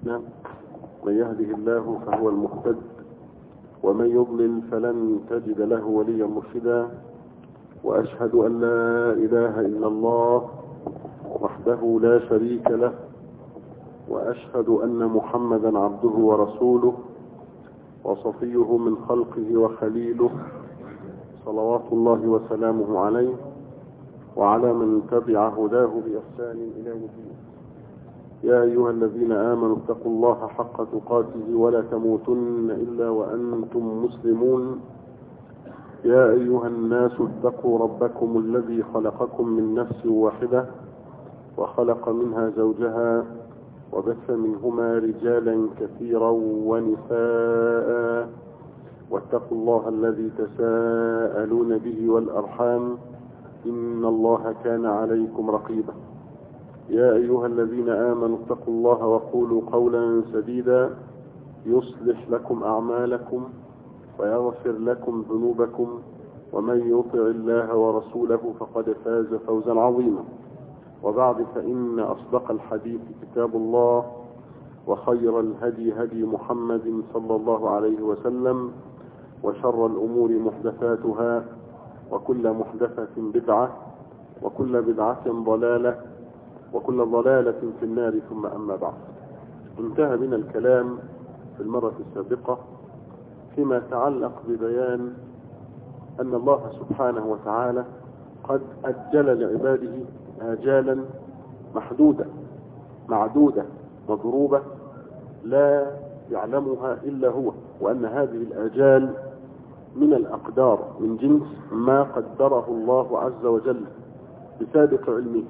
نعم. من يهده الله فهو المهتد ومن يضلل فلن تجد له وليا مرشدا، وأشهد أن لا إله إلا الله وحده لا شريك له، وأشهد أن محمدا عبده ورسوله وصفيه من خلقه وخليله، صلوات الله وسلامه عليه وعلى من تبع هداه بإحسان إلى يوم الدين. يا أيها الذين آمنوا اتقوا الله حق تقاته ولا تموتن إلا وأنتم مسلمون. يا أيها الناس اتقوا ربكم الذي خلقكم من نفس واحدة وخلق منها زوجها وبث منهما رجالا كثيرا ونساء، واتقوا الله الذي تساءلون به والأرحام إن الله كان عليكم رقيبا. يا أيها الذين آمنوا اتقوا الله وقولوا قولا سديدا يصلح لكم أعمالكم ويغفر لكم ذنوبكم، ومن يطع الله ورسوله فقد فاز فوزا عظيما. وبعد، فإن أصدق الحديث كتاب الله، وخير الهدي هدي محمد صلى الله عليه وسلم، وشر الأمور محدثاتها، وكل محدثة بدعة، وكل بدعة ضلالة، وكل ضلالة في النار. ثم أما بعد، انتهى بنا الكلام في المرة السابقة فيما يتعلق ببيان أن الله سبحانه وتعالى قد أجل لعباده آجالا محدودة معدودة مضروبة لا يعلمها إلا هو، وأن هذه الآجال من الأقدار من جنس ما قدره الله عز وجل بسابق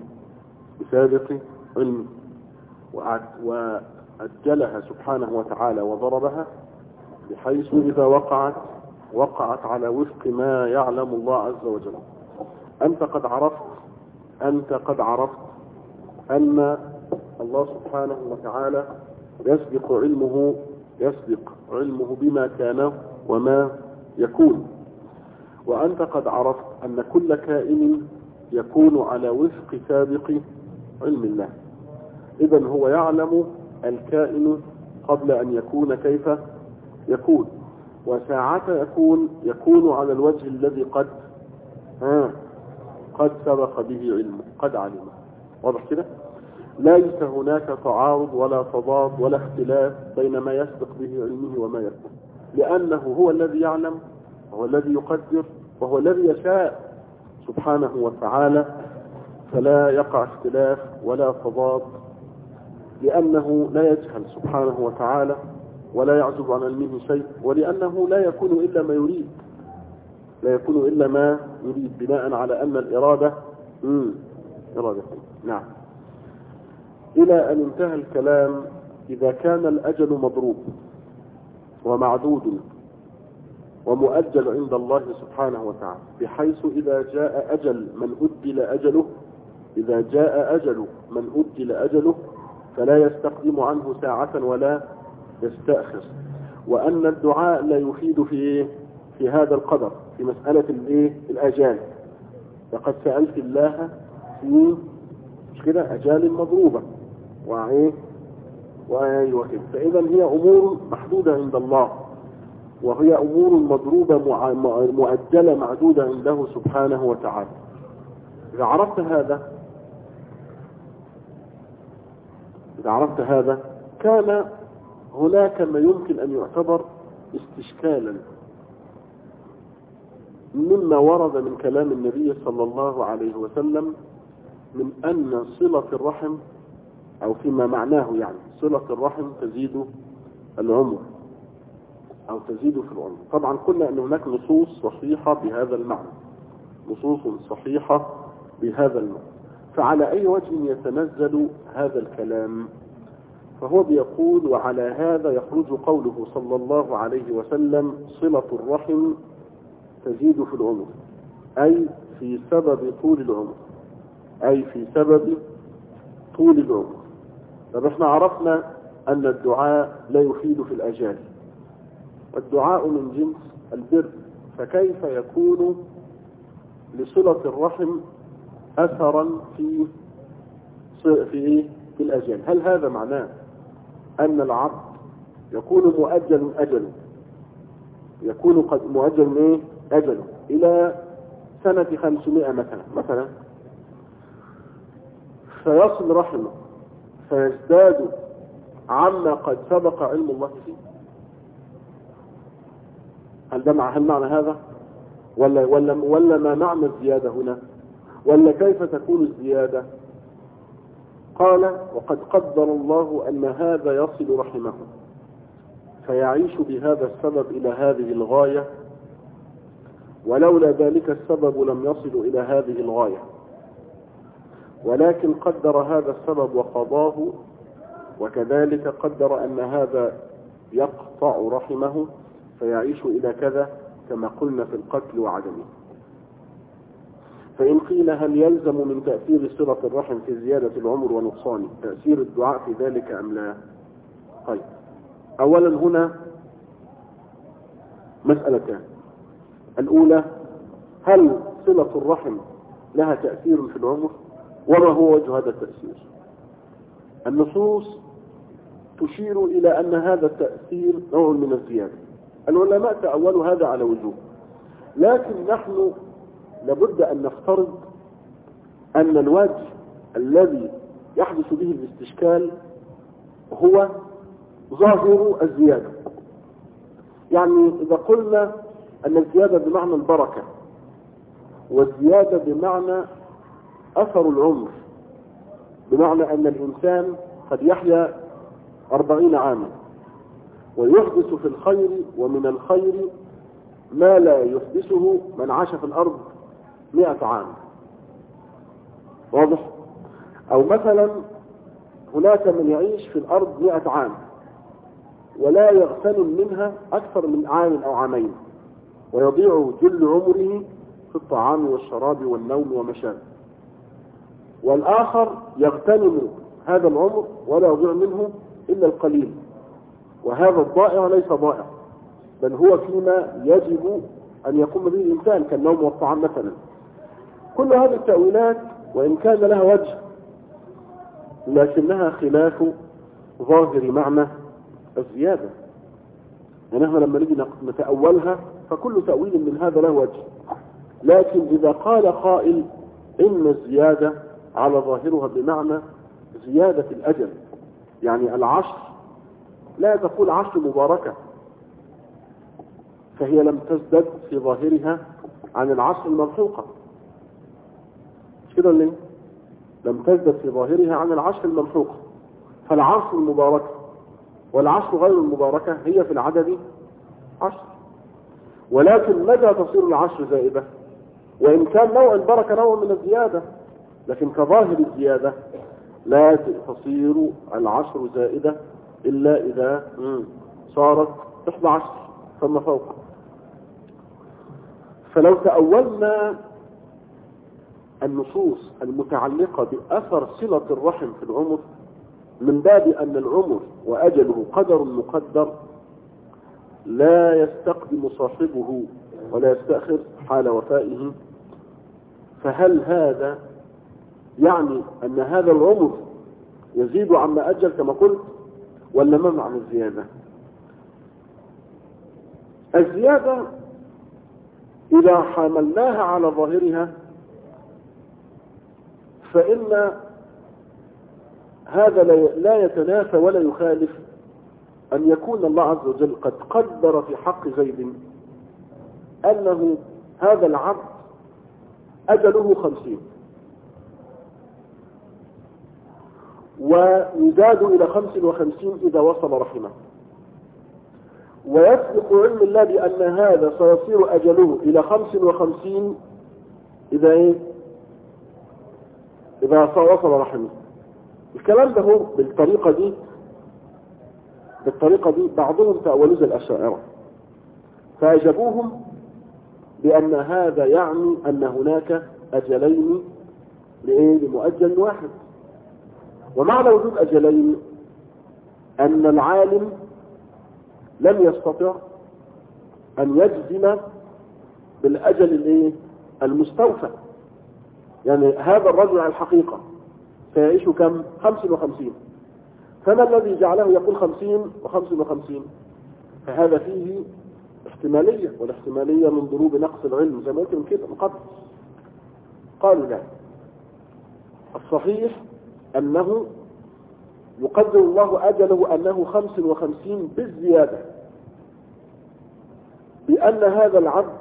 علمه وأجلها سبحانه وتعالى وضربها، بحيث إذا وقعت على وفق ما يعلم الله عز وجل. أنت قد عرفت أن الله سبحانه وتعالى يسبق علمه بما كان وما يكون، وأنت قد عرفت أن كل كائن يكون على وفق سابق علم الله. إذن هو يعلم الكائن قبل أن يكون كيف يكون، وساعة يكون على الوجه الذي قد سبق به علمه، قد علمه. واضح كده؟ ليس هناك تعارض ولا تضاد ولا اختلاف بين ما يسبق به علمه وما يكون، لأنه هو الذي يعلم وهو الذي يقدر وهو الذي يشاء سبحانه وتعالى، فلا يقع اختلاف ولا تضاد، لأنه لا يجهل سبحانه وتعالى ولا يعزب عن علمه شيء، ولأنه لا يكون إلا ما يريد بناء على أن الإرادة إرادة. نعم. إلى أن انتهى الكلام إذا كان الأجل مضروب ومعدود ومؤجل عند الله سبحانه وتعالى، بحيث إذا جاء أجل من أجل أجله فلا يستقدم عنه ساعة ولا يستأخر، وأن الدعاء لا يفيد في هذا القدر، في مسألة الآجال. لقد سألت الله في كده أجال مضروبة وكده. فإذا هي أمور محدودة عند الله، وهي أمور مضروبة مؤجلة معدودة عنده سبحانه وتعالى. إذا عرفت هذا كان هناك ما يمكن أن يعتبر استشكالا مما ورد من كلام النبي صلى الله عليه وسلم، من أن صلة الرحم، أو فيما معناه يعني صلة الرحم تزيد العمر أو تزيد في العمر. طبعا قلنا أن هناك نصوص صحيحة بهذا المعنى، فعلى أي وجه يتنزل هذا الكلام؟ فهو بيقول: وعلى هذا يخرج قوله صلى الله عليه وسلم: صلة الرحم تزيد في العمر، أي في سبب طول العمر. طب احنا عرفنا أن الدعاء لا يفيد في الأجال، والدعاء من جنس البر، فكيف يكون لصلة الرحم أثرا في الأجال؟ هل هذا معناه أن العبد يكون مؤجل أجله، يكون قد مؤجل إيه؟ أجله إلى سنة 500 مثلا فيصل رحمه فيزداد عما قد سبق علم الله فيه. هل معنى هذا ولا ما معنى الزيادة هنا، ولا كيف تكون الزيادة؟ قال وقد قدر الله أن هذا يصل رحمه فيعيش بهذا السبب إلى هذه الغاية، ولولا ذلك السبب لم يصل إلى هذه الغاية، ولكن قدر هذا السبب وقضاه، وكذلك قدر أن هذا يقطع رحمه فيعيش إلى كذا كما قلنا في القتل وعدمه. فإن قيل هل يلزم من تأثير صلة الرحم في زيادة العمر ونقصانه تأثير الدعاء في ذلك أم لا؟ طيب، أولا هنا مسألتان. الأولى، هل صلة الرحم لها تأثير في العمر؟ وما هو وجه هذا التأثير؟ النصوص تشير إلى أن هذا التأثير نوع من الزيادة. العلماء تأولوا هذا على وجوه، لكن نحن لابد أن نفترض أن الوجه الذي يحدث به الاستشكال هو ظاهر الزيادة. يعني إذا قلنا أن الزيادة بمعنى البركة، والزيادة بمعنى أثر العمر، بمعنى أن الإنسان قد يحيا 40 عاما ويحدث في الخير ومن الخير ما لا يحدثه من عاش في الأرض 100 عام. واضح؟ أو مثلا هناك من يعيش في الأرض 100 عام ولا يغتنم منها أكثر من عام أو عامين، ويضيع جل عمره في الطعام والشراب والنوم ومشابه. والآخر يغتنم هذا العمر ولا يضيع منه إلا القليل، وهذا الضائع ليس ضائع، بل هو فيما يجب أن يقوم به الإنسان كالنوم والطعام مثلا. كل هذه التأويلات وإن كان لها وجه لكنها خلاف ظاهر معنى الزيادة. ونحن لما نجي نتأولها فكل تأويل من هذا له وجه، لكن إذا قال قائل إن الزيادة على ظاهرها بمعنى زيادة الأجل، يعني العشر لا تقول عشر مباركة، فهي لم تزدد في ظاهرها عن العشر الملحوقة، مش كده ليه؟ لم تزدد في ظاهرها عن العشر الملحوقة، فالعشر المباركة والعشر غير المباركة هي في العدد 10، ولكن متى تصير العشر زائدة؟ وإن كان نوع البركة نوع من الزيادة، لكن كظاهر الزيادة لا تصير العشر زائدة إلا إذا صارت 11 فما فوق. فلو تأولنا النصوص المتعلقة بأثر صلة الرحم في العمر من باب أن العمر وأجله قدر مقدر لا يستقدم صاحبه ولا يستأخر حال وفائه، فهل هذا يعني أن هذا العمر يزيد عما أجل كما قلت، ولا ما معنى الزيادة؟ الزيادة إذا حملناها على ظاهرها فإن هذا لا يتنافى ولا يخالف أن يكون الله عز وجل قد قدر في حق زيد أنه هذا العبد أجله 50 ويزاد إلى 55 إذا وصل رحمه، ويسبق علم الله بأن هذا سيصير أجله إلى 55 إذا وصل رحمه. الكلام ده هو بالطريقة دي بعضهم تأولوا زي الأشاعرة فأجابوهم بأن هذا يعني أن هناك أجلين لمؤجل واحد. ومعنى وجود أجلين أن العالم لم يستطع أن يجزم بالأجل المستوفى. يعني هذا الرجل على الحقيقة سيعيش كم؟ 55، فما الذي جعله يقول 50 و55؟ فهذا فيه احتمالية، والاحتمالية من ضروب نقص العلم زي ما قلت من كده من قبل. قالوا لا، الصحيح أنه يقدر الله أجله أنه 55 بالزيادة، بأن هذا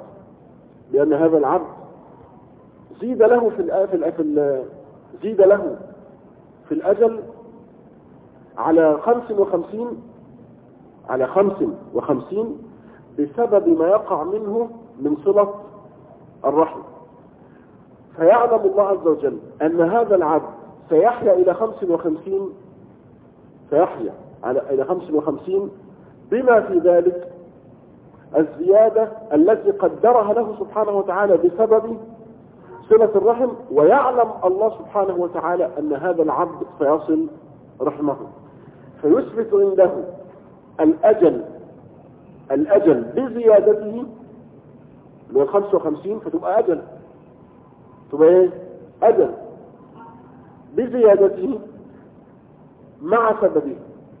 العبد زيد له في الأجل على 55 بسبب ما يقع منه من صلة الرحم. فيعلم الله عز وجل أن هذا العبد سيحيا إلى 55 بما في ذلك الزيادة التي قدرها له سبحانه وتعالى بسبب صلة الرحم، ويعلم الله سبحانه وتعالى أن هذا العبد سيصل رحمه، فيثبت عنده الأجل بزيادته من 55، فتبقى أجل بزيادته مع سببه.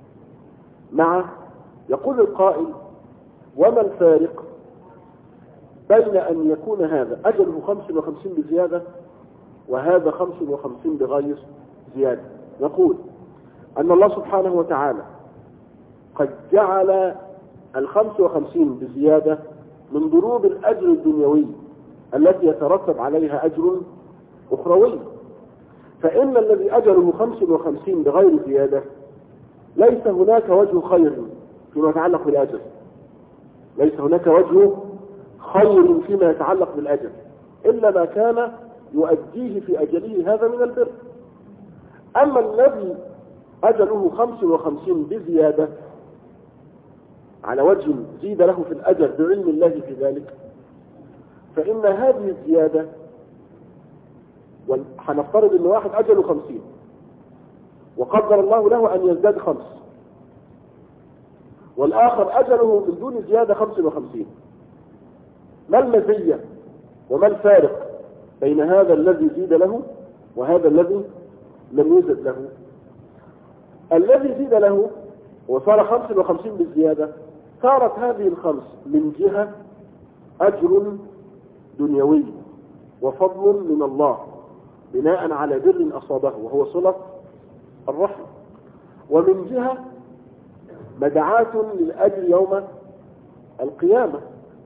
يقول القائل: وما الفارق بين أن يكون هذا أجله 55 بزيادة وهذا 55 بغير زيادة؟ نقول أن الله سبحانه وتعالى قد جعل 55 بزيادة من ضروب الأجر الدنيوي التي يترتب عليها أجر أخروي، فإن الذي أجله 55 بغير زيادة ليس هناك وجه خير فيما يتعلق بالأجر، ليس هناك وجه خير فيما يتعلق بالأجر إلا ما كان يؤديه في أجله هذا من البر. أما الذي أجله 55 بزيادة على وجه زيد له في الأجر بعلم الله في ذلك، فإن هذه الزيادة، وحنفترض أن واحد أجله 50 وقدر الله له أن يزداد 5، والآخر أجله من دون زيادة 55، ما المزية وما الفارق بين هذا الذي زيد له وهذا الذي لم يزد له؟ الذي زيد له وصار 55 بالزيادة، صارت هذه الخمس من جهة أجر دنيوي وفضل من الله بناء على بر أصابه وهو صلة الرحم، ومن جهة مدعاة للأجر يوم القيامة،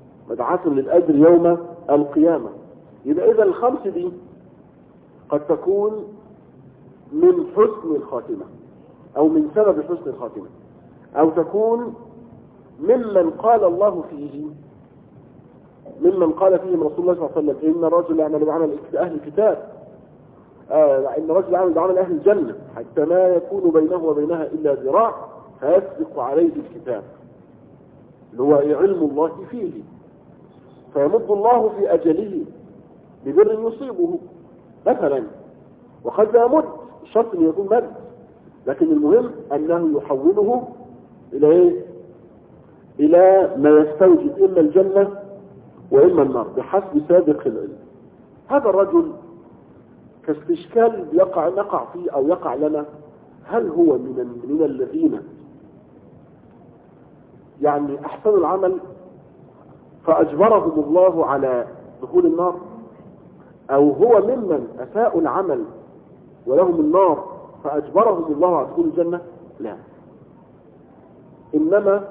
يبقى إذا الخمس دي قد تكون من حسن الخاتمة أو من سبب حسن الخاتمة، أو تكون ممن قال الله فيه، ممن قال فيهم رسول الله صلى الله عليه وسلم: إن الرجل يعمل بعمل أهل الكتاب، إن الرجل يعمل بعمل أهل الجنة حتى ما يكون بينه وبينها إلا ذراع فيسبق عليه الكتاب، اللي هو علم الله فيه، فيمد الله في أجله ببر يصيبه مثلا، وقد لا يمد، الشرط أن يكون مد، لكن المهم أنه يحوله إلى ما يستوجب إما الجنة وإما النار بحسب سابق العلم. هذا الرجل كاستشكال نقع فيه أو يقع لنا: هل هو من الذين يعني أحسنوا العمل فأجبرهم الله على دخول النار، أو هو ممن أساءوا العمل ولهم النار فأجبرهم الله على دخول الجنة؟ لا، إنما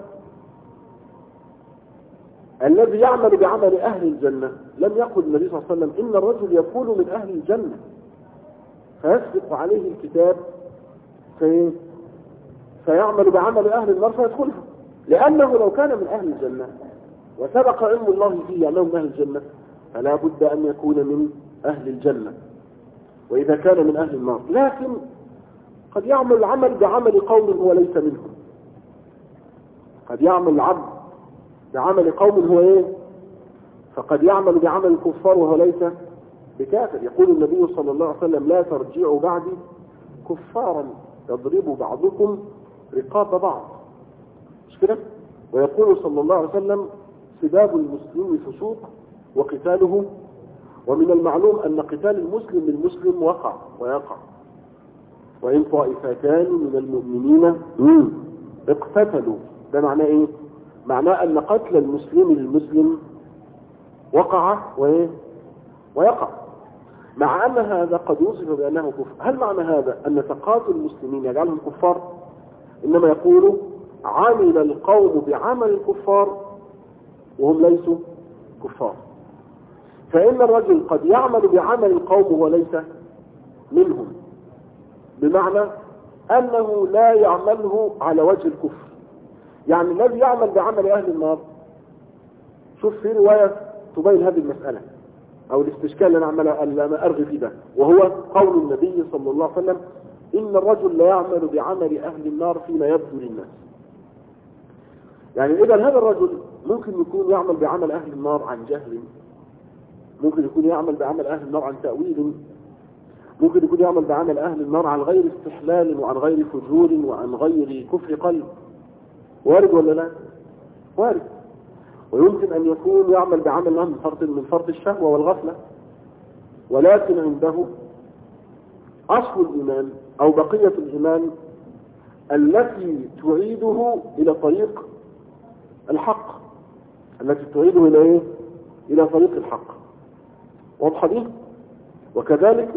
الذي يعمل بعمل أهل الجنة، لم يقل النبي صلى الله عليه وسلم إن الرجل يكون من أهل الجنة فيسبق عليه الكتاب فيعمل بعمل أهل النار فيدخلها، لأنه لو كان من أهل الجنة وسبق علم الله فيه أنه من أهل الجنة فلا بد أن يكون من أهل الجنة، وإذا كان من أهل النار. لكن قد يعمل العمل بعمل قوم هو ليس منهم، قد يعمل العبد بعمل قوم هو فقد يعمل بعمل الكفار وهو ليس بكافر. يقول النبي صلى الله عليه وسلم: لا ترجعوا بعدي كفارا يضرب بعضكم رقاب بعض، مش كده؟ ويقول صلى الله عليه وسلم: سباب المسلم فسوق وقتاله، ومن المعلوم أن قتال المسلم بالمسلم ويقع. وإن طائفتان من المؤمنين اقتتلوا. ده معناه إيه؟ معناه أن قتل المسلم للمسلم وقع ويقع، مع أن هذا قد وصف بأنه كفر. هل معنى هذا أن تقاتل المسلمين يجعلهم كفار؟ إنما يقول عمل القوم بعمل الكفار وهم ليسوا كفار. فإن الرجل قد يعمل بعمل القوم وليس منهم، بمعنى أنه لا يعمله على وجه الكفر. يعني الذي يعمل بعمل أهل النار، شوف في رواية تبين هذه المسألة أو الاستشكال اللي أنا أرغي فيه ده، وهو قول النبي صلى الله عليه وسلم إن الرجل لا يعمل بعمل أهل النار فيما يبدو للناس. يعني إذا هذا الرجل ممكن يكون يعمل بعمل أهل النار عن جهل، ممكن يكون يعمل بعمل أهل النار عن تأويل، ممكن يكون يعمل بعمل أهل النار عن غير استحلال وعن غير فجور وعن غير كفر قلب. وارد ولا لا؟ وارد. ويمكن أن يكون يعمل بعمل من فرط الشهوة والغفلة، ولكن عنده أصل الإيمان أو بقية الإيمان التي تعيده إلى طريق الحق، التي تعيده إلى إيه؟ إلى طريق الحق. واضحة دي؟ وكذلك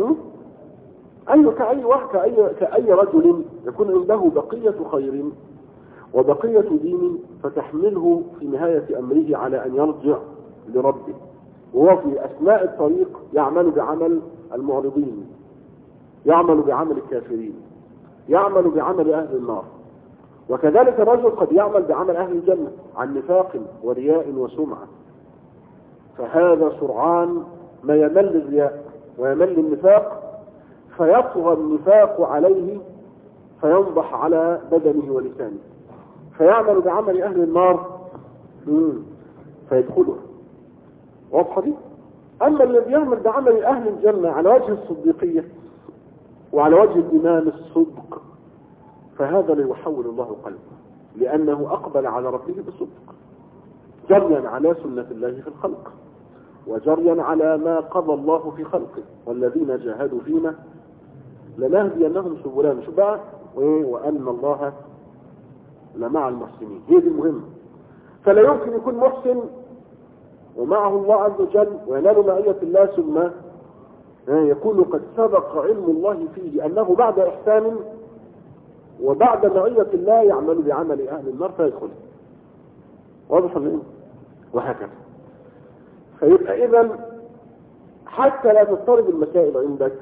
كأي رجل يكون عنده بقية خير وبقية دين فتحمله في نهاية أمره على أن يرجع لربه، وهو في أثناء الطريق يعمل بعمل المعرضين، يعمل بعمل الكافرين، يعمل بعمل أهل النار. وكذلك الرجل قد يعمل بعمل أهل الجنة عن نفاق ورياء وسمعة، فهذا سرعان ما يمل الرياء ويمل النفاق، فيطغى النفاق عليه فينضح على بدنه ولسانه، فيعمل بعمل أهل النار فيدخلها. واضحة دي؟ أما الذي يعمل بعمل أهل الجنة على وجه الصديقية وعلى وجه الإيمان الصدق، فهذا لا يحول الله قلبه، لأنه أقبل على ربه بصدق، جريا على سنة الله في الخلق، وجريا على ما قضى الله في خلقه، والذين جاهدوا فينا لنهدينهم سبلنا. شو بقى؟ وأن الله لمع المحسنين. هي دي المهمة. فلا يمكن يكون محسن ومعه الله عز وجل وينال معية الله ثم يكون قد سبق علم الله فيه أنه بعد إحسان وبعد معية الله يعمل بعمل أهل النار فيدخل. واضح ولا ايه؟ وهكذا. فيبقى إذن حتى لا تضطرب المسائل عندك،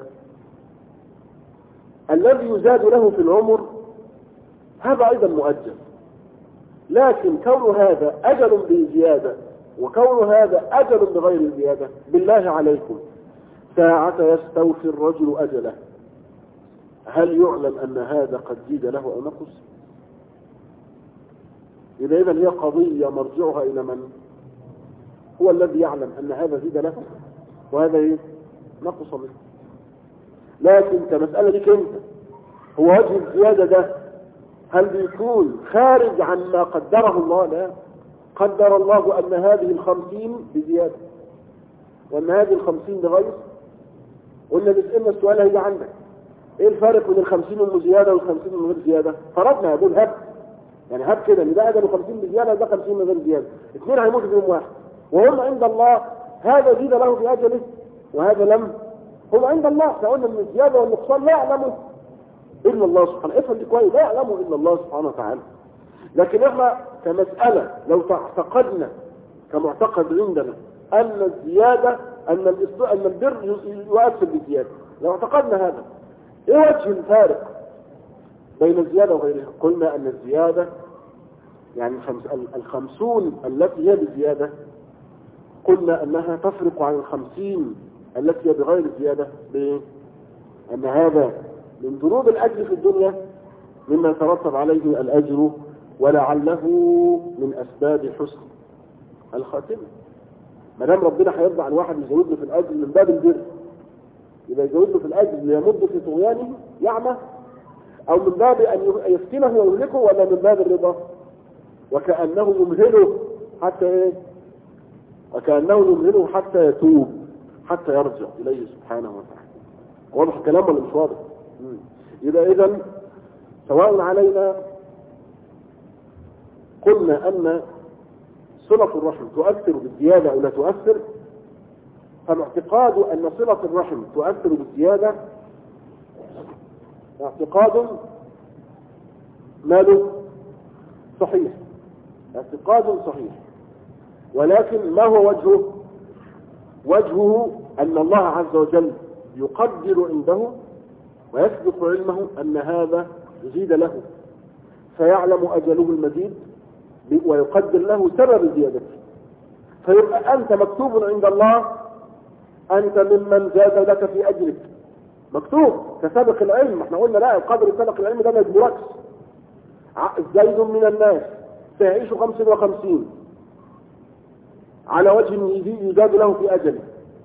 الذي يزاد له في العمر هذا أيضا مؤجل، لكن كون هذا أجل بزيادة وكون هذا أجل بغير زيادة، بالله عليكم ساعة يستوفي الرجل أجله، هل يعلم أن هذا قد زيد له أو نقص؟ إذا هي قضية مرجعها إلى من؟ هو الذي يعلم أن هذا زيد له وهذا نقص منه. لكن كمسألة دي انت هو وجه الزيادة ده هل بيكون خارج عن ما قدره الله؟ لا، قدر الله أن هذه 50 بزيادة وأن هذه 50 بغير. قلنا بسئلنا السؤال هيجي عندك ايه الفارق بين 50 والزيادة وال50 من غير زيادة؟ فرضنا هدول هب، يعني هب كده ان ده أجل 50 بزيادة وده 50 من غير زيادة، اثنين هيموتوا فيهم واحد، وهم عند الله هذا زيد له في أجله وهذا لم. هم عند الله احنا قلنا ان الزيادة والنقصان لا يعلمه إلا الله سبحانه، افهم دي كويس، لا يعلمه إلا الله سبحانه وتعالى. لكن احنا كمسألة لو اعتقدنا كمعتقد عندنا أن الزيادة أن البر يؤثر بالزيادة، لو اعتقدنا هذا ايه وجه الفارق بين الزيادة وغيرها؟ قلنا أن الزيادة يعني 50 التي هي بالزيادة قلنا أنها تفرق عن 50 التي هي بغير الزيادة، بأن هذا من ضروب الأجر في الدنيا مما يترتب عليه الأجر، ولعله من أسباب حسن الخاتمة. ما دام ربنا هيرضى عن واحد يزود له في الأجر من باب البر، يبقى يزود له في الأجر ليمد في طغيانه يعمى، أو من باب أن يفتنه ويهلكه، ولا من باب الرضا؟ وكأنه يمهله حتى ايه؟ وكأنه يمهله حتى يتوب، حتى يرجع إليه سبحانه وتعالى. واضح الكلام ولا مش واضح؟ يبقى إذن سواء علينا قلنا أن صلة الرحم تؤثر بالزيادة أو لا تؤثر، فالاعتقاد أن صلة الرحم تؤثر بالزيادة اعتقاد ماله صحيح، اعتقاد صحيح، ولكن ما هو وجهه؟ وجهه أن الله عز وجل يقدر عنده ويسبق علمه أن هذا يزيد له، فيعلم أجله المزيد ويقدر له سبب زيادته، فيبقى أنت مكتوب عند الله أنت ممن زاد لك في أجلك، مكتوب كسابق العلم. احنا قلنا لا، القدر سابق العلم ده ما يجبركش. زيد من الناس سيعيش 55 على وجه يزاد له في أجله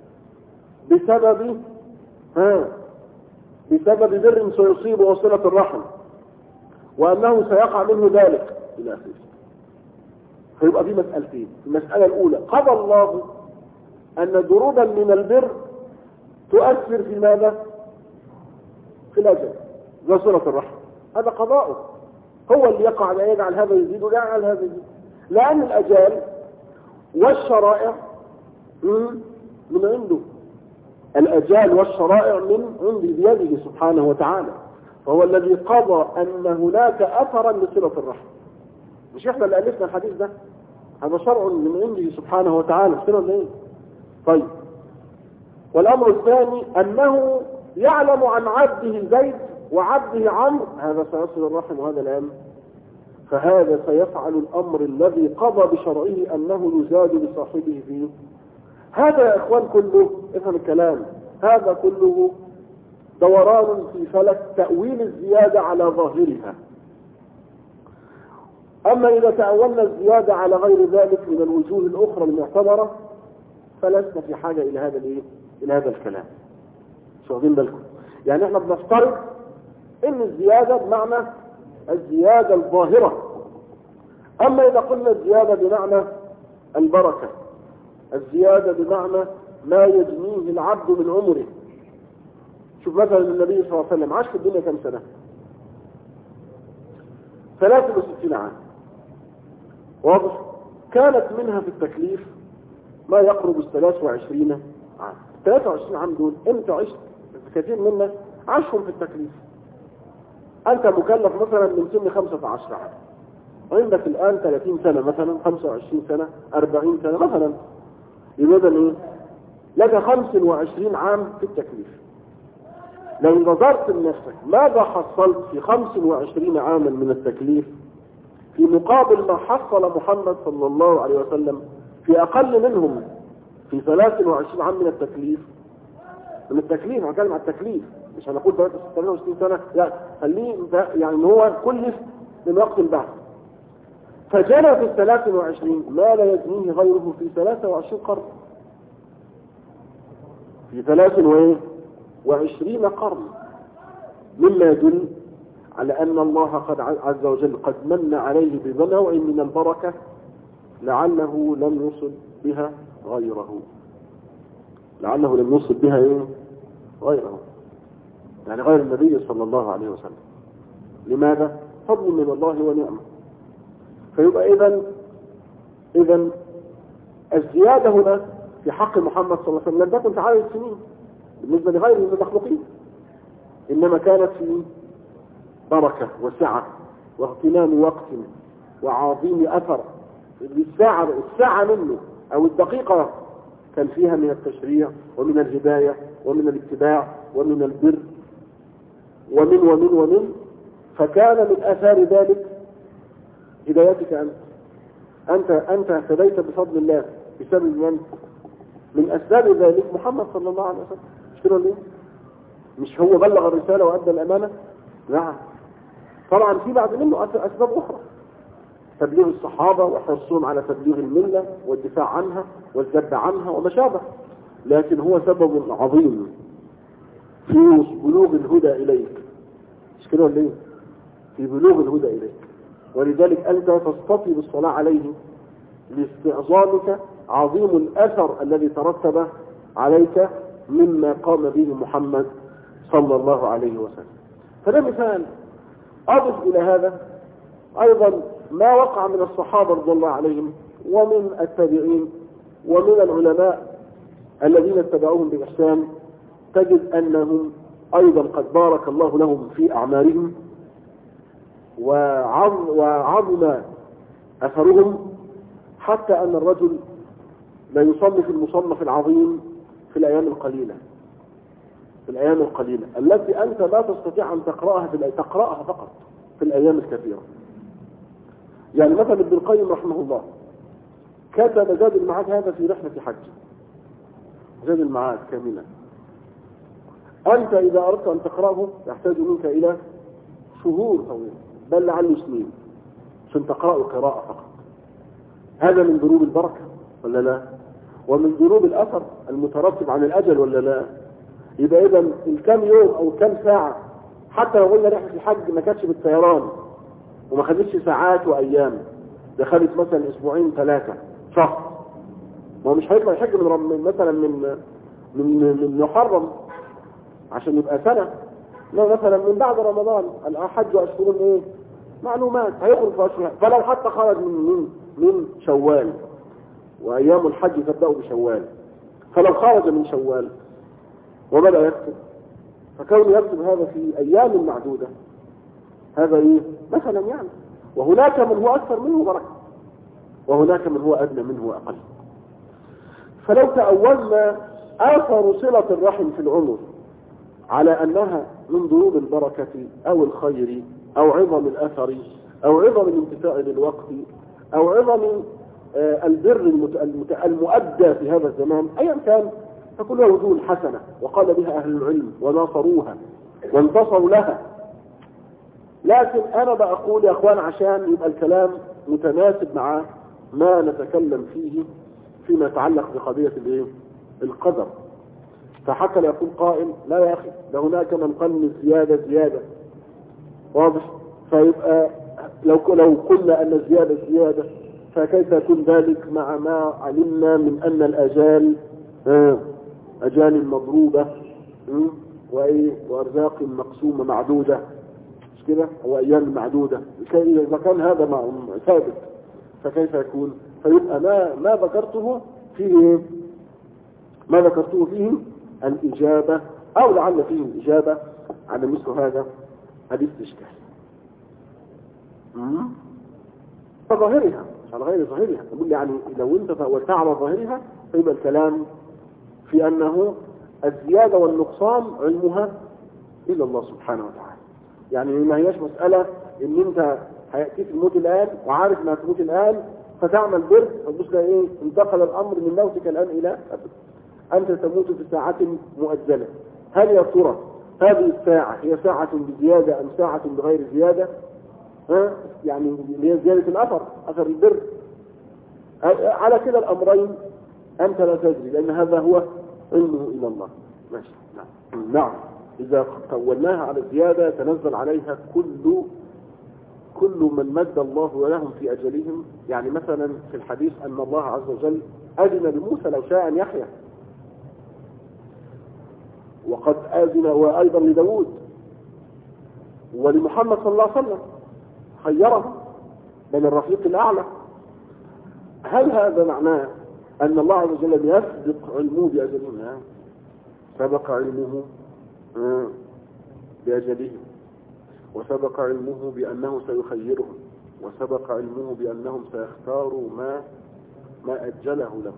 بسبب بر سيصيب وصلة الرحم، وأنه سيقع منه ذلك إلى آخره. فيبقى في مسألتين. المسألة الأولى قضى الله أن دروبا من البر تؤثر في ماذا؟ في الأجل، زي صلة الرحم، هذا قضاؤه، هو اللي يقع لا يجعل هذا يزيد ولا يجعل هذا يزيد، لأن الأجال والشرائع من عنده، الأجال والشرائع من عند بيده سبحانه وتعالى، فهو الذي قضى أن هناك أثرا لصلة الرحم. مش احنا اللي ألفنا الحديث ده، هذا شرع من عنده سبحانه وتعالى. صلة ايه؟ طيب، والأمر الثاني أنه يعلم عن عبده زيد وعبده عمرو هذا سيصل الرحم وهذا الأمر، فهذا سيفعل الأمر الذي قضى بشرعه أنه يزاد لصاحبه فيه. هذا يا إخوان كله، افهم الكلام، هذا كله دوران في فلك تأويل الزيادة على ظاهرها. أما إذا تأولنا الزيادة على غير ذلك من الوجوه الأخرى المعتبرة فلسنا في حاجة إلى هذا إلى هذا الكلام. مش واخدين بالكم؟ يعني احنا بنفترض ان الزيادة بمعنى الزيادة الظاهرة. اما اذا قلنا الزيادة بمعنى البركة، الزيادة بمعنى ما يجنيه العبد من عمره. شوف مثلا النبي صلى الله عليه وسلم عاش في الدنيا كم سنة؟ 63 عام، واضح؟ كانت منها في التكليف ما يقرب 23 عام. 23 عام دول انت عشت، كثير منا عاشهم في التكليف. انت مكلف مثلا من سن 15 عام، وعندك الان 30 سنة مثلا، 25 سنة، 40 سنة مثلا، يبقى ايه؟ لك 25 عام في التكليف. لو نظرت لنفسك ماذا حصلت في 25 عاما من التكليف في مقابل ما حصل محمد صلى الله عليه وسلم في اقل منهم في 23 عام من التكليف. من التكليف، انا بتكلم عن التكليف، مش هنقول 63 سنة، لا خليه يعني هو كلف من وقت البعث. فجنى في 23 ما لا يجنيه غيره في 23 قرن، في 23 قرن، مما يدل على أن الله قد عز وجل قد من عليه بنوع من البركة لعله لم يصب بها غيره، لعله لم يصب بها غيره، يعني غير النبي صلى الله عليه وسلم. لماذا؟ فضل من الله ونعمه. فيبقى إذن الزيادة هنا في حق محمد صلى الله عليه وسلم لم تكن في عدد السنين بالنسبة لغيره من المخلوقين، إنما كانت في بركة وسعة واغتنام وقت وعظيم أثر. الساعة منه أو الدقيقة كان فيها من التشريع ومن الهداية ومن الاتباع ومن البر ومن فكان من آثار ذلك هدايتك أنت اهتديت بفضل الله بسبب من أسباب ذلك محمد صلى الله عليه وسلم. مش كده ليه؟ مش هو بلغ الرسالة وأدى الأمانة؟ نعم. طبعا في بعد منه أسباب أخرى، تبليغ الصحابة وحرصهم على تبليغ الملة والدفاع عنها والذب عنها وما شابه، لكن هو سبب عظيم في بلوغ الهدى إليك. مش كده ليه؟ في بلوغ الهدى إليك، ولذلك أنت تستطيع بالصلاة عليه لاستعظامك عظيم الأثر الذي ترتب عليك مما قام به محمد صلى الله عليه وسلم. فده مثال. أضف إلى هذا أيضا ما وقع من الصحابة رضي الله عليهم ومن التابعين ومن العلماء الذين اتبعوهم بإحسان، تجد أنهم أيضا قد بارك الله لهم في أعمالهم وعظم أثرهم، حتى أن الرجل لا يصنف المصنف العظيم في الأيام القليلة، في الأيام القليلة التي أنت لا تستطيع أن تقرأها فقط في الأيام الكثيرة. يعني مثلا ابن القيم رحمه الله كتب زاد المعاد هذا في رحلة حج، زاد المعاد كاملا. أنت إذا أردت أن تقرأه يحتاج منك إلى شهور طويلة، بل لعله سنين عشان تقرأه قراءة فقط. هذا من ضروب البركة ولا لا؟ ومن ضروب الأثر المترتب عن الأجل ولا لا؟ يبقى إذا الكم يوم أو كم ساعة، حتى لو قلنا رحلة الحج ما كانتش بالطيران وما خدتش ساعات وأيام، ده خدت مثلا أسبوعين 3 شهر، ما هو مش هيطلع يحج من مثلا من محرم عشان يبقى سنة، لا مثلا من بعد رمضان. الحج أشهر إيه؟ معلومات، هيخرج في أشهر، فلو حتى خرج من شوال، وأيام الحج تبدأ بشوال، فلو خرج من شوال وبدأ يكتب، فكون يكتب هذا في أيام معدودة هذا إيه؟ مثلا يعني. وهناك من هو أكثر منه بركة، وهناك من هو أدنى منه وأقل. فلو تأولنا آثر صلة الرحم في العمر على أنها من ضروب البركة أو الخير أو عظم الأثر أو عظم الانتفاع للوقت أو عظم البر المؤدى في هذا الزمان أيا كان، فكلها وجوه حسنة وقال بها أهل العلم وناصروها وانتصروا لها. لكن أنا بقول يا أخوان عشان يبقى الكلام متناسب مع ما نتكلم فيه فيما يتعلق بقضية القدر، فحتى لا يقول قائل لا يا أخي ده هناك من قال من زيادة واضح، فيبقى لو قلنا أن الزيادة زيادة فكيف يكون ذلك مع ما علمنا من أن الأجال أجال مضروبة وأرزاق مقسومة معدودة، مش كده؟ أو أيام معدودة. إذا كان هذا ثابت فكيف يكون؟ فيبقى ما ذكرته فيه الإجابة، أو لعل فيه الإجابة على مثل هذا الاستشكال. ظاهرها مش على غير ظاهرها، أقول يعني لو أنت تأولت على ظاهرها فيبقى الكلام في أنه الزيادة والنقصان علمها إلا الله سبحانه وتعالى. يعني ما هياش مسألة إن أنت هيأتيك الموت الآن وعارف أنها تموت الآن فتعمل بر فتبص إيه انتقل الأمر من موتك الآن إلى أنت تموت في ساعة مؤجلة. هل يا ترى هذه الساعة هي ساعة بزيادة أم ساعة بغير زيادة؟ يعني هي زيادة الأثر، أثر البر. على كلا الأمرين أنت لا تدري، لأن هذا هو علمه إلى الله. ماشي. نعم. إذا تولناها على الزيادة تنزل عليها كل من مد الله لهم في أجلهم. يعني مثلا في الحديث أن الله عز وجل أذن لموسى لو شاء أن يحيى، وقد آذن وأيضا لداود ولمحمد صلى الله عليه وسلم، خيره بين الرفيق الأعلى. هل هذا معناه أن الله عز وجل يسبق علمه بأجلهم؟ سبق علمه بأجلهم، وسبق علمه بأنه سيخيرهم، وسبق علمه بأنهم سيختاروا ما أجله لهم.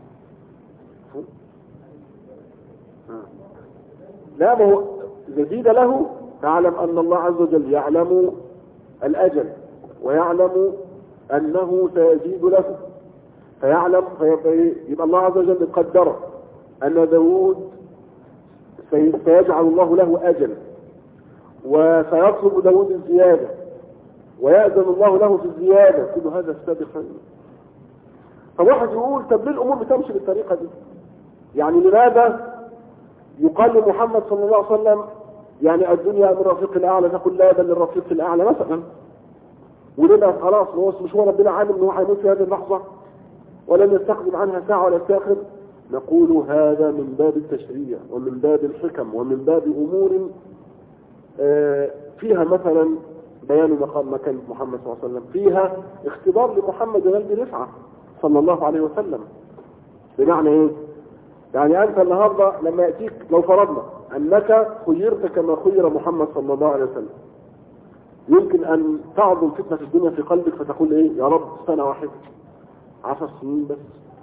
لا، ما هو جديد له. تعلم أن الله عز وجل يعلم الأجل ويعلم أنه سيزيد له، فيعلم يبقى الله عز وجل قدر أن داود سيجعل الله له أجل وسيطلب داود الزيادة ويأذن الله له في الزيادة. كل هذا السابق. طب واحد يقول طب ليه الأمور بتمشي بالطريقة دي؟ يعني لماذا يقال لمحمد صلى الله عليه وسلم يعني الدنيا من الرفيق الأعلى، نقول لا بل للرفيق الأعلى مثلا، ولنا خلاص مش هو ربنا عالم انه هيموت في هذه اللحظة ولن يستقبل عنها ساعة ولا يستأخر؟ نقول هذا من باب التشريع ومن باب الحكم ومن باب أمور فيها مثلا بيان مقام مكان محمد صلى الله عليه وسلم، فيها اختبار لمحمد بن رفعة صلى الله عليه وسلم. بمعنى ايه؟ يعني انت النهارده لما ياتيك، لو فرضنا انك خيرت كما خير محمد صلى الله عليه وسلم، يمكن ان تعظم فتنة الدنيا في قلبك فتقول ايه؟ يا رب سنة واحدة، 10 سنين بس،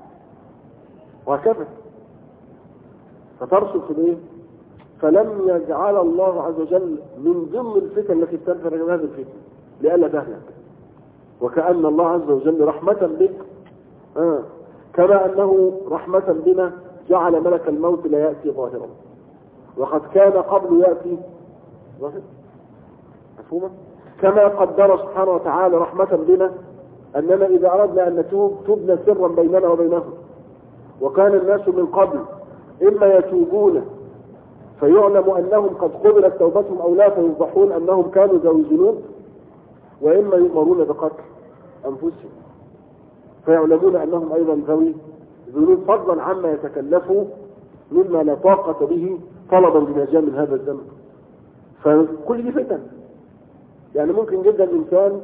وهكذا فترسل في الايه؟ فلم يجعل الله عز وجل من ضمن الفتن التي تنفر هذه الفتنة لئلا تهلك، وكأن الله عز وجل رحمة بك كما أنه رحمة بنا جعل ملك الموت لا يأتي ظاهرا، وقد كان قبل يأتي ظاهرا، مفهومة؟ كما قدر سبحانه وتعالى رحمة بنا أننا إذا أردنا أن نتوب تبنا سرا بيننا وبينهم، وكان الناس من قبل إما يتوبون فيعلم أنهم قد قبلت توبتهم أو لا فيوضحون أنهم كانوا ذوي ذنوب، وإما يؤمرون بقتل أنفسهم فيعلمون أنهم أيضا ذوي ذنوب، فضلا عما يتكلفوا مما لا طاقة به طلبا لنجاة من هذا الذنب. فكل دي فتن. يعني ممكن جدا الإنسان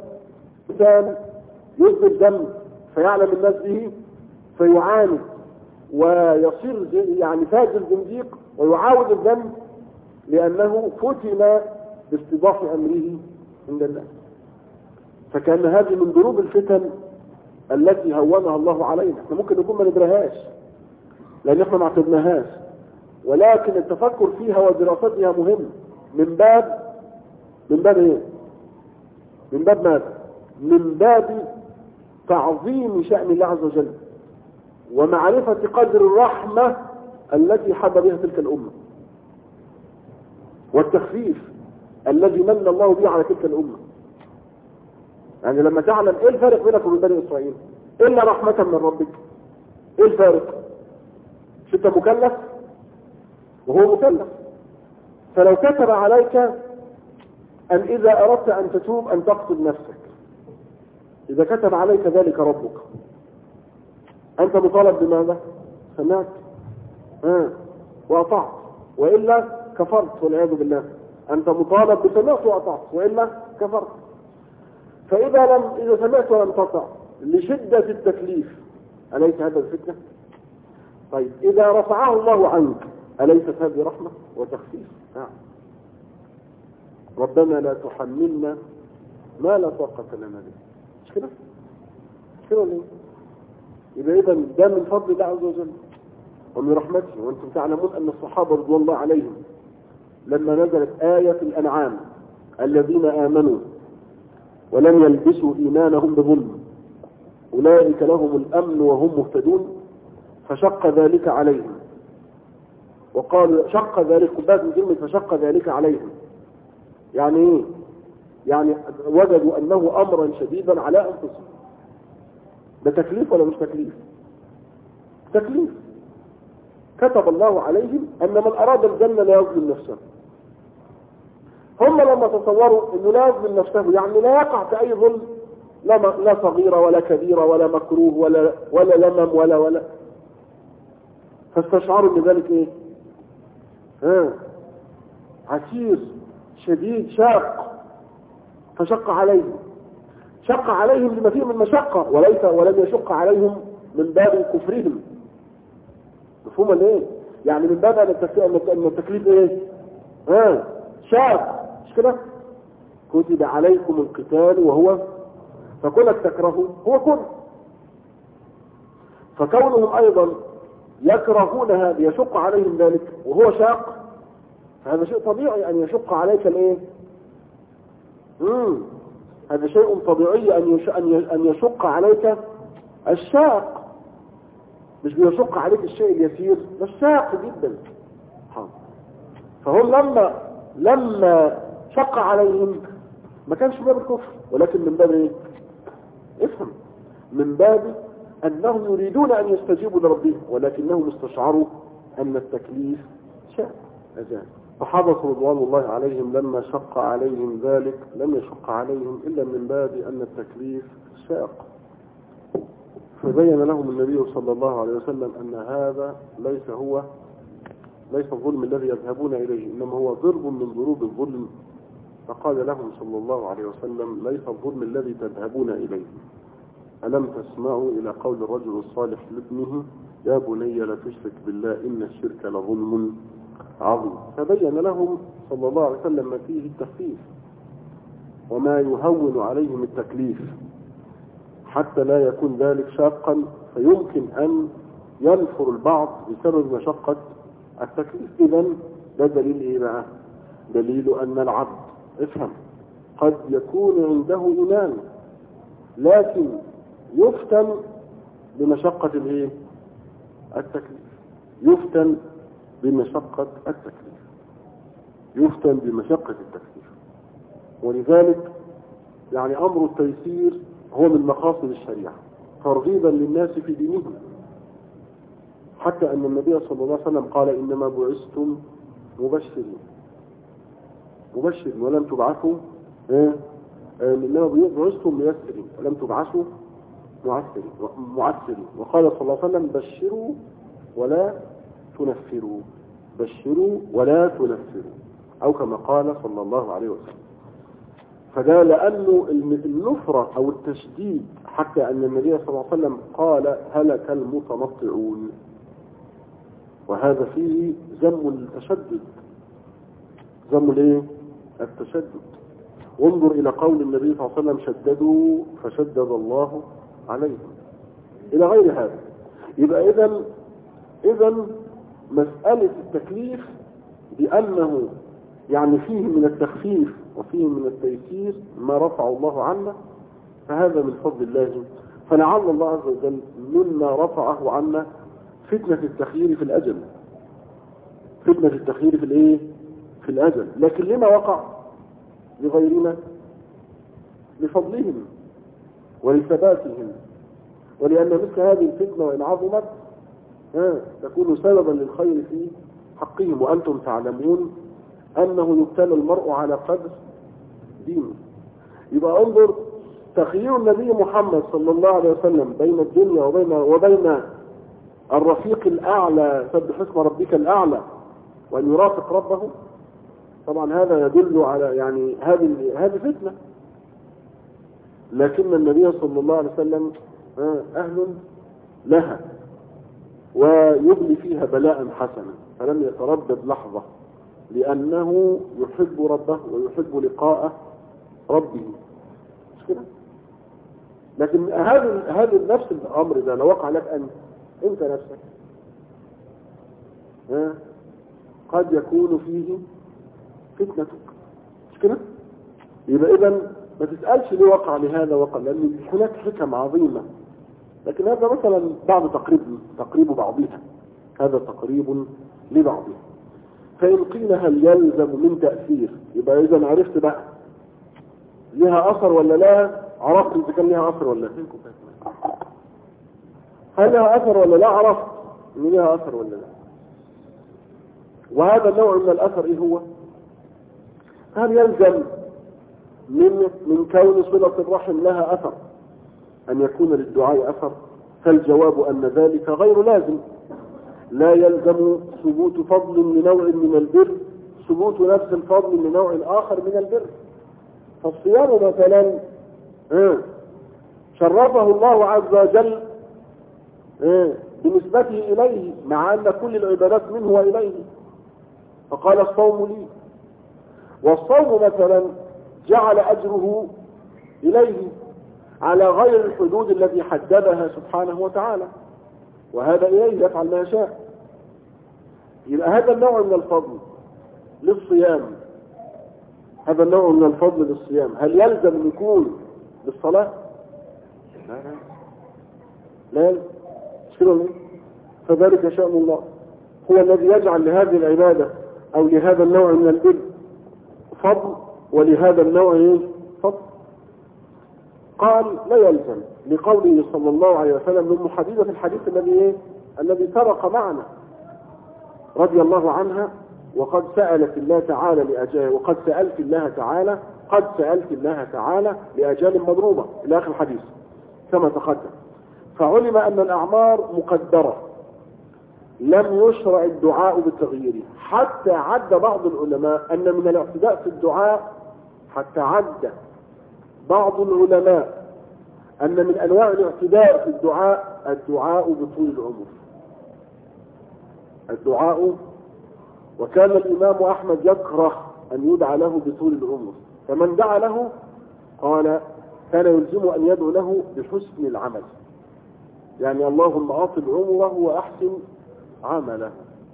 يذنب ذنب فيعلم الناس به فيعاني ويصير يعني فاجر زنديق ويعاود الذنب لأنه فتن باستضاف أمره عند الناس. فكان هذه من ضروب الفتن التي هونها الله علينا. احنا ممكن نكون ما ندرهاش لأن احنا ما اعتدناهاش، ولكن التفكر فيها ودراستها مهم من باب ايه؟ من باب ماذا؟ من باب تعظيم شأن الله عز وجل ومعرفة قدر الرحمة التي حب بها تلك الأمة والتخفيف الذي من الله به على تلك الأمة. يعني لما تعلم ايه الفارق بينك وبين بني إسرائيل إلا رحمة من ربك، ايه الفارق؟ مش انت مكلف وهو مكلف، فلو كتب عليك أن إذا أردت أن تتوب أن تقتل نفسك، إذا كتب عليك ذلك ربك أنت مطالب بماذا؟ سمعت وأطعت، وإلا كفرت والعياذ بالله. أنت مطالب بسمعت وأطعت وإلا كفرت. إذا سمعت ولم تطع لشدة التكليف أليس هذا الفتنة؟ طيب إذا رفعه الله عنك أليست هذه رحمة وتخفيف؟ نعم. ربنا لا تحملنا ما لا طاقة لنا به، مش كده؟ مش كده ولا ايه؟ يبقى إذا ده من فضل الله عز وجل ومن رحمته. وأنتم تعلمون أن الصحابة رضوان الله عليهم لما نزلت آية الأنعام الذين آمنوا ولم يلبسوا إيمانهم بظلم أولئك لهم الأمن وهم مهتدون فشق ذلك عليهم، وقالوا شق ذلك قبات من كلمة فشق ذلك عليهم، يعني ايه؟ يعني وجدوا أنه أمرا شديدا على أنفسهم. ده تكليف ولا مش تكليف؟ تكليف. كتب الله عليهم أن من أراد الجنة لا يظلم نفسه. هم لما تصوروا أنه لا يظلم نفسه يعني لا يقع في أي ظلم، لا صغيرة ولا كبيرة ولا مكروه ولا لمم ولا فاستشعروا ان ذلك ايه؟ عسير شديد شاق، فشق عليهم. شق عليهم لما فيه من مشقة ولم يشق عليهم من باب كفرهم. مفهوم ايه؟ يعني من باب ان التكليف ايه؟ شاق، مش كده؟ كتب عليكم القتال وهو فكونك تكرهه هو كره. فكونهم ايضا يكرهون هذا يشق عليهم ذلك وهو شاق، فهذا شيء طبيعي ان يشق عليك الايه؟ هذا شيء طبيعي ان يشق عليك الشاق، مش بيشق عليك الشيء اليسير، ده الشاق جدا. فهم لما شق عليهم ما كانش من باب الكفر، ولكن من باب ايه؟ افهم، من باب انهم يريدون ان يستجيبوا لربهم ولكنهم استشعروا ان التكليف شاق أجان. صحابة رضوان الله عليهم لما شق عليهم ذلك لم يشق عليهم إلا من باب أن التكليف شاق، فبين لهم النبي صلى الله عليه وسلم أن هذا ليس الظلم الذي يذهبون إليه، إنما هو ضرب من ضروب الظلم فقال لهم صلى الله عليه وسلم: ليس الظلم الذي تذهبون إليه. ألم تسمعوا إلى قول الرجل الصالح لابنه: يا بني لا تشرك بالله إن الشرك لظلم عظيم. فبين لهم صلى الله عليه وسلم ما فيه التخفيف وما يهون عليهم التكليف، حتى لا يكون ذلك شاقا فيمكن أن ينفر البعض بسبب مشقة التكليف. إذن ده دليل إيه بقى؟ دليل أن العبد، افهم، قد يكون عنده إيمان لكن يفتن بمشقة الايه؟ التكليف. يفتن بمشقة التكليف. يفتن بمشقة التكليف. ولذلك يعني أمر التيسير هو من مقاصد الشريعة ترغيبا للناس في دينهم، حتى أن النبي صلى الله عليه وسلم قال: إنما بعثتم مبشرين ولم تبعثوا إنما بعثتم ميسرين ولم تبعثوا معسرين. وقال صلى الله عليه وسلم: بشروا ولا تنفروا، بشروا ولا تنفروا، أو كما قال صلى الله عليه وسلم. فده لأنه النفرة أو التشديد، حتى أن النبي صلى الله عليه وسلم قال: هلك المتنطعون. وهذا فيه ذم التشدد، ذم الايه؟ التشدد. وانظر إلى قول النبي صلى الله عليه وسلم: شددوا فشدد الله عليهم، إلى غير هذا. يبقى إذن مسألة التكليف بأنه يعني فيه من التخفيف وفيه من التيسير ما رفع الله عنا، فهذا من فضل الله. فلعل الله عز وجل مما رفعه عنا فتنة التخيير في الأجل، فتنة التخيير في الايه؟ في الأجل. لكن لما وقع لغيرنا؟ لفضلهم ولثباتهم، ولأن مثل هذه الفتنة وإن عظمت تكون سببا للخير في حقهم. وأنتم تعلمون أنه يبتلى المرء على قدر دينه. يبقى انظر تخيير النبي محمد صلى الله عليه وسلم بين الدنيا وبين الرفيق الأعلى، سبح اسم ربك الأعلى، وأن يرافق ربه. طبعا هذا يدل على يعني هذه فتنة، لكن النبي صلى الله عليه وسلم أهل لها ويبلي فيها بلاء حسنا، فلم يتردد لحظة، لأنه يحب ربه ويحب لقاء ربه، مش كده؟ لكن هذا نفس الأمر ده لو وقع لك أنت نفسك قد يكون فيه فتنتك، مش كده؟ يبقى إذن ما تسألش ليه وقع لهذا وقع، لأن هناك حكم عظيمة. لكن هذا مثلا بعض تقريب بعضها، هذا تقريب لبعضها. فإن قيل هل يلزم من تأثير، يبقى إذن عرفت بقى لها أثر ولا لا؟ عرفت إذا كان لها أثر ولا لا؟ هل لها أثر ولا لا؟ عرفت إن لها أثر ولا لا؟ وهذا النوع من الأثر إيه هو؟ هل يلزم من كون صلة الرحم لها أثر أن يكون للدعاء أثر؟ فالجواب أن ذلك غير لازم. لا يلزم ثبوت فضل لنوع من البر ثبوت نفس الفضل لنوع آخر من البر. فالصيام مثلا شرفه الله عز وجل بنسبته إليه، مع أن كل العبادات منه وإليه، فقال: الصوم لي. والصوم مثلا جعل أجره إليه على غير الحدود التي حددها سبحانه وتعالى، وهذا إليه يفعل ما يشاء. يبقى هذا النوع من الفضل للصيام، هذا النوع من الفضل للصيام هل يلزم أن يكون للصلاة؟ لا لا. فذلك شأن الله، هو الذي يجعل لهذه العبادة أو لهذا النوع من البر فضل ولهذا النوع فضل. قال: لا يلزم، لقوله صلى الله عليه وسلم من محددة الحديث الذي سبق معنا رضي الله عنها: وقد سألت الله تعالى لأجال، وقد سألت الله تعالى، قد سألت الله تعالى لأجال مضروبة إلى آخر الحديث كما تقدم. فعلم أن الأعمار مقدرة، لم يشرع الدعاء بالتغيير، حتى عد بعض العلماء أن من الاعتداء في الدعاء حتى عد بعض العلماء أن من أنواع الاعتداء في الدعاء بطول العمر. الدعاء، وكان الإمام أحمد يكره أن يدعى له بطول العمر، فمن دعا له قال كان يلزم أن يدعو له بحسن العمل، يعني اللهم أطل عمره وأحسن عمله.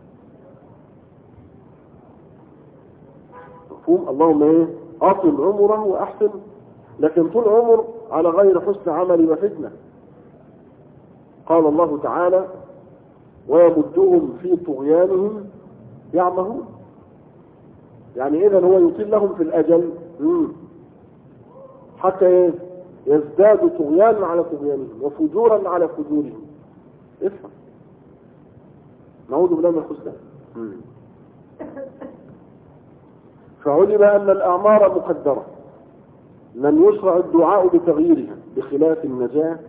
مفهوم؟ اللهم أطل عمره وأحسن، لكن طول عمر على غير حسن عمل وفتنة. قال الله تعالى ويمدهم في طغيانهم يعمهون، يعني إذن هو يطيل لهم في الأجل حتى يزدادوا طغيانا على طغيانهم وفجورا على فجورهم. افهم، نعوذ بالله من الخسران. فعلم أن الأعمار مقدرة، لن يشرع الدعاء بتغييرها، بخلاف النجاة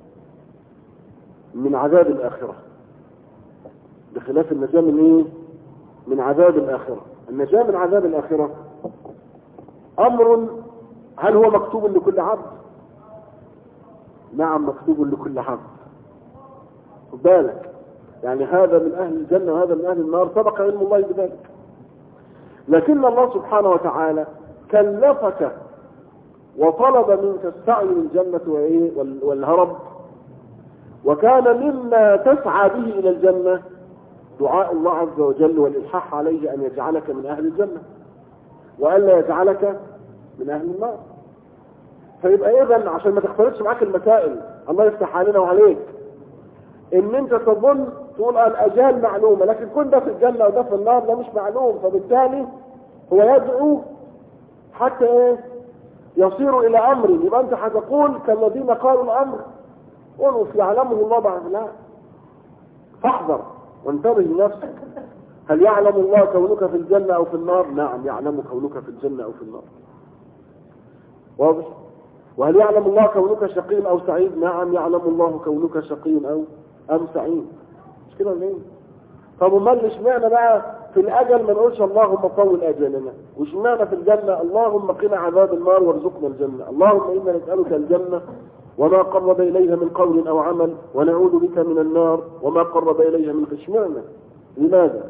من عذاب الآخرة. بخلاف النجاة من ايه؟ من عذاب الآخرة. النجاة من عذاب الآخرة أمر، هل هو مكتوب لكل عبد؟ نعم مكتوب لكل عبد. خد بالك، يعني هذا من أهل الجنة وهذا من أهل النار، سبق علم الله بذلك. لكن الله سبحانه وتعالى كلفك وطلب منك السعي للجنة والهرب، وكان مما تسعى به إلى الجنة دعاء الله عز وجل والإلحاح عليه أن يجعلك من أهل الجنة وألا يجعلك من أهل النار. فيبقى إذن عشان ما تختلطش معاك المسائل، الله يفتح علينا وعليك، إن أنت تظن تقول الأجال معلومة، لكن كن ده في الجنة وده في النار ده مش معلوم، فبالتالي هو يدعو حتى يصير إلى أمر. يبقى أنت هتقول كالذين قالوا الأمر قولوا يعلمه الله بعد لا. فاحذر وانتبه لنفسك، هل يعلم الله كونك في الجنة أو في النار؟ نعم يعلم كونك في الجنة أو في النار، واضح. وهل يعلم الله كونك شقي أو سعيد؟ نعم يعلم الله كونك شقي أو سعيد. مش كده ليه؟ طب امال اشمعنى بقى في الأجل ما نقولش اللهم طول أجلنا، واشمعنى في الجنة اللهم قنا عذاب النار وارزقنا الجنة؟ اللهم إنا نسألك الجنة وما قرب إليها من قول أو عمل، ونعوذ بك من النار وما قرب إليها من اشمعنى؟ لماذا؟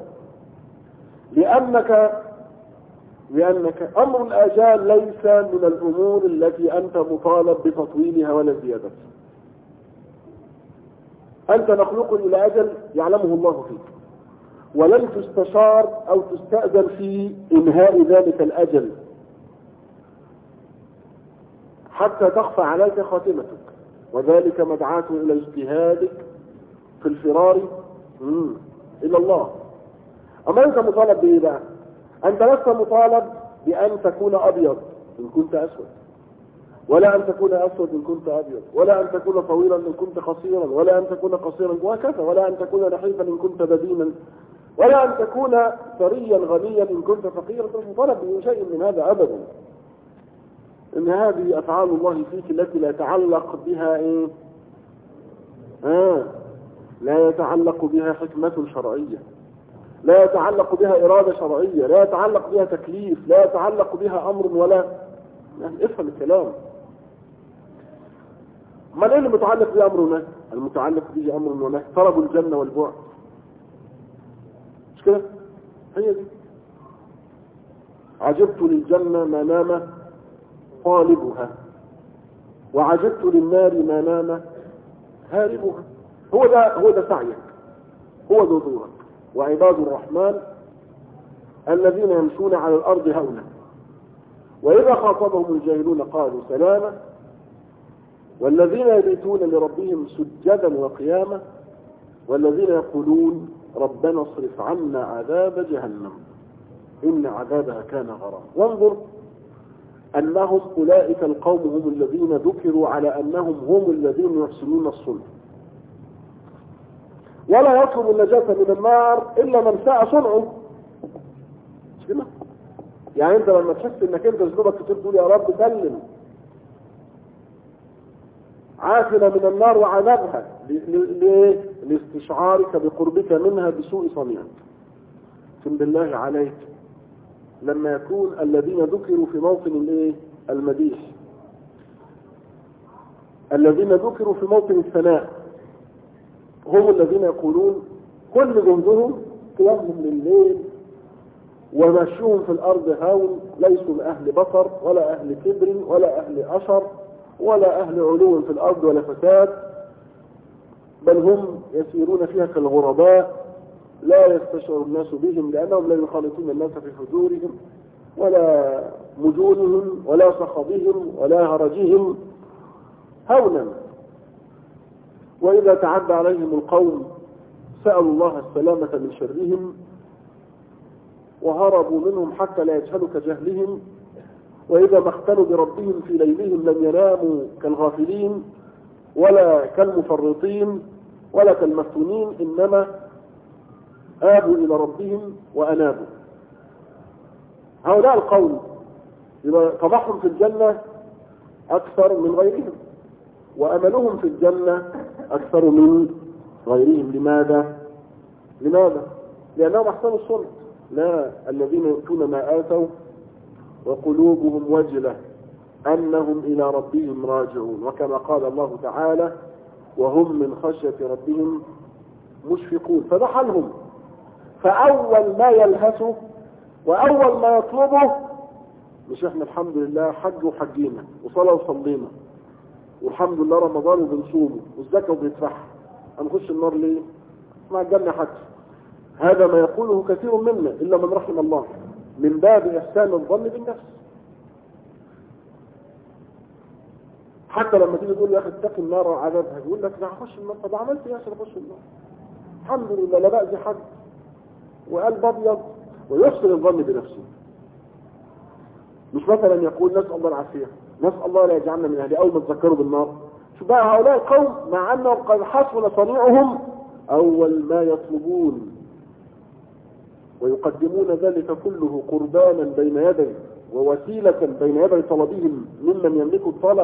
لأنك أمر الآجال ليس من الأمور التي أنت مطالب بتطويلها ولا زيادتها. أنت مخلوق إلى أجل يعلمه الله فيك، ولن تستشار أو تستأذن في إنهاء ذلك الأجل حتى تخفى عليك خاتمتك، وذلك مدعاة إلى اجتهادك في الفرار إلى الله. أما أنت مطالب بإيه بقى؟ أنت لست مطالب بأن تكون أبيض إن كنت أسود، ولا أن تكون أسود إن كنت أبيض، ولا أن تكون طويلا إن كنت قصيرا، ولا أن تكون قصيرا وهكذا، ولا أن تكون نحيفا إن كنت بدينا، ولا أن تكون ثريا غنيا إن كنت فقيرا. مش مطالب بشيء من هذا أبدا. إن هذه أفعال الله فيك التي لا يتعلق بها لا يتعلق بها حكمة شرعية، لا يتعلق بها إرادة شرعية، لا يتعلق بها تكليف، لا يتعلق بها أمر ولا يعني افهم الكلام. ما ايه اللي متعلق به أمر ونهي؟ المتعلق به أمر ونهي طلب الجنة والبعد، مش كده؟ هي دي. عجبت للجنة ما نام طالبها، وعجبت للنار ما نام هاربها. هو ده سعيك، هو ده دورك. وعباد الرحمن الذين يمشون على الأرض هونا وإذا خاطبهم الجاهلون قالوا سلاما، والذين يبيتون لربهم سجدا وقياما، والذين يقولون ربنا اصرف عنا عذاب جهنم إن عذابها كان غراما. وانظر أنهم أولئك القوم هم الذين ذكروا على أنهم هم الذين يحسنون الصلح، ولا يطلب النجاة من النار إلا من ساء صنعه. مش كده؟ يعني أنت لما تحس إنك أنت ذنوبك كتير تقول يا رب سلم عافنا من النار وعذابها، لاستشعارك بقربك منها بسوء صنيعك. ثم بالله عليك لما يكون الذين ذكروا في موطن الايه؟ المديح، الذين ذكروا في موطن الثناء هم الذين يقولون كل جهدهم قيامهم لليل ومشيهم في الأرض هون، ليسوا أهل بصر ولا أهل كبر ولا أهل أشر ولا أهل علو في الأرض ولا فساد، بل هم يسيرون فيها كالغرباء لا يستشعر الناس بهم، لأنهم لا يخالطون الناس في فجورهم ولا مجونهم ولا صخبهم ولا هرجهم هونا. وإذا تعدى عليهم القوم سألوا الله السلامة من شرهم وهربوا منهم حتى لا يجهلوا كجهلهم، وإذا ما اختلوا بربهم في ليلهم لم يناموا كالغافلين ولا كالمفرطين ولا كالمفتونين، إنما آبوا إلى ربهم وأنابوا. هؤلاء القوم طمعهم في الجنة أكثر من غيرهم، وأملهم في الجنة أكثر من غيرهم. لماذا؟ لأنهم أحسنوا الصنع. لا، الذين يؤتون ما آتوا وقلوبهم وجلة أنهم إلى ربهم راجعون، وكما قال الله تعالى وهم من خشية ربهم مشفقون. فده حالهم. فأول ما يلهثوا وأول ما يطلبوا، مش احنا الحمد لله حج وحجينا وصلاة وصلينا والحمد لله رمضان وبنصومه والزكاة وبيدفعها، هنخش النار ليه؟ مع الجنة حج. هذا ما يقوله كثير منا إلا من رحم الله، من باب إحسان الظن بالنفس. حتى لما تيجي تقول يا أخي اتق النار وعذابها، يقول لك لا هخش النار. طب عملت ايه عشان اخش النار؟ الحمد لله لا بأذي حد وقلب أبيض ويحسن الظن بنفسه. مش مثلا يقول نسأل الله العافية، نسأل الله لا يجعلنا من أهل، أول ما تذكروا بالنار. شو بقى هؤلاء القوم مع أنهم قد حسن صنيعهم أول ما يطلبون ويقدمون ذلك كله قربانا بين يدي ووسيلة بين يدي طلبهم ممن يملك الطلب،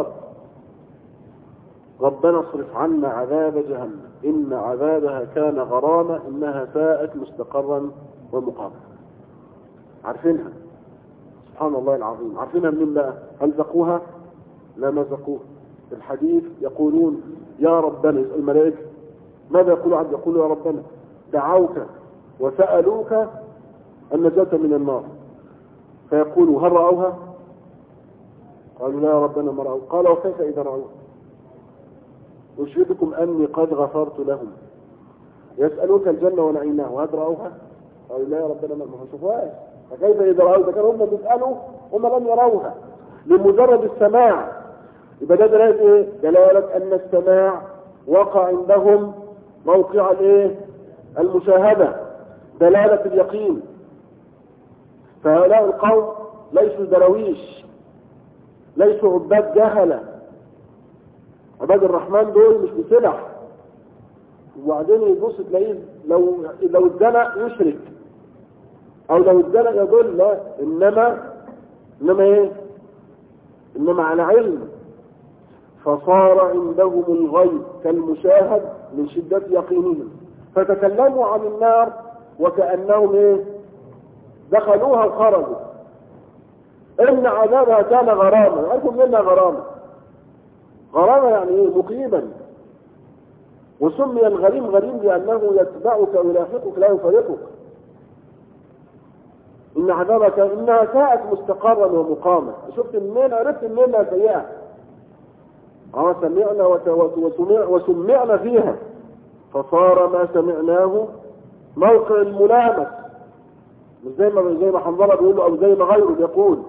ربنا اصرف عنا عذاب جهنم إن عذابها كان غراما إنها ساءت مستقرا ومقاما. عارفينها سبحان الله العظيم. عارفينها منين بقى؟ هل ذقوها؟ لا، ما ذقوها. الحديث يقولون يا ربنا، الملائكة ماذا يقولوا عبد؟ يقولوا يا ربنا دعوك وسألوك النجاة من النار، فيقولوا هل رأوها؟ قالوا لا يا ربنا ما رأوها. قال وكيف إذا رأوها؟ أشهدكم أني قد غفرت لهم. يسألوك الجنة ونعيمها وهل رأوها؟ قالوا لا يا ربنا ما شافوهاش. فكيف إذا رأوها؟ كانوا هم بيسألوا هم لم يروها لمجرد السماع. يبقى ده دلالة ايه؟ دلالة أن السماع وقع عندهم موقع الايه؟ المشاهدة، دلالة اليقين. فهؤلاء القوم ليسوا درويش، ليسوا عباد جهلة. عباد الرحمن دول مش بسلح، وبعدين يبص تلاقيه لو اتزنق يشرك او لو اتزنق يضل. لا، انما ايه؟ انما على علم. فصار عندهم الغيب كالمشاهد من شدة يقينهم، فتكلموا عن النار وكأنهم ايه؟ دخلوها وخرجوا. ان عذابها كان غراما. عارفوا منها غراما؟ غراما يعني ايه؟ مقيما. وسمي الغريم غريم لأنه يتبعك ويلاحقك لا يفارقك. إن عذابك إنها ساءت مستقرا ومقاما. شفت منين؟ عرفت منين سيئة؟ سمعنا وسمعنا فيها، فصار ما سمعناه موقع الملامس. مش زي ما حنظلة بيقول أو زي ما غيره بيقول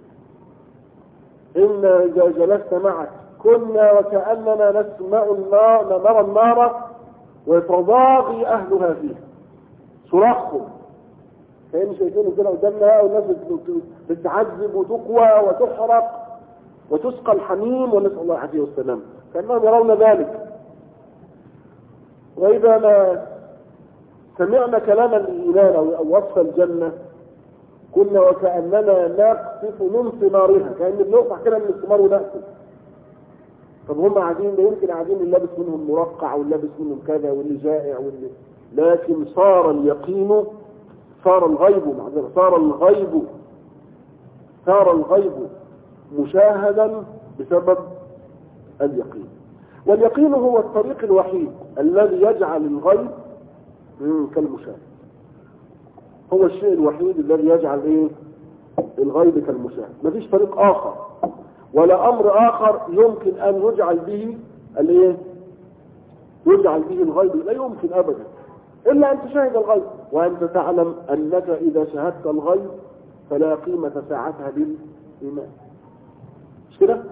إن إذا جلست معك كنا وكأننا نسمع النار، نرى النار ويتضاغي أهلها فيها صراخهم. كأن شايفين كده قدامنا والناس بتعذب وتقوى وتحرق وتسقى الحميم، ونسأل الله العافية والسلام. كأنهم يرون ذلك. وإذا ما سمعنا كلام الإيمان أو وصف الجنة كنا وكأننا نقصف من ثمارها، كأن بنقطع كده من الثمار ونأكل. طب هم قاعدين، ده يمكن قاعدين اللي لابس منهم مرقع واللي لابس منهم كذا واللي جائع واللي، لكن صار اليقين، صار الغيب صار الغيب مشاهدا بسبب اليقين. واليقين هو الطريق الوحيد الذي يجعل الغيب كالمشاهد. هو الشيء الوحيد الذي يجعل الغيب كالمشاهد. مفيش طريق آخر ولا أمر آخر يمكن أن يجعل به يجعل به الغيب، لا يمكن أبدا إلا أن تشاهد الغيب، وأنت تعلم أنك إذا شاهدت الغيب فلا قيمة ساعتها للإيمان. مش كده؟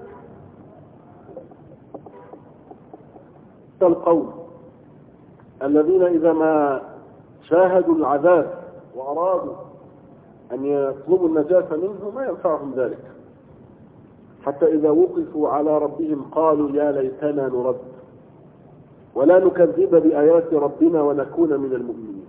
القوم الذين إذا ما شاهدوا العذاب وأرادوا أن يطلبوا النجاة منه ما ينفعهم ذلك، حتى إذا وقفوا على ربهم قالوا يا ليتنا نرد ولا نكذب بآيات ربنا ونكون من المؤمنين.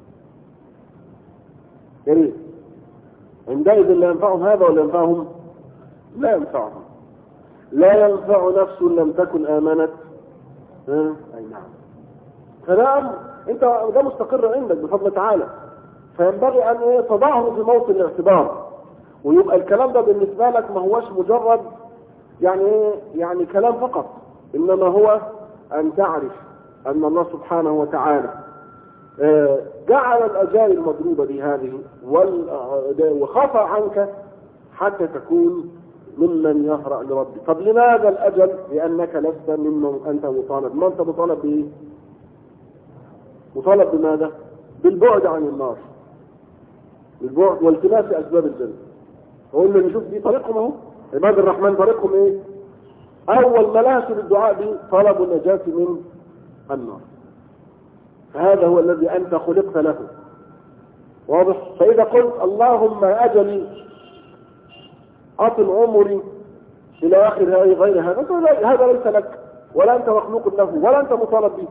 يعني عندئذ لا ينفعهم هذا ولا ينفعهم؟ لا ينفعهم. لا ينفع نفس لم تكن آمنت. أي نعم. فده أمر أنت ده مستقر عندك بفضل تعالى، فينبغي أن تضعه في موطن الاعتبار، ويبقى الكلام ده بالنسبة لك ما هوش مجرد يعني كلام فقط، إنما هو أن تعرف أن الله سبحانه وتعالى جعل الأجال المضروبة بهذه وخفى عنك حتى تكون ممن يهرع لربك. طب لماذا الأجل؟ لأنك لست ممن أنت مطالب. ما أنت مطالب به؟ مطالب بماذا؟ بالبعد عن النار، بالبعد والتماس أسباب الجنة. قلنا نشوف دي طريقهم اهو، عباد الرحمن طريقهم أول ما لهسوا بالدعاء به طلبوا النجاة من النار. فهذا هو الذي أنت خلقت له. واضح؟ فإذا قلت اللهم أجلي أطل عمري إلى آخر غير هذا ليس لك، ولا أنت مخلوق له، ولا أنت مطالب به.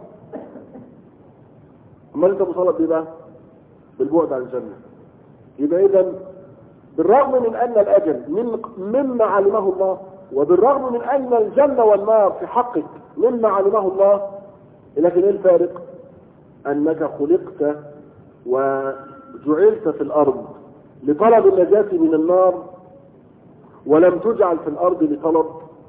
أما أنت مطالب به بقى بالبعد عن الجنة. يبقى إذن بالرغم من أن الأجل مما علمه الله، وبالرغم من أن الجنة والنار في حقك مما علمه الله، لكن إيه الفارق؟ أنك خلقت وجعلت في الأرض لطلب النجاة من النار، ولم تجعل في الأرض لطلب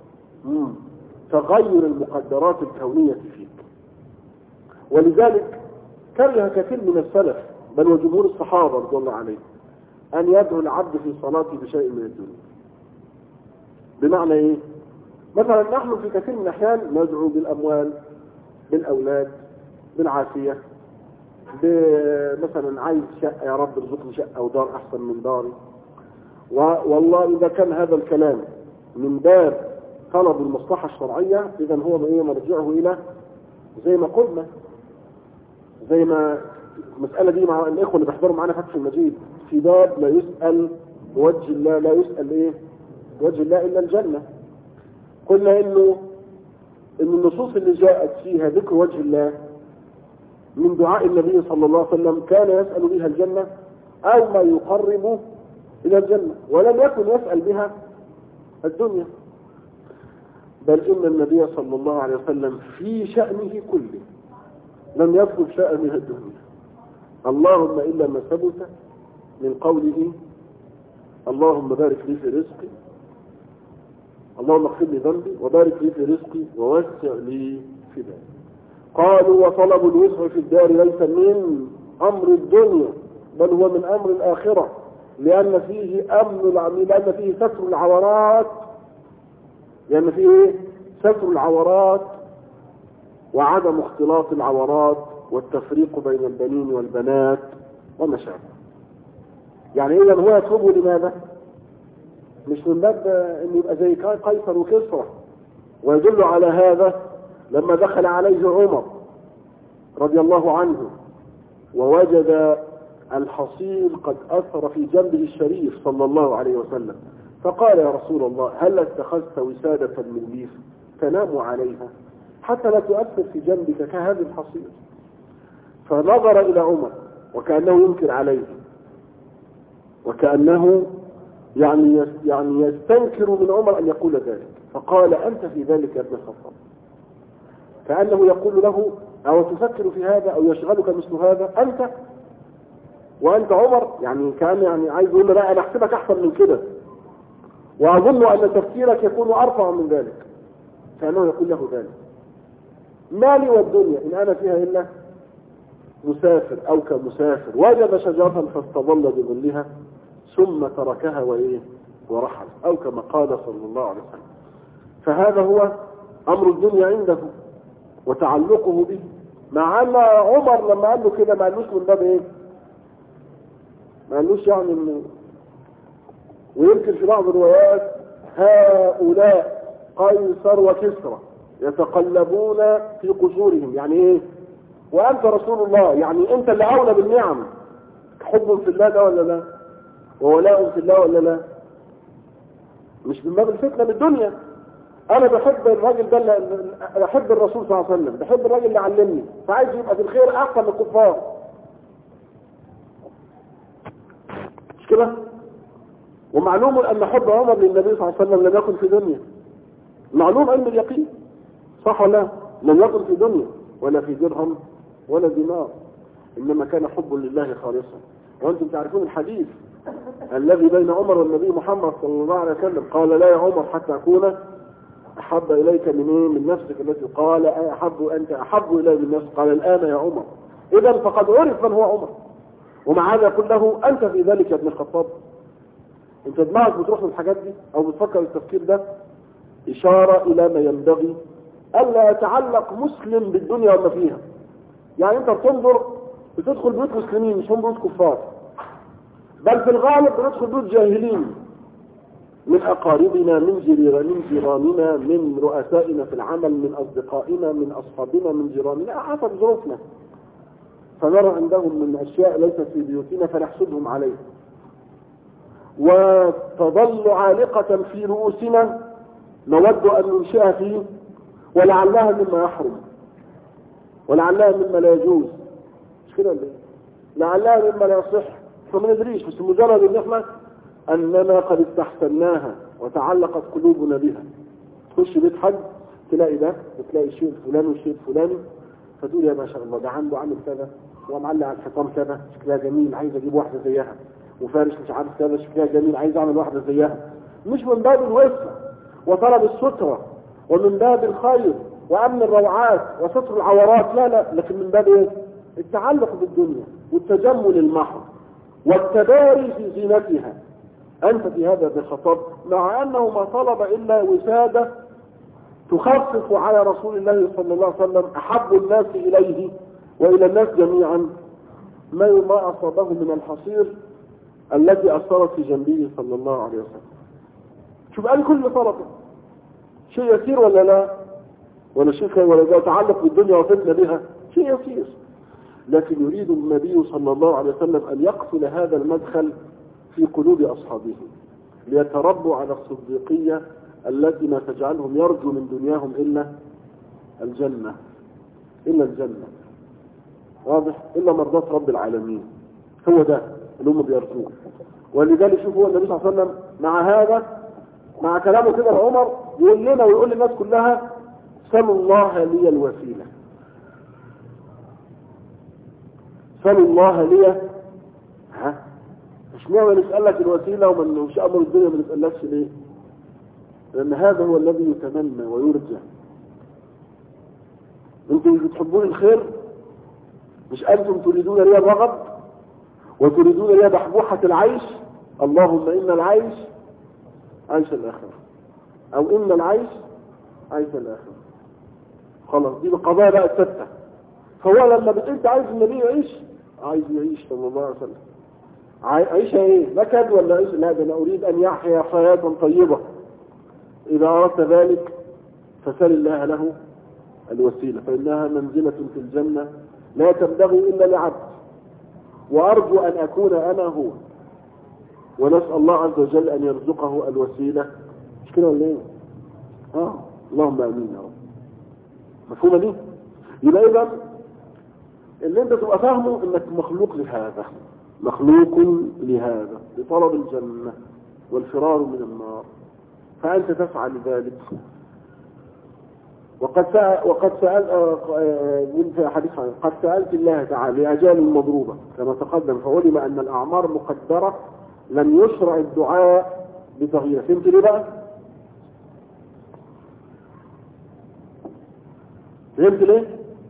تغير المقدرات الكونية فيك. ولذلك كره كثير من السلف بل وجمهور الصحابة رضي الله عليهم أن يدعو العبد في صلاته بشيء من الدنيا. بمعنى إيه؟ مثلا نحن في كثير من الأحيان ندعو بالأموال، بالأولاد، بالعافية، مثلا عايز شقة يا رب ارزقني شقة ودار أحسن من داري. والله إذا كان هذا الكلام من باب طلب المصلحة الشرعية، إذا هو مرجعه إلى زي ما قلنا، زي ما المسألة دي مع الإخوة اللي بيحضروا معنا فتح المجيد، في باب لا يسأل بوجه الله، لا يسأل بوجه الله إلا الجنة. قلنا إن النصوص اللي جاءت فيها ذكر وجه الله من دعاء النبي صلى الله عليه وسلم كان يسأل بها الجنة أو ما يقرب إلى الجنة، ولم يكن يسأل بها الدنيا. بل إن النبي صلى الله عليه وسلم في شأنه كله لم يطلب شيئا من الدنيا، اللهم إلا ما ثبت من قوله اللهم بارك لي في رزقي، اللهم اغفر لي ذنبي وبارك لي في رزقي ووسع لي في داري. قالوا وطلب الوسع في الدار ليس من أمر الدنيا بل هو من أمر الآخرة، لأن فيه لأن فيه ستر العورات، لأن فيه ستر العورات وعدم اختلاط العورات والتفريق بين البنين والبنات وما شابه. يعني إذا هو يطلبه لماذا؟ مش من باب أن يبقى زي قيصر وكسرى. ويدل على هذا لما دخل عليه عمر رضي الله عنه ووجد الحصير قد أثر في جنبه الشريف صلى الله عليه وسلم، فقال يا رسول الله هل اتخذت وسادة من ليف تنام عليها حتى لا تؤثر في جنبك كهذا الحصير؟ فنظر إلى عمر وكأنه ينكر عليه، وكأنه يعني يستنكر من عمر أن يقول ذلك، فقال أنت في ذلك يا ابن الخطاب، كأنه يقول له أو تفكر في هذا أو يشغلك مثل هذا أنت وأنت عمر، يعني كان عايز يقول له لا أنا أحسبك أحسن من كده، وأظن أن تفكيرك يكون أرفع من ذلك، كأنه يقول له ذلك: ما لي والدنيا إن أنا فيها إلا مسافر أو كمسافر وجد شجرة فاستظل بظلها ثم تركها ورحل، أو كما قال صلى الله عليه وسلم. فهذا هو أمر الدنيا عنده وتعلقه به، مع أن عمر لما قال له كده ما قالوش من باب إيه؟ ما قالوش يعني ويمكن في بعض الروايات: هؤلاء قيصر وكسرى يتقلبون في قصورهم، يعني ايه؟ وانت رسول الله، يعني انت اللي اولى بالنعم. حب في الله ده ولا لا؟ وولاء في الله ولا لا؟ مش من باب الفتنه بالدنيا. انا بحب الراجل ده، بحب الرسول صلى الله عليه وسلم، بحب الراجل اللي علمني، فعايز يبقى في الخير احسن من الكفار، مش كده؟ ومعلوم ان حب عمر للنبي صلى الله عليه وسلم لم يكن في دنيا، معلوم علم اليقين، صح ولا لا؟ لم يكن في دنيا ولا في درهم ولا دينار، انما كان حب لله خالصا. وانتم تعرفون الحديث الذي بين عمر والنبي محمد صلى الله عليه وسلم: قال: لا يا عمر حتى اكون احب اليك من نفسك التي، قال: انت احب الي من نفسك، قال: الان يا عمر. اذا فقد عرف من هو عمر، ومع هذا يقول له: انت في ذلك يا ابن الخطاب. انت دماغك بتروح للحاجات دي او بتفكر التفكير ده، اشاره الى ما ينبغي الا يتعلق مسلم بالدنيا وما فيها. يعني انت بتدخل بيوت مسلمين، مش هم بيوت كفار، بل في الغالب بندخل بيوت جاهلين، من اقاربنا، من جيراننا، من رؤسائنا في العمل، من اصدقائنا، من اصحابنا، من جيراننا، حسب ظروفنا. فنرى عندهم من اشياء ليست في بيوتنا فنحسدهم عليه، وتظل عالقة في رؤوسنا نود ان ننشئها فيه، ولعلها مما يحرم، ولعلها مما لا يجوز، مش كده ليه؟ لعلها مما لا يصح، فما ندريش، بس مجرد ان احنا اننا قد استحسناها وتعلقت قلوبنا بها. تخش بيت حج تلاقي ده وتلاقي الشيء الفلاني والشيء الفلاني، فتقول يا ما شاء الله ده عنده عامل كذا، ومعلق على الحيطان كذا شكلها جميل عايز اجيب واحده زيها، وفارش مش عارف كذا شكلها جميل عايز اعمل واحده زيها. مش من باب الوسع وطلب الستره ومن باب الخير وامن الروعات وستر العورات، لا، لكن من باب ايه؟ التعلق بالدنيا والتجمل المحض والتباري في زينتها. انت في هذا ابن الخطاب، مع انه ما طلب الا وساده تخفف على رسول الله صلى الله عليه وسلم احب الناس اليه والى الناس جميعا ما اصابه من الحصير التي اثرت في جنبه صلى الله عليه وسلم. شوف قال كل طلبه شيء يسير ولا لا؟ ولا شيء خير ولا يتعلق بالدنيا وفتنه بها، شيء يسير. لكن يريد النبي صلى الله عليه وسلم ان يقفل هذا المدخل في قلوب اصحابه ليتربوا على الصديقيه التي ما تجعلهم يرجو من دنياهم الا الجنه، واضح؟ الا مرضات رب العالمين، هو ده اللي هم بيرجوه. ولذلك شوفوا النبي صلى الله عليه وسلم مع هذا، مع كلامه كده لعمر، يقول لنا ويقول للناس كلها: سلوا الله لي الوسيله، سلوا الله لي. مش نعمل نسألك الوسيله ومش امر الدنيا ما نسألكش ليه؟ لان هذا هو الذي يتمنى ويرجى. انتم مش بتحبون الخير؟ مش انتم تريدون لي الرغب وتريدون لي بحبوحه العيش؟ اللهم ان العيش عيش الاخره، او ان العيش عيش الاخره. خلاص دي القضايا بقى الثابته. فهو لما انت عايز النبي يعيش، عايز يعيش صلى الله عليه وسلم، عيشها ايه؟ نكد ولا عيش؟ لا، ده انا اريد ان يحيا حياه طيبه. اذا اردت ذلك فسل الله له الوسيله، فانها منزله في الجنه لا تنبغي الا لعبد، وارجو ان اكون انا هو، ونسال الله عز وجل ان يرزقه الوسيله. مش كده ولا ايه؟ اللهم امين يا رب. مفهومه دي؟ يبقى اذا اللي انت تبقى فاهمه انك مخلوق لهذا، مخلوق لهذا، لطلب الجنه والفرار من النار، فانت تسعى لذلك. وقد سألت الله تعالى لأجال مضروبة كما تقدم، فعلم أن الأعمار مقدرة، لم يشرع الدعاء بتغييره. فهمت ليه بقى؟ فهمت ليه؟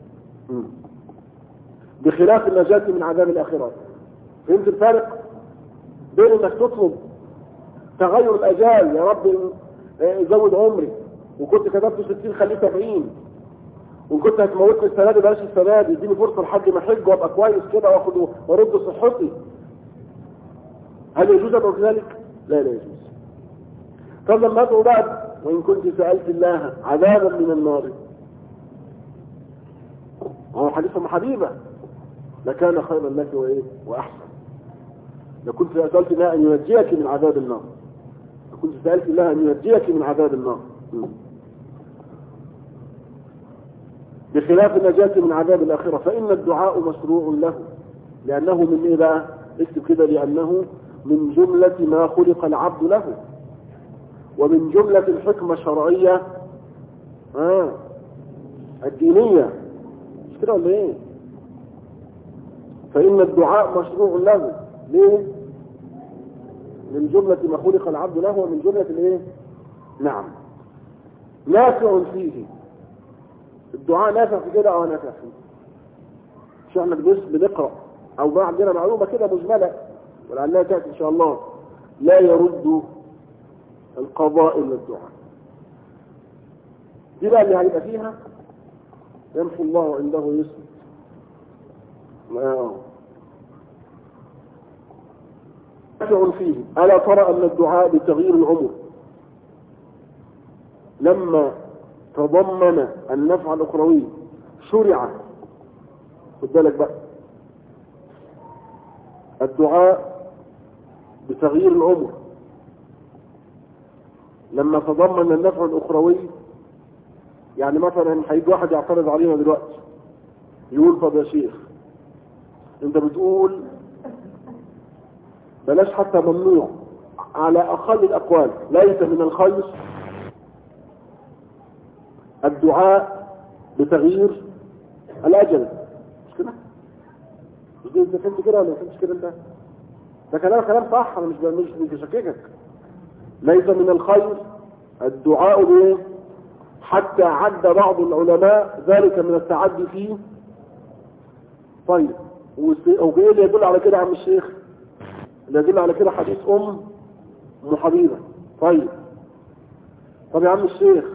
بخلاف النجاة من عذاب الآخرة. فهمت الفرق بين انك تطلب تغير الأجال، يا رب زود عمري، وكنت كتبت 60 خليه 70، وكنت هتموتني السنة دي بلاش السنة دي، اديني فرصة لحد ما احج وابقى كويس كده واخد وارد صحتي. هل يجوز أن ذلك؟ لا يجوز. طب لما ادعو بقى وإن كنت سألت الله عذابا من النار، هو حديث ام حبيبة، لكان خيرا لك وايه واحسن. لو كنت سألت الله ان ينجيك من عذاب النار، لو كنت سألت الله ان ينجيك من عذاب النار، بخلاف النجاة من عذاب الآخرة. فإن الدعاء مشروع له، لأنه من إيه بقى؟ اكتب كده، لأنه من جملة ما خلق العبد له، ومن جملة الحكمة الشرعية الدينية. مش كده ولا إيه؟ فإن الدعاء مشروع له. ليه؟ من جملة ما خلق العبد له، ومن جملة الإيه؟ نعم، نافع فيه. الدعاء نافع في كده أو نافع فيه. مش احنا بنقرأ أو ما عندنا معلومة كده مجملة ولعلها تأتي إن شاء الله، لا يرد القضاء إلا الدعاء. دي بقى اللي هيبقى فيها يمحو الله عنده يسر. نافع فيه. ألا ترى أن الدعاء بتغيير العمر لما تضمن النفع الأخروي شرع. خد بالك بقى، الدعاء بتغيير العمر لما تضمن النفع الأخروي. يعني مثلا هيجي واحد يعترض علينا دلوقتي يقول طب يا شيخ انت بتقول بلاش حتى ممنوع، على أقل الأقوال ليس من الخير الدعاء بتغيير الأجل. مش كده؟ انت فهمت كده ولا ما فهمتش كده؟ انت ده كلام صح، انا مش بشككك. ليس من الخير الدعاء به، حتى عد بعض العلماء ذلك من التعدي فيه. طيب وايه اللي يدل على كده يا عم الشيخ؟ اللي يدل على كده حديث ام حبيبة. طيب يا عم الشيخ،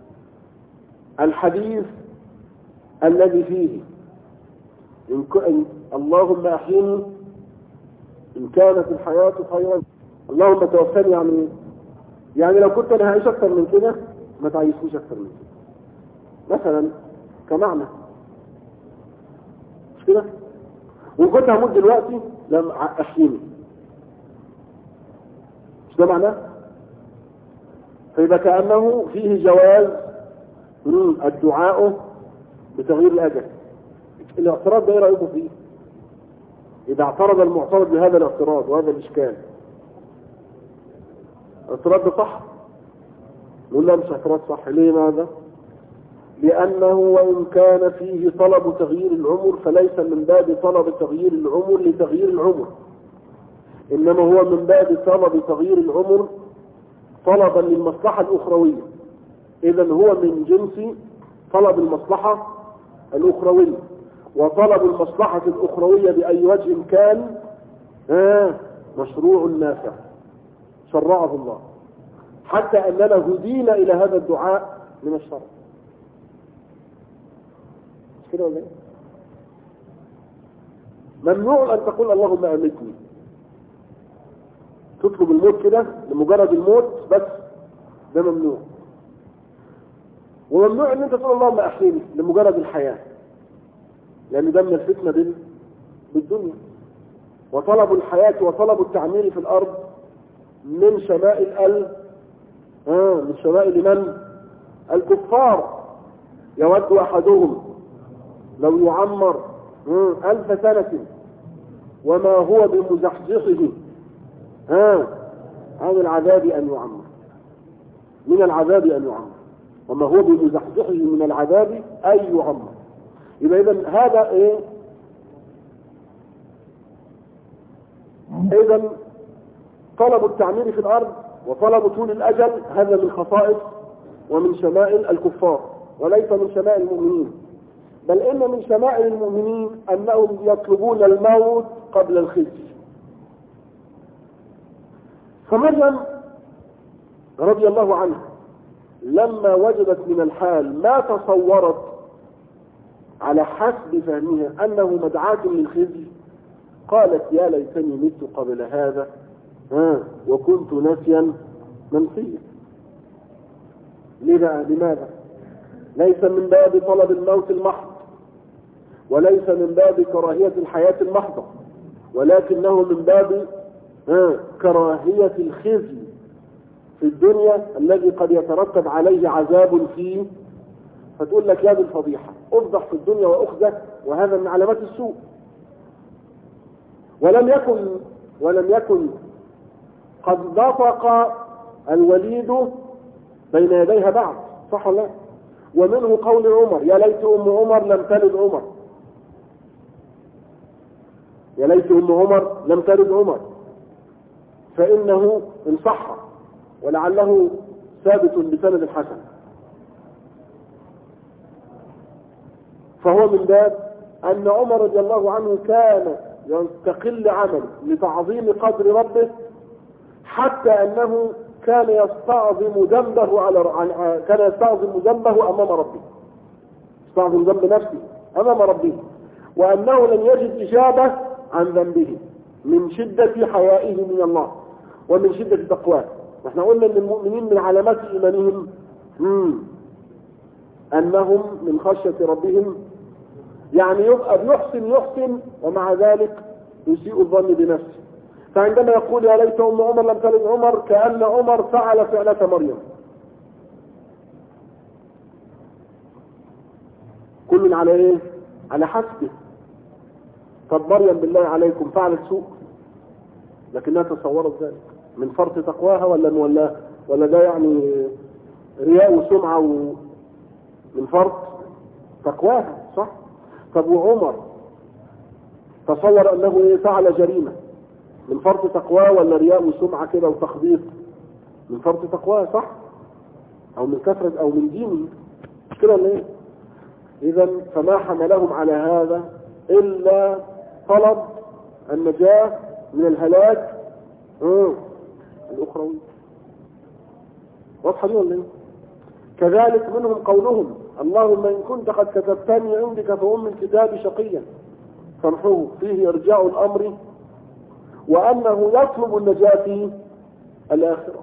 الحديث الذي فيه اللهم أحيني إن كانت الحياة خيرا، اللهم توفني. يعني لو كنت أنا هعيش أكثر من كده ما تعيشنيش أكثر من كده مثلا، كمعنى. مش كده؟ وكنت هموت دلوقتي لم أحيني، مش ده معناه؟ فيبقى كأنه فيه جواز الدعاء بتغيير الأجل. الاعتراض ده ايه رأيكم فيه؟ إذا اعترض المعترض بهذا الاعتراض وهذا الإشكال، الاعتراض ده صح؟ نقول لا، مش اعتراض صح. ليه؟ ماذا؟ لأنه وإن كان فيه طلب تغيير العمر فليس من باب طلب تغيير العمر لتغيير العمر، إنما هو من باب طلب تغيير العمر طلبا للمصلحة الأخروية. إذن هو من جنس طلب المصلحة الأخروية، وطلب المصلحة الأخروية بأي وجه كان مشروع نافع شرعه الله، حتى أننا هدينا إلى هذا الدعاء من الشرع. مش كده ولا ايه؟ ممنوع أن تقول اللهم أمتني، تطلب الموت كده لمجرد الموت بس، ده ممنوع. وممنوع أن أنت تقول اللهم أحيني لمجرد الحياة، لأن ده من الفتنة بالدنيا. وطلب الحياة وطلب التعمير في الأرض من شمائل من شمائل من؟ الكفار. يود أحدهم لو يعمر 1000 سنة وما هو بمزحزحه عن العذاب أن يعمر، من العذاب أن يعمر، وما هو بمزحزحه من العذاب أن يعمر. يبقى إذن هذا إيه؟ إذن طلب التعمير في الأرض وطلب طول الأجل هذا من خصائص ومن شمائل الكفار وليس من شمائل المؤمنين، بل إن من شمائل المؤمنين أنهم يطلبون الموت قبل الخزي. فمريم رضي الله عنها لما وجدت من الحال ما تصورت على حسب فهمها أنه مدعاة للخزي، قالت يا ليتني مت قبل هذا وكنت نسيا منسيا. لماذا؟ ليس من باب طلب الموت المحض، وليس من باب كراهية الحياة المحضة، ولكنه من باب كراهية الخزي في الدنيا الذي قد يترتب عليه عذاب فيه، فتقول لك يا ذي الفضيحة افضح في الدنيا واخذه، وهذا من علامات السوء. ولم يكن قد نطق الوليد بين يديها بعد، صح ولا لا؟ ومنه قول عمر يا ليت ام عمر لم تلد عمر، يا ليت ام عمر لم تلد عمر، فانه ان صح ولعله ثابت بسند الحسن، فهو من باب أن عمر رضي الله عنه كان يستقل عمله لتعظيم قدر ربه، حتى أنه كان يستعظم ذنبه أمام ربه، يستعظم ذنب نفسه أمام ربه، وأنه لم يجد إجابة عن ذنبه من شدة حيائه من الله ومن شدة تقواه. نحن قلنا أن المؤمنين من علامات إيمانهم أنهم من خشية ربهم، يعني يبقى يحسن ومع ذلك يسيء الظن بنفسه. فعندما يقول يا ليت ام عمر لم تلد عمر، كأن عمر فعل فعلة مريم. كل على ايه؟ على حسبه. طب مريم بالله عليكم فعلت سوء لكنها تصورت ذلك من فرط تقواها ولا ده يعني رياء وسمعة من فرط تقواها، صح؟ طب وعمر تصور انه فعل جريمة من فرط تقواه ولا رياء وسمعة كده وتخبيط؟ من فرط تقواه، صح؟ او من كثرة او من دينه، مش كده ولا ايه؟ اذا فما حملهم على هذا الا طلب النجاة من الهلاك الاخروي. واضحة دي ولا ايه؟ كذلك منهم قولهم اللهم إن كنت قد كتبتني عندك فأم الكتاب شقيا فامحوه، فيه إرجاع الأمر وأنه يطلب النجاة في الآخرة.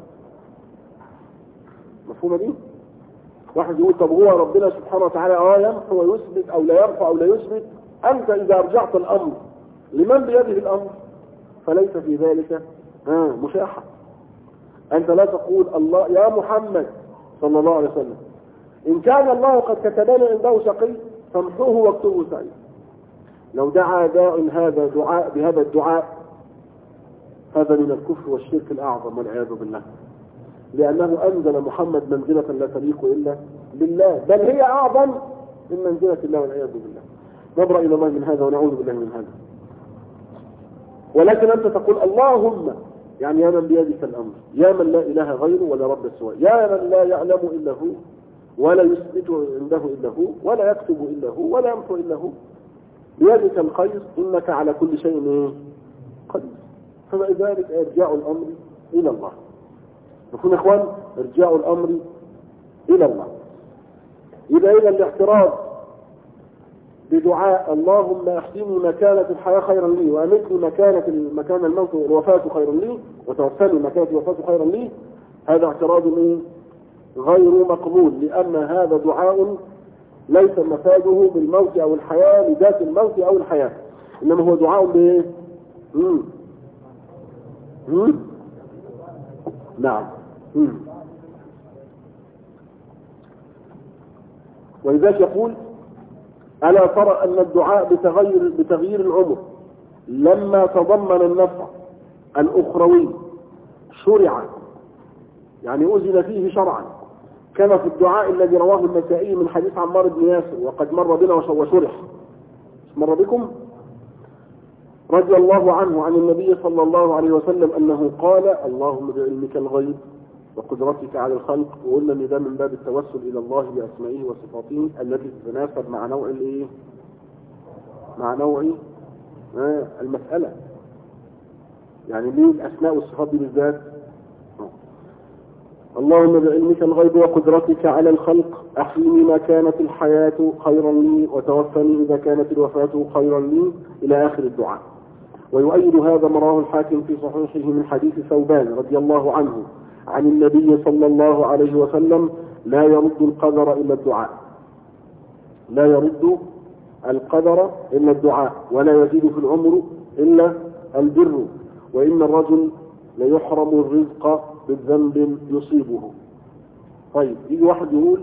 مفهومة دي؟ واحد يقول طب هو ربنا سبحانه وتعالى يمحو ويثبت أو لا يمحو أو لا يثبت؟ أنت إذا أرجعت الأمر لمن بيده الأمر فليس في ذلك مشاحة. أنت لا تقول الله يا محمد صلى الله عليه وسلم إن كان الله قد كتبنا عنده شقي فامحوه واكتبه سعيد. لو دعا داع بهذا الدعاء هذا من الكفر والشرك الأعظم والعياذ بالله، لأنه أنزل محمد منزلة لا تليق إلا بالله، بل هي أعظم من منزلة الله والعياذ بالله. نبرأ إلى الله من هذا ونعوذ بالله من هذا. ولكن أنت تقول اللهم، يعني يا من بيدك الأمر، يا من لا إله غيره ولا رب سواه، يا من لا يعلم إلا هو ولا يثبت عنده إلا هو ولا يكتب إلا هو ولا يمحو إلا هو، بيدك الخير إنك على كل شيء قدير. فلذلك ارجاع الأمر إلى الله. نكون إخوان ارجاع الأمر إلى الله. إذا الاعتراض بدعاء اللهم احسني مكانة الحياة خيرا لي وأمتني مكان الموت والوفاة خيرا لي وتوفني مكانة الوفاة خيرا لي، هذا اعتراض غير مقبول، لأن هذا دعاء ليس مفاده بالموت أو الحياة لذات الموت أو الحياة، إنما هو دعاء بإيه؟ نعم. ولذلك يقول ألا ترى أن الدعاء بتغيير العمر لما تضمن النفع الأخروي شرع، يعني أذن فيه شرعا، كما في الدعاء الذي رواه النسائي من حديث عمار بن ياسر وقد مر بنا وشرح. مر بكم رضي الله عنه عن النبي صلى الله عليه وسلم أنه قال: اللهم بعلمك الغيب وقدرتك على الخلق. وقلنا ان ده من باب التوسل الى الله باسمائه وصفاته التي تتناسب مع نوع الايه؟ مع نوع المسألة. يعني ليه الاسماء والصفات دي بالذات؟ اللهم بعلمك الغيب وقدرتك على الخلق احيني ما كانت الحياة خيرا لي وتوفني اذا كانت الوفاة خيرا لي الى اخر الدعاء. ويؤيد هذا ما رواه الحاكم في صحيحه من حديث ثوبان رضي الله عنه عن النبي صلى الله عليه وسلم: لا يرد القدر إلا الدعاء، لا يرد القدر إلا الدعاء، ولا يزيد في العمر إلا البر، وإن الرجل ليحرم الرزق بالذنب يصيبه. طيب يجي واحد يقول: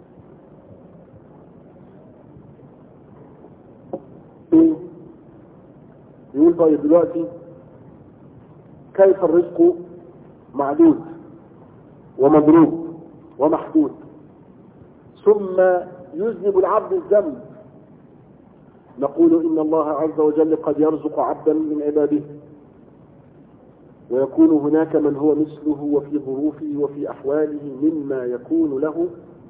طيب دلوقتي كيف الرزق معدود ومضروب ومحدود، ثم يذنب العبد الذنب؟ نقول: إن الله عز وجل قد يرزق عبدا من عباده، ويكون هناك من هو مثله وفي ظروفه وفي أحواله مما يكون له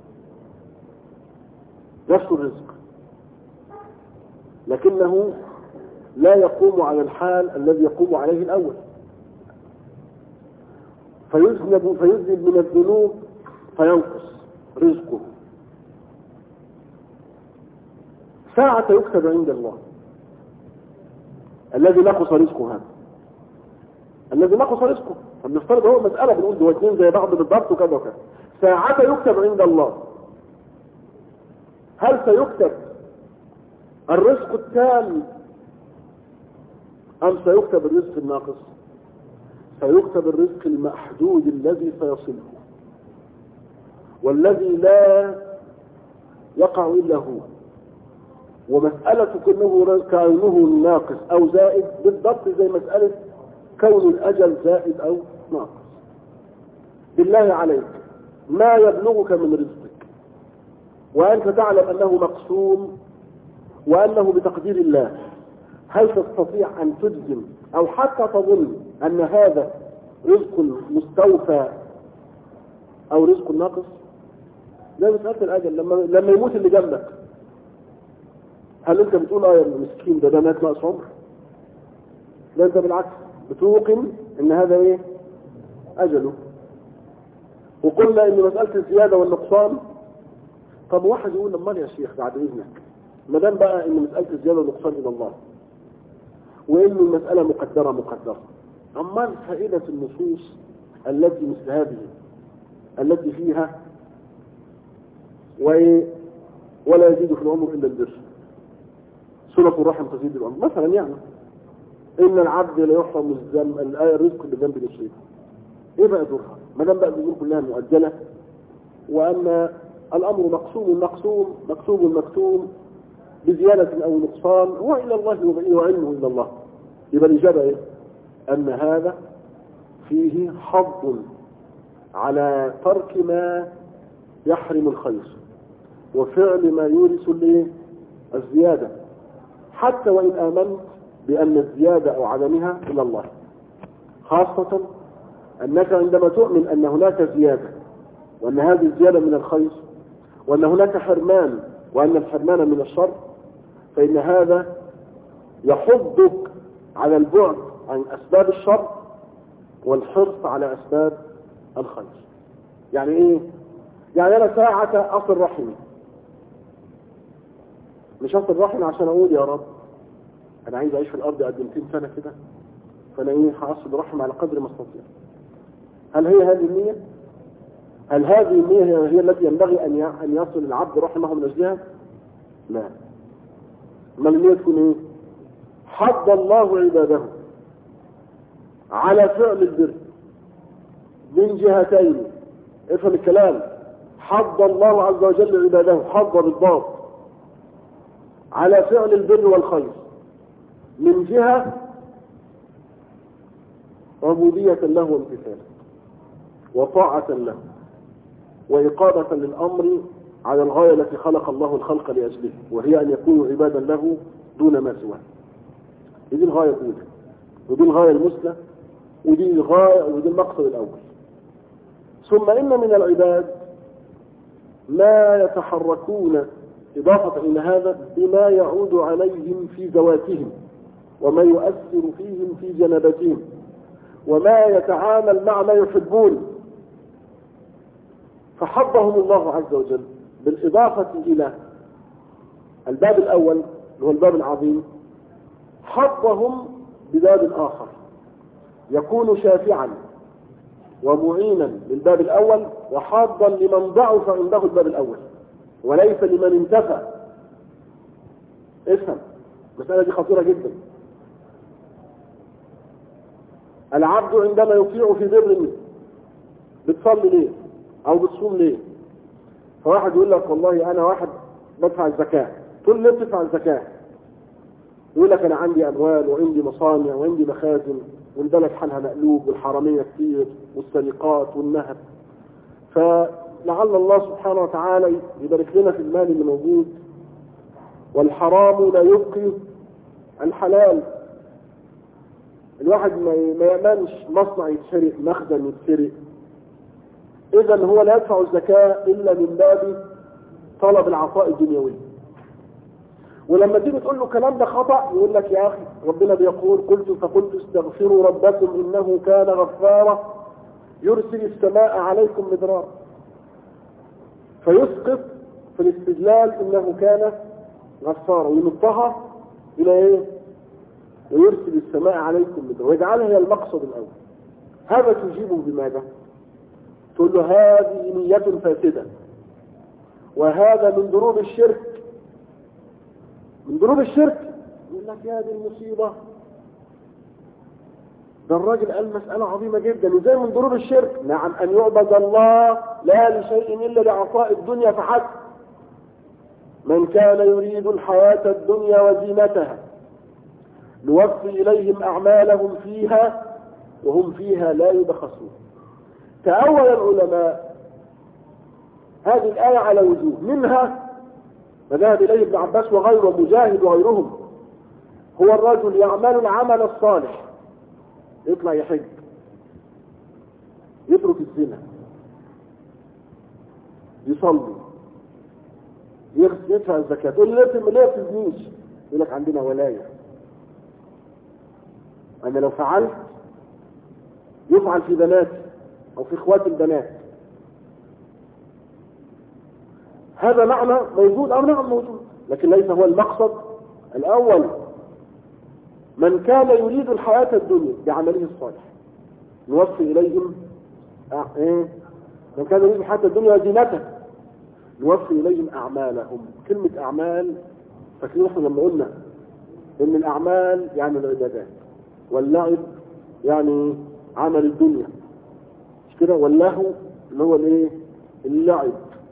نفس الرزق، لكنه لا يقوم على الحال الذي يقوم عليه الأول، فيذنب من الذنوب فينقص رزقه. ساعة يكتب عند الله الذي نقص رزقه، هذا الذي نقص رزقه، فبنفترض هو مسألة بنقول دول اثنين زي بعض بالضبط وكذا وكذا. ساعة يكتب عند الله، هل سيكتب الرزق التام أم سيكتب الرزق الناقص؟ سيكتب الرزق المحدود الذي سيصله، والذي لا يقع إلا هو. ومسألة كونه ناقص أو زائد بالضبط زي مسألة كون الأجل زائد أو ناقص. بالله عليك، ما يبلغك من رزقك وأنت تعلم أنه مقسوم وأنه بتقدير الله، هل تستطيع أن تجزم أو حتى تظن أن هذا رزق مستوفى أو رزق ناقص؟ لا، مسألة الأجل لما يموت اللي جنبك، هل أنت بتقول يا مسكين ده مات ناقص عمر؟ لا، أنت بالعكس بتوقن أن هذا إيه؟ أجله. وقلنا أن مسألة الزيادة والنقصان، طب واحد يقول: امال يا شيخ بعد إذنك، ما دام بقى أن مسألة الزيادة والنقصان إلى الله وإن المسألة مقدرة، أما فائدة النصوص التي مثل هذه التي فيها ولا يزيد في العمر إلا البر، صلة الرحم تزيد العمر مثلا، يعني إن العبد لا يحرم الرزق بالذنب يصيبه. إيه بقى دورها؟ ما دام بقى الأمور كلها مؤجلة، وأن الأمر مكتوم بزيادة أو نقصان، هو إلى الله وعلمه إلى الله. يبقى الإجابة إيه؟ أن هذا فيه حظ على ترك ما يحرم الخير وفعل ما يورث الزيادة، حتى وإن آمنت بأن الزيادة أو عدمها إلى الله، خاصة أنك عندما تؤمن أن هناك زيادة وأن هذه الزيادة من الخير وأن هناك حرمان وأن الحرمان من الشر، فإن هذا يحضك على البعد عن أسباب الشر والحرص على أسباب الخير. يعني إيه؟ يعني أنا ساعة أصل رحمي، مش أصل رحمي عشان أقول يا رب أنا عايز أعيش في الأرض قد 200 سنة كده، فأنا إيه هأصل رحمي على قدر ما أستطيع. هل هي هذه النية؟ هل هذه النية هي التي ينبغي أن يصل العبد رحمه من أجلها؟ لا. ما النية تكون إيه؟ حض الله عباده على فعل البر من جهتين. افهم الكلام، حض الله عز وجل عباده، حض بالضبط على فعل البر والخير من جهة عبودية له وامتثاله وطاعة له وإقامة للأمر على الغاية التي خلق الله الخلق لأجله، وهي أن يكونوا عبادا له دون ما سواه. دي الغاية الأولى، ودي الغاية المثلى، ودي الغاية ودي المقصد الأول. ثم إن من العباد ما يتحركون إضافة إلى هذا بما يعود عليهم في ذواتهم، وما يؤثر فيهم في جنبتهم، وما يتعامل مع ما يحبون. فحبهم الله عز وجل بالإضافة إلى الباب الأول اللي هو الباب العظيم، حبهم بباب آخر يكون شافعا ومعينا للباب الأول، وحاضا لمن ضعف عنده الباب الأول وليس لمن انتفى. افهم، المسألة دي خطيرة جدا. العبد عندما يطيع في بر، بتصلي ليه او بتصوم ليه؟ فواحد يقول لك والله انا واحد بدفع الزكاة، تقول ليه بتدفع الزكاة؟ يقول لك انا عندي اموال وعندي مصانع وعندي مخازن والبلد حالها مقلوب والحرامية كتير والسرقات والنهب، فلعل الله سبحانه وتعالى يبارك لنا في المال اللي موجود، والحرام لا يبقي الحلال. الواحد ما يأمنش مصنع يتسرق، مخزن يتسرق. إذا هو لا يدفع الزكاة إلا من باب طلب العطاء الدنيوي. ولما تيجي تقول له كلام ده خطأ يقول لك يا أخي ربنا بيقول فقلت استغفروا ربكم إنه كان غفارا يرسل السماء عليكم مدرارا، فيسقط في الاستدلال إنه كان غفارا وينطها إلى إيه؟ ويرسل السماء عليكم مدرارا ويجعلها هي المقصد الأول. هذا تجيبه بماذا؟ تقول له هذه نية فاسدة، وهذا من ضروب الشرك. من ضروب الشرك. يقول لك يا دي المصيبة، ده الراجل قال مسألة عظيمة جدا. وزي من ضروب الشرك، نعم، أن يعبد الله لا لشيء إلا لعطاء الدنيا فحسب. من كان يريد الحياة الدنيا وزينتها نوفي إليهم أعمالهم فيها وهم فيها لا يبخسون. تأول العلماء هذه الآية على وجوه، منها فذهب إليه ابن عباس وغيره مجاهد وغيرهم، هو الرجل يعمل العمل الصالح، يطلع يحج، يترك الزنا، يصلي، يدفع الزكاة. تقول ليه ما تزنيش؟ يقول لك عندنا ولاية، أنا لو فعلت يفعل في بناتي أو في إخوات البنات. هذا معنى موجود أو نعم موجود، لكن ليس هو المقصد الأول. من كان يريد الحياة الدنيا بعمله الصالح نوفي إليهم من كان يريد الحياة الدنيا وزينتها نوفي إليهم أعمالهم. كلمة أعمال، فاكرين احنا لما قلنا إن الأعمال يعني العبادات، واللعب يعني عمل الدنيا، مش كده؟ واللهو اللي هو الايه؟ اللعب.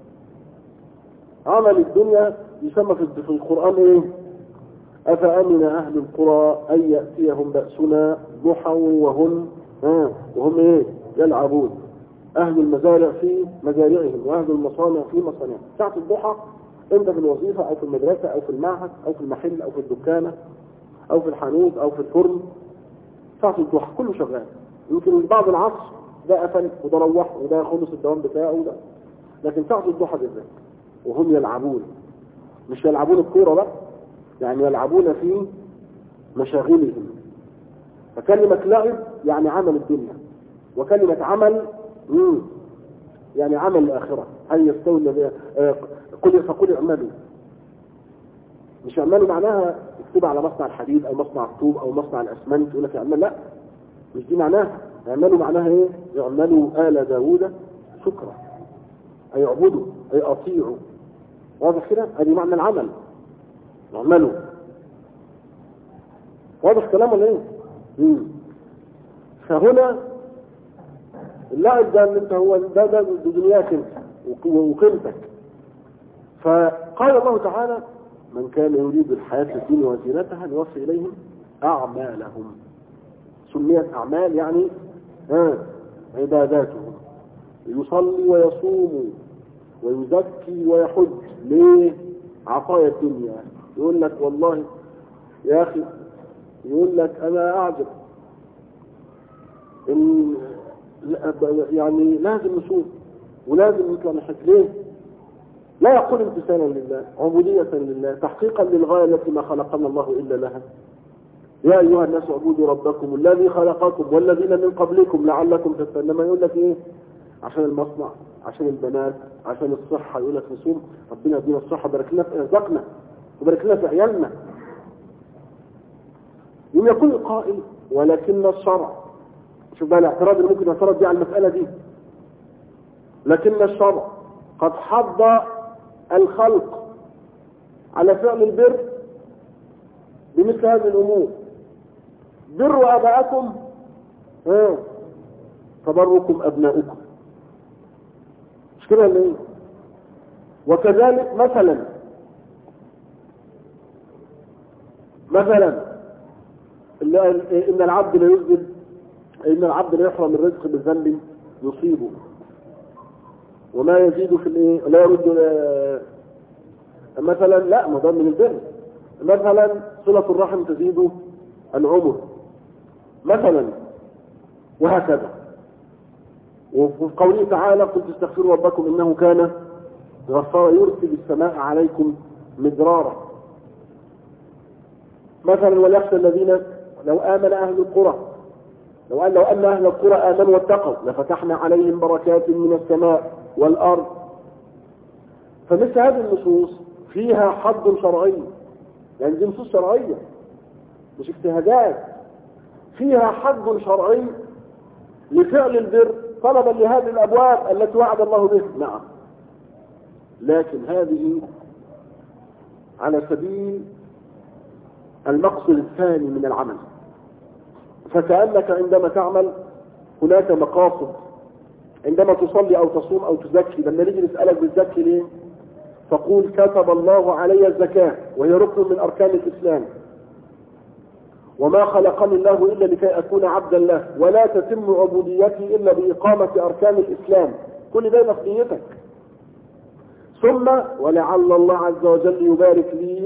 عمل الدنيا يسمى في القرآن ايه؟ أفأمن أهل القرى أن يأتيهم بأسنا ضحى وهم ايه؟ يلعبون. أهل المزارع في مزارعهم وأهل المصانع في مصانعهم. ساعة الضحى أنت في الوظيفة أو في المدرسة أو في المعهد أو في المحل أو في الدكانة أو في الحانوت أو في الفرن، ساعة الضحى كله شغال. يمكن بعض العصر ده قفل وده روح وده خلص الدوام بتاعه وده، لكن ساعة الضحى بالذات وهم يلعبون. مش يلعبون الكورة بقى، يعني يلعبون في مشاغلهم. فكلمة لعب يعني عمل الدنيا، وكلمة عمل يعني عمل الآخرة. هل يستوي فقل اعملوا. مش اعملوا معناها اكتب على مصنع الحديد او مصنع الطوب او مصنع الاسمنت يقول لك اعمل، لا، مش دي معناها. اعملوا معناها ايه؟ اعملوا آل داوود شكرا، اي اعبدوا اي اطيعوا. واضح كده؟ ادي معنى العمل، اعملوا. واضح كلام ولا ايه؟ فهنا اللعب ده اللي انت هو ده دنياك انت وقيمتك. فقال الله تعالى من كان يريد الحياة الدنيا وزينتها نوفي إليهم أعمالهم. سميت أعمال يعني عباداتهم، يصلي ويصوم ويزكي ويحج. ليه؟ عطايا الدنيا. يقول لك والله يا أخي يقول لك أنا أعجب إن يعني لازم نشوف ولازم نطلع نحس ليه؟ لا يقول امتثالا لله، عبودية لله، تحقيقا للغاية التي ما خلقنا الله إلا لها. يا أيها الناس اعبدوا ربكم الذي خلقكم والذين من قبلكم لعلكم تتقون. لما يقول لك إيه؟ عشان المصنع، عشان البنات، عشان الصحة، يقول لك نصوم ربنا يدينا الصحة، بارك لنا في رزقنا وبارك لنا في عيالنا. يوم يقول القائل ولكن الشرع، شوف بقى الاعتراض اللي ممكن يعترض بيه على المسألة دي، لكن الشرع قد حض الخلق على فعل البر بمثل هذه الأمور. بروا آباءكم تبركم أبناؤكم، مش كده ولا ايه؟ وكذلك مثلا إن العبد لا يذنب، إن العبد لا يحرم الرزق بالذنب يصيبه وما يزيد في الايه لا يرد مثلا، لا ما ده من البر. مثلا صلة الرحم تزيد العمر مثلا، وهكذا. وفي قوله تعالى قلت استغفروا ربكم انه كان غفارا يرسل السماء عليكم مدرارا مثلا. وليخشى الذين لو آمن أهل القرى، لو أن أهل القرى آمنوا واتقوا لفتحنا عليهم بركات من السماء والأرض. فمثل هذه النصوص فيها حد شرعي، يعني دي نصوص شرعية مش اجتهادات، فيها حد شرعي لفعل البر طلبا لهذه الأبواب التي وعد الله به. نعم، لكن هذه على سبيل المقصد الثاني من العمل. فكأنك عندما تعمل هناك مقاصد، عندما تصلي أو تصوم أو تزكي، لما نيجي نسألك بتزكي ليه؟ فقول كتب الله علي الزكاة وهي ركن من أركان الإسلام، وما خلقني الله إلا لكي أكون عبدا له، ولا تتم عبوديتي إلا بإقامة أركان الإسلام. كل ده نفسيتك. ثم ولعل الله عز وجل يبارك لي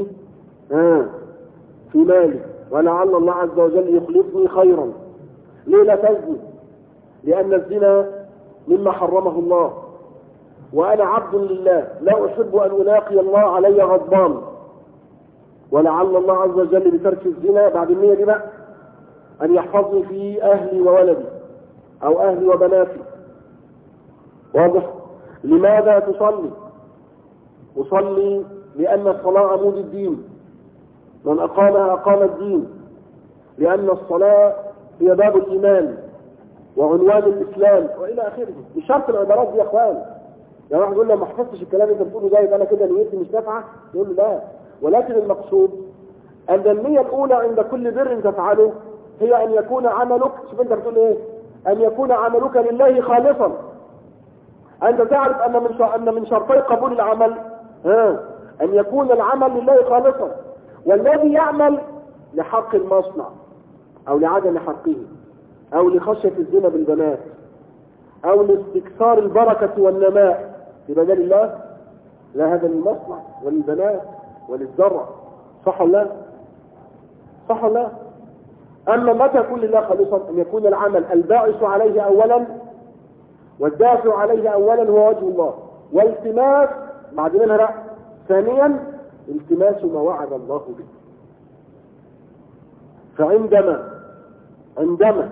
في مالي، ولعل الله عز وجل يخلفني خيرا. ليه لا تزني؟ لأن الزنا مما حرمه الله، وأنا عبد لله لا أحب أن ألاقي الله علي غضبان. ولعل الله عز وجل بترك الزنا بعد النية دي بقى أن يحفظني في أهلي وولدي أو أهلي وبناتي. واضح؟ لماذا تصلي؟ أصلي لأن الصلاة عمود الدين، من أقامها أقام الدين، لأن الصلاة هي باب الإيمان وعنوان الإسلام وإلى آخره. مش شرط العبارات دي يا أخوان. يعني واحد يقول له ما حفظتش الكلام اللي انت بتقوله ده يبقى انا كده نيتي مش نافعه، يقول له لا، ولكن المقصود ان النيه الاولى عند كل بر تفعله هي ان يكون عملك، شوف انت بتقول ايه، ان يكون عملك لله خالصا. انت تعرف ان من شرطي قبول العمل ان يكون العمل لله خالصا، والذي يعمل لحق المصنع او لعدم حقه او لخشيه الزنا بالبنات او لاستكثار البركه والنماء يبقى ده لله؟ لا، هذا للمصنع وللبنات وللزرع. صح ولا لا؟ صح ولا لا؟ اما متى يكون لله خالصا؟ ان يكون العمل الباعث عليه اولا والدافع عليه اولا هو وجه الله، والتماس بعد منها لا، ثانيا التماس ما وعد الله به. فعندما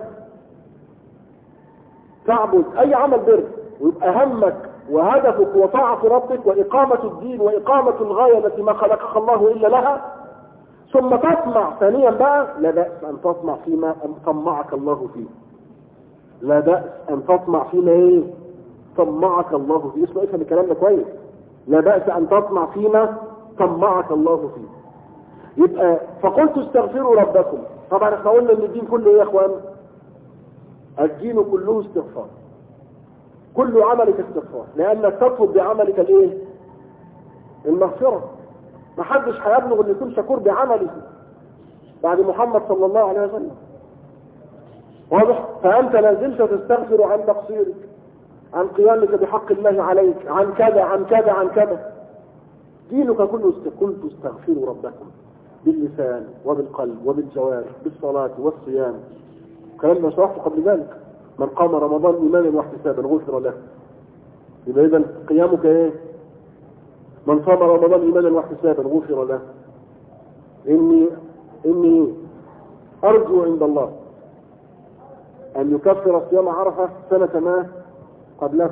تعبد اي عمل بر ويبقى همك وهدفك وطاعة ربك وإقامة الدين وإقامة الغاية التي ما خلقك الله إلا لها، ثم تطمع ثانيا بقى، لا بأس أن تطمع فيما طمعك الله فيه. لا بأس أن تطمع فيما ايه طمعك الله فيه. اسمع افهم الكلام ده كويس. لا بأس أن تطمع فيما طمعك الله فيه. يبقى فقلت استغفروا ربكم. طبعا احنا قلنا ان الدين كله ايه يا اخوان؟ الدين كله استغفار، كل عملك استغفار، لأنك تطلب بعملك الايه؟ المغفرة. ما حدش هيبلغ ان يكون شكور بعمله بعد محمد صلى الله عليه وسلم. واضح؟ فأنت لازلت تستغفر عن تقصيرك، عن قيامك بحق الله عليك، عن كذا عن كذا عن كذا. دينك كله قلت استغفروا ربكم. باللسان وبالقلب وبالجوارح بالصلاة والصيام. كلام ما شرحته قبل ذلك. من قام رمضان إيمانا واحتسابا غفر له. يبقى إذا قيامك إيه؟ من صام رمضان إيمانا واحتسابا غفر له. إني أرجو عند الله أن يكفر صيام عرفة سنة ما قبله.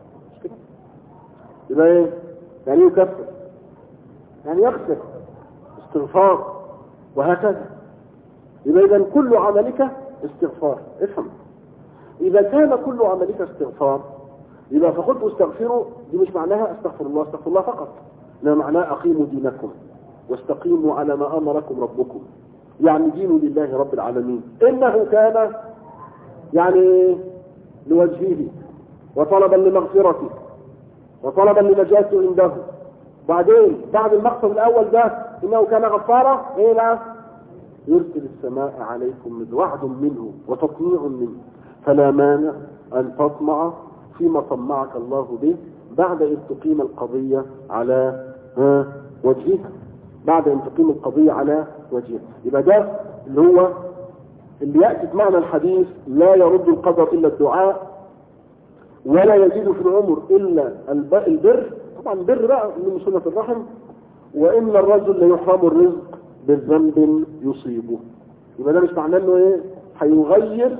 يبقى إيه؟ يعني يكفر، يعني يغفر، استغفار، وهكذا. يبقى إذا كل عملك استغفار. افهم، إذا كان كل عملك استغفار يبقى فقلت استغفروا، دي مش معناها استغفر الله فقط، لا، معناها أقيموا دينكم واستقيموا على ما أمركم ربكم. يعني دين لله رب العالمين، إنه كان يعني لوجهه وطلبا لمغفرته وطلبا لنجاته عنده. بعدين بعد المقصد الأول ده إنه كان غفارا، إيه لا؟ يرسل السماء عليكم وعد منه وتطميع منه، فلا مانع أن تطمع فيما طمعك الله به بعد أن تقيم القضية على وجهها. بعد أن تقيم القضية على وجهها. يبقى ده اللي هو اللي يأتي بمعنى الحديث: لا يرد القدر إلا الدعاء، ولا يزيد في العمر إلا البر. طبعا البر بقى من صلة الرحم. وإن الرجل ليحرم الرزق بالذنب يصيبه. يبقى ده مش معناه انه ايه؟ هيغير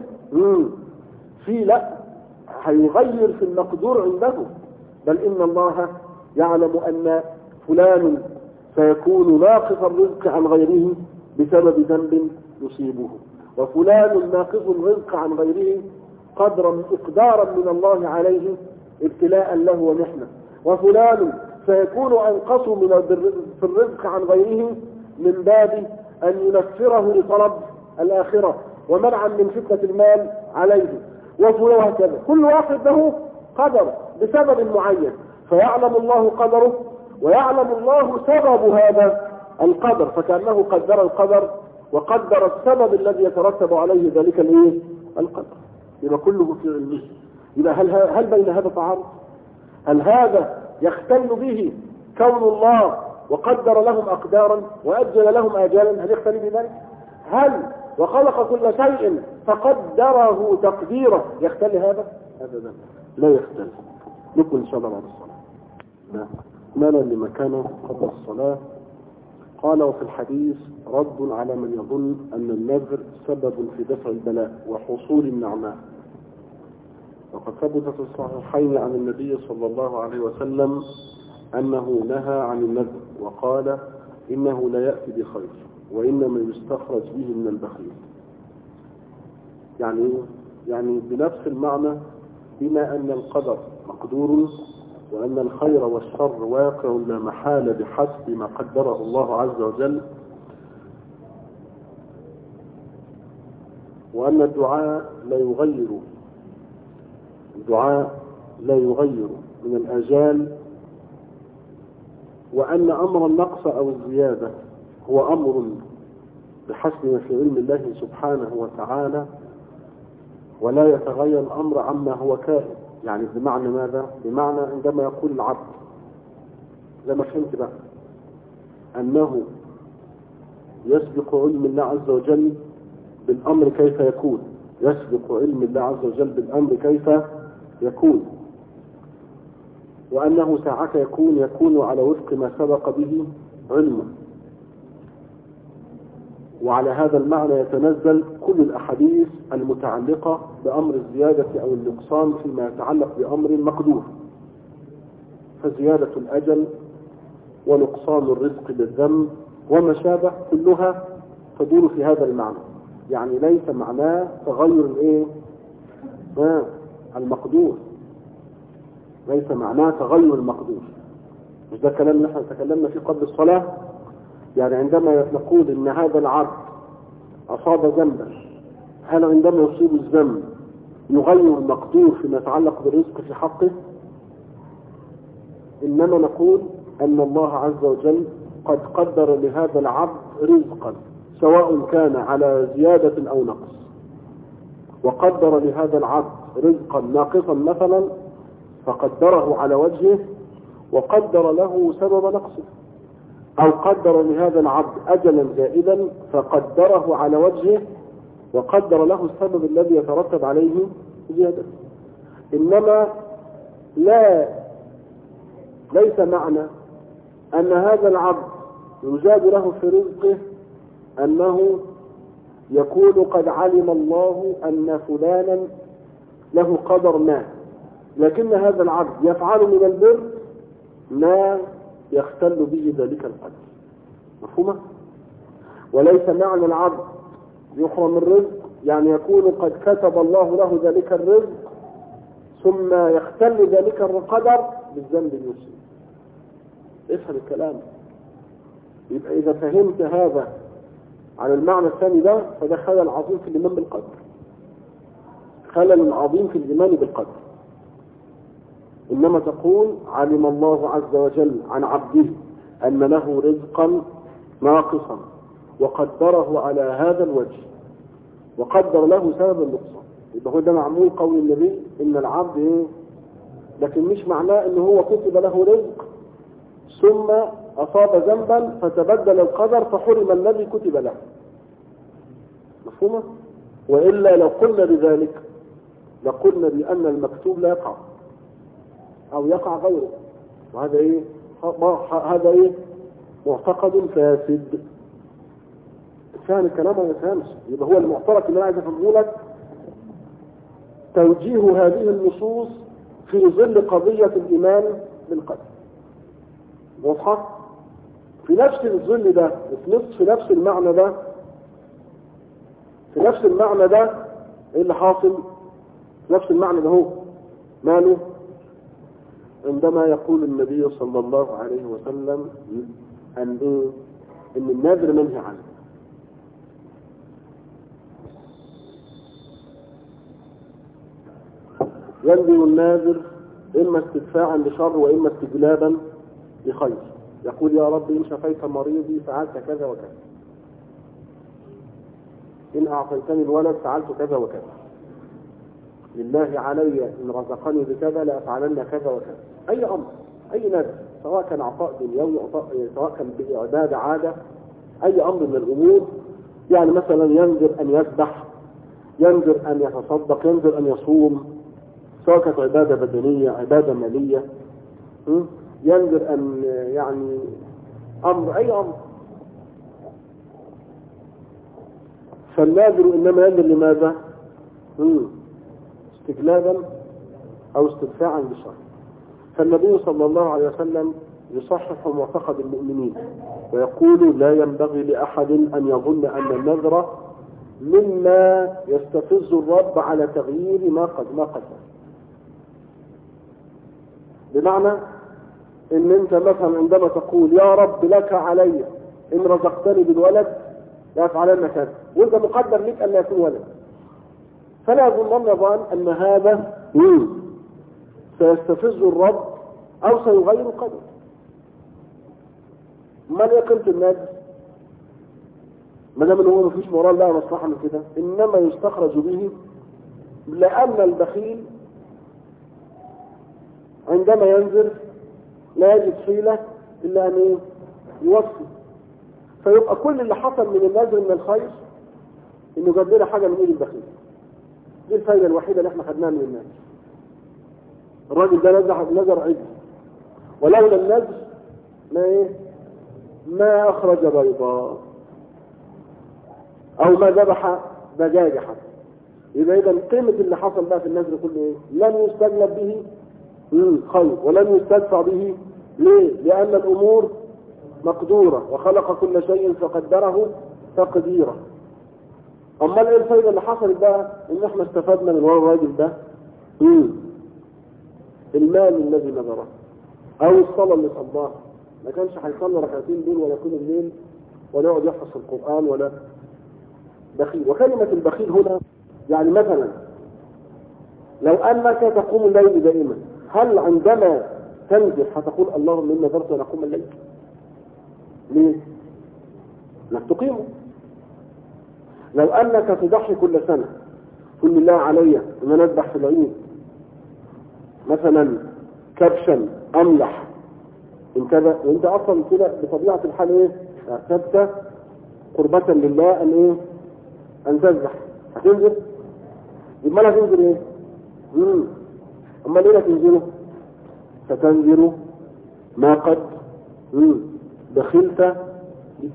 هيغير في المقدور عنده، بل إن الله يعلم أن فلان سيكون ناقص الرزق عن غيره بسبب ذنب يصيبه، وفلان ناقص الرزق عن غيره إقدارا من الله عليه ابتلاء له ومحنة، وفلان سيكون أنقص في الرزق عن غيره من باب أن ينفره لطلب الآخرة ومنعا من فتنة المال عليه، وهكذا. كل واحد له قدر بسبب معين، فيعلم الله قدره ويعلم الله سبب هذا القدر، فكأنه قدر القدر وقدر السبب الذي يترتب عليه ذلك القدر. يبقى كله في علمه. يبقى هل بين هذا تعارض؟ هل هذا يختل به كون الله وقدر لهم أقدارا وأجل لهم آجالا؟ هل يختل بذلك؟ هل وخلق كل شيء فقدره تقديره يختل هذا؟ أبدا لا يختل. نكمل إن شاء الله بعد الصلاة. مالا لمكانه قبل الصلاة. قال: وفي الحديث رد على من يظن أن النذر سبب في دفع البلاء وحصول النعماء. وقد ثبت في الصحيحين عن النبي صلى الله عليه وسلم أنه نهى عن النذر وقال: إنه لا يأتي بخير وإنما يستخرج به من البخيل. يعني بنفس المعنى، بما أن القدر مقدور وأن الخير والشر واقع لا محالة بحسب ما قدره الله عز وجل، وأن الدعاء لا يغير من الآجال، وأن أمر النقص أو الزيادة هو أمر بحسب ما في علم الله سبحانه وتعالى، ولا يتغير الأمر عما هو كائن. يعني بمعنى ماذا؟ بمعنى عندما يقول العبد زي ما فهمت بقى أنه يسبق علم الله عز وجل بالأمر كيف يكون، يسبق علم الله عز وجل بالأمر كيف يكون، وأنه ساعة يكون على وفق ما سبق به علمه. وعلى هذا المعنى يتنزل كل الأحاديث المتعلقة بأمر الزيادة أو النقصان فيما يتعلق بأمر مقدور، فزيادة الأجل ونقصان الرزق بالذنب وما شابه كلها تدور في هذا المعنى. يعني ليس معناه تغير المقدور، ليس معناه تغير المقدور. مش ده كلام نحن تكلمنا فيه قبل الصلاة. يعني عندما نقول إن هذا العبد أصاب ذنبا، هل عندما يصيب الذنب يغير المقدور فيما يتعلق بالرزق في حقه؟ إنما نقول أن الله عز وجل قد قدر لهذا العبد رزقا سواء كان على زيادة أو نقص، وقدر لهذا العبد رزقا ناقصا مثلا فقدره على وجهه وقدر له سبب نقصه، أو قدر لهذا العبد أجلا زائدا فقدره على وجهه وقدر له السبب الذي يترتب عليه زيادة. إنما ليس معنى أن هذا العبد يزاد له في رزقه أنه يكون قد علم الله أن فلانا له قدر ما، لكن هذا العبد يفعل من البر ما يختل به ذلك القدر. مفهومة؟ وليس معنى العبد يحرم الرزق يعني يكون قد كتب الله له ذلك الرزق ثم يختل ذلك القدر بالذنب المسلم. افهم الكلام. يبقى إذا فهمت هذا على المعنى الثاني ده فده خلل عظيم في الإيمان بالقدر، خلل عظيم في الإيمان بالقدر. إنما تقول علم الله عز وجل عن عبده أن له رزقا ناقصا وقدره على هذا الوجه وقدر له سبب النقصان، يبقى هو ده معمول قول النبي إن العبد لكن مش معناه إن هو كتب له رزق ثم أصاب ذنبا فتبدل القدر فحرم الذي كتب له. مفهومة؟ وإلا لو قلنا بذلك لقلنا بأن المكتوب لا يقع أو يقع غيره، وهذا هذا معتقد فاسد. فهم الكلام ولا يفهمش؟ يبقى هو المعترك اللي أنا عايز أفهمه لك توجيه هذه النصوص في ظل قضية الإيمان بالقدر. واضحة؟ في نفس الظل ده في نفس المعنى ده ايه اللي حاصل؟ نفس المعنى ده هو ماله؟ عندما يقول النبي صلى الله عليه وسلم ان النذر منهي عنه. ينذر الناذر اما استدفاعا لشر واما استجلابا لخير. يقول يا رب إن شفيت مريضي فعلت كذا وكذا، إن أعطيتني الولد فعلت كذا وكذا، لله علي إن رزقني بكذا لأفعلن كذا وكذا. أي أمر، أي نذر، سواء كان عطاء دنيوي سواء كان عبادة عادة، أي أمر من الأمور. يعني مثلا ينذر أن يسبح، ينذر أن يتصدق، ينذر أن يصوم، سواء كانت عبادة بدنية عبادة مالية، ينذر أن يعني أمر أي أمر. فالناذر إنما ينذر لماذا؟ استجلابا أو استدفاعا للشر. فالنبي صلى الله عليه وسلم يصحح معتقد المؤمنين ويقول لا ينبغي لأحد أن يظن أن النذر مما يستفز الرب على تغيير ما قدر. بمعنى ان انت مثلا عندما تقول يا رب لك علي ان رزقتني بالولد لأفعلن كذا، وانت مقدر لك ان لا يكون ولد، فلا يظن ان هذا سيستفز الرب او سيغير قدر. ما قيمة النذر؟ ما دام هو مفيش مورال لا مصلحه من كده، انما يستخرج به لان البخيل عندما ينذر لا يجد حيلة إلا أن يوفي، فيبقى كل اللي حصل من النذر من الخير إنه جاب لنا حاجة من إيد البخيل. دي الفايدة الوحيدة اللي احنا خدناها من النذر. الراجل ده نذر عجل، ولولا النذر ما أخرج بيضاء أو ما ذبح دجاجة حتى. إذا قيمة اللي حصل بقى في النذر كله لن يستجلب به خير ولن يستدفع به. ليه؟ لأن الأمور مقدورة وخلق كل شيء فقدره تقديرا. أما ايه الفايدة اللي حصلت بقى؟ إن احنا استفدنا من ورا الراجل ده المال الذي نذره أو الصلاة اللي صلاها. ما كانش هيصلي ركعتين دول ولا كل الليل ولا يقعد يحفظ القرآن ولا بخيل. وكلمة البخيل هنا يعني مثلا لو أنك تقوم الليل دائما، هل عندما تنزل هتقول اللهم إن نذرت أن أقوم الليل؟ ليه؟ انك تقيمه. لو أنك تضحي كل سنة قل الله علي أن نذبح في العيد مثلا كبشا أملح انت اصلا كده بطبيعه الحال ايه؟ اعتدت قربة لله ان ايه؟ ان تذبح. هتنزل؟ يبقى لا تنزل ايه؟ اما ليه لا تنزله؟ فتنزل ما قد بخلت به.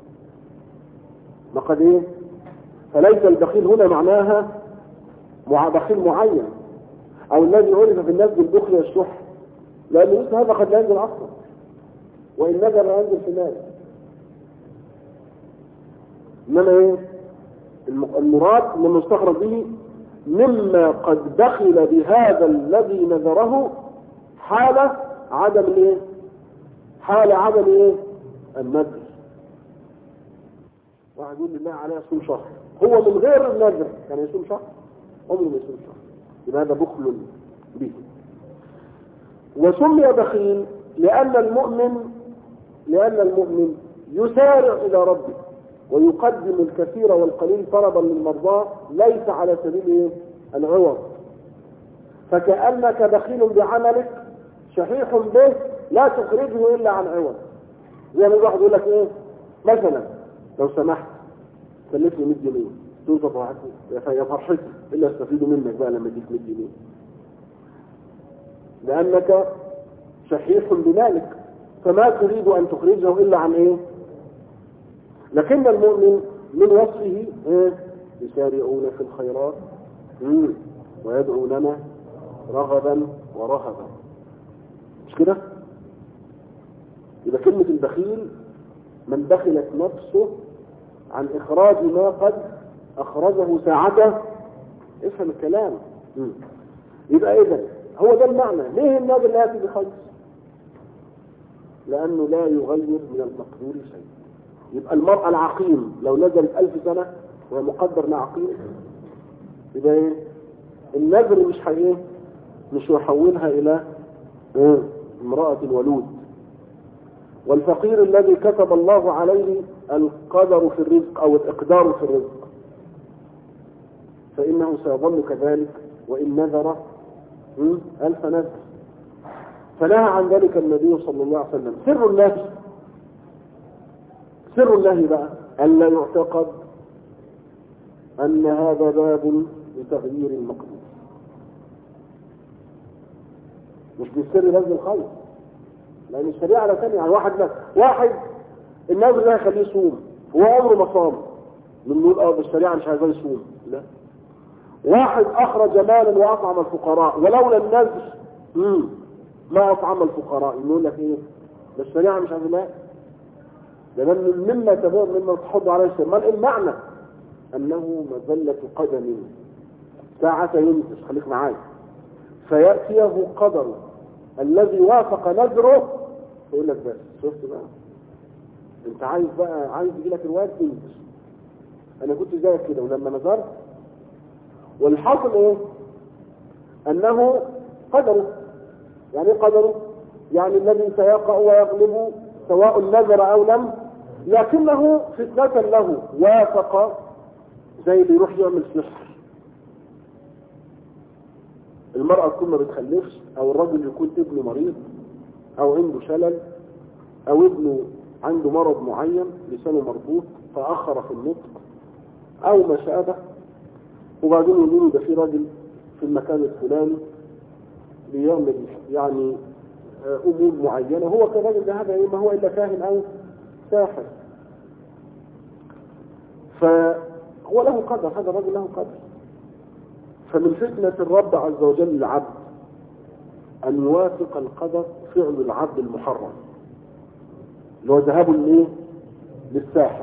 ما قد ايه؟ فليس البخيل هنا معناها بخيل معين او الذي عرف في الناس بالبخل والشح، لان مثل هذا قد لا ينزل اصلا، وان نزل لا ينزل في مال. انما ايه؟ المراد من المستخرج به مما قد بخل بهذا الذي نذره حال عدم الايه؟ حال عدم ايه؟ النذر. واحد يقول لله عليه يصوم شهر، هو من غير النذر كان يصوم شهر، عمره ما يصوم شهر، يبقى هذا بخل به. وسمي بخيل لأن المؤمن يسارع إلى ربه ويقدم الكثير والقليل طلبا للمرضى ليس على سبيل العوض. فكأنك بخيل بعملك شحيح به لا تخرجه إلا عن عوض. زي ما الواحد يقول لك ايه مثلا لو سمحت كلفني 100 جنيه توصف يا فرحتي الا استفيدوا منك بقى لما اديك 100 جنيه، لانك شحيح بمالك فما تريد ان تخرجه الا عن ايه. لكن المؤمن من وصفه ايه؟ يسارعون في الخيرات ويدعوننا رغبا ورهبا، مش كده؟ يبقى كلمة البخيل من بخلت نفسه عن إخراج ما قد أخرجه ساعته. افهم الكلام. يبقى إذن هو ده المعنى. ليه النادر لا يأتي بخير؟ لأنه لا يغير من المقدور شيء. يبقى المرأة العقيم لو نزلت 1000 سنة وهي مقدر انها عقيم، يبقى ايه؟ النذر مش هيحولها إلى امرأة ولود. والفقير الذي كتب الله عليه القدر في الرزق أو الإقدار في الرزق فإنه سيظل كذلك وإن نذر 1000 نذر. فنهى عن ذلك النبي صلى الله عليه وسلم. سر الله بقى ألا يعتقد أن هذا باب لتغيير المقدور، مش بالسر لازم الخير، لأن الشريعة لا تاني. يعني واحد الناس ده يخليه يصوم هو عمره ما صام، نقول بالشريعة مش عايزاه يصوم. لا، واحد أخرج مالا وأطعم الفقراء ولولا النذر ما أطعم الفقراء، يقول لك إيه؟ الشريعة مش عايزاه. لا، لأن مما تحض عليه الشريعة المعنى أنه مذلة قدم ساعة ينفس. خليك معايا. فيأتيه قدره الذي وافق نذره يقول لك بس شفت بقى انت عايز يجي لك الواد انت انا كنت زيك كده ولما نظرت والحاصل ايه؟ انه قدره. يعني ايه قدره؟ يعني الذي سيقع ويغلب سواء نذر او لم، لكنه فتنة له وافق. زي اللي يروح يعمل سحر، المرأة تكون ما بتخلفش او الرجل يكون ابنه مريض او عنده شلل او ابنه عنده مرض معين لسانه مربوط فاخر في النطق او ما شابه، وبعدين يقولوا ده في راجل في المكان الفلاني بيعمل يعني امور معينه، هو كالراجل ده هذا ما هو الا كاهن او ساحر، فهو له قدر. هذا الرجل له قدر. فمن فتنة الرب عز وجل العبد أن يوافق القدر فعل العبد المحرم اللي هو ذهاب للساحر،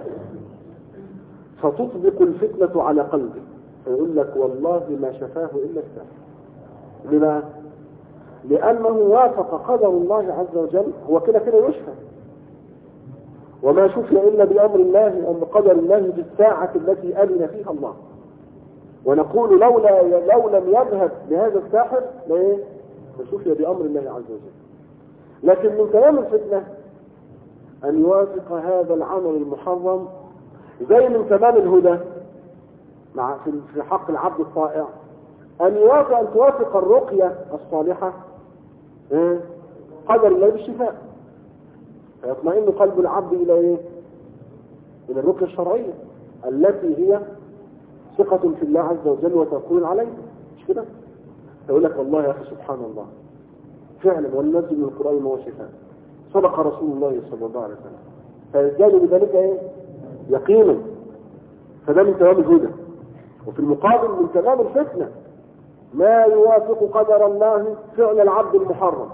فتطبق الفتنة على قلبه فيقول لك والله ما شفاه إلا الساحر. لما؟ لأنه وافق قدر الله عز وجل. هو كده يشفى، وما شفي إلا بأمر الله أو بقدر الله في الساعة التي أذن فيها الله. ونقول لو لم يذهب لهذا الساحر فشفي بأمر الله عز وجل. لكن من كلام الفتنة أن يوافق هذا العمل المحرم، زي من كمال الهدى في حق العبد الطائع أن توافق الرقية الصالحة قدر الله بالشفاء. فيطمئن قلب العبد إلى إيه؟ إلى الركن الشرعية التي هي ثقة في الله عز وجل وتوكل عليه. مش كده؟ يقول لك والله يا أخي سبحان الله فعلا والنزل من القرآن ما هو شفاء، صدق رسول الله صلى الله عليه وسلم، فيزداد بذلك إيه؟ يقينا. فده من تمام الهدى. وفي المقابل من تمام الفتنة ما يوافق قدر الله فعل العبد المحرم.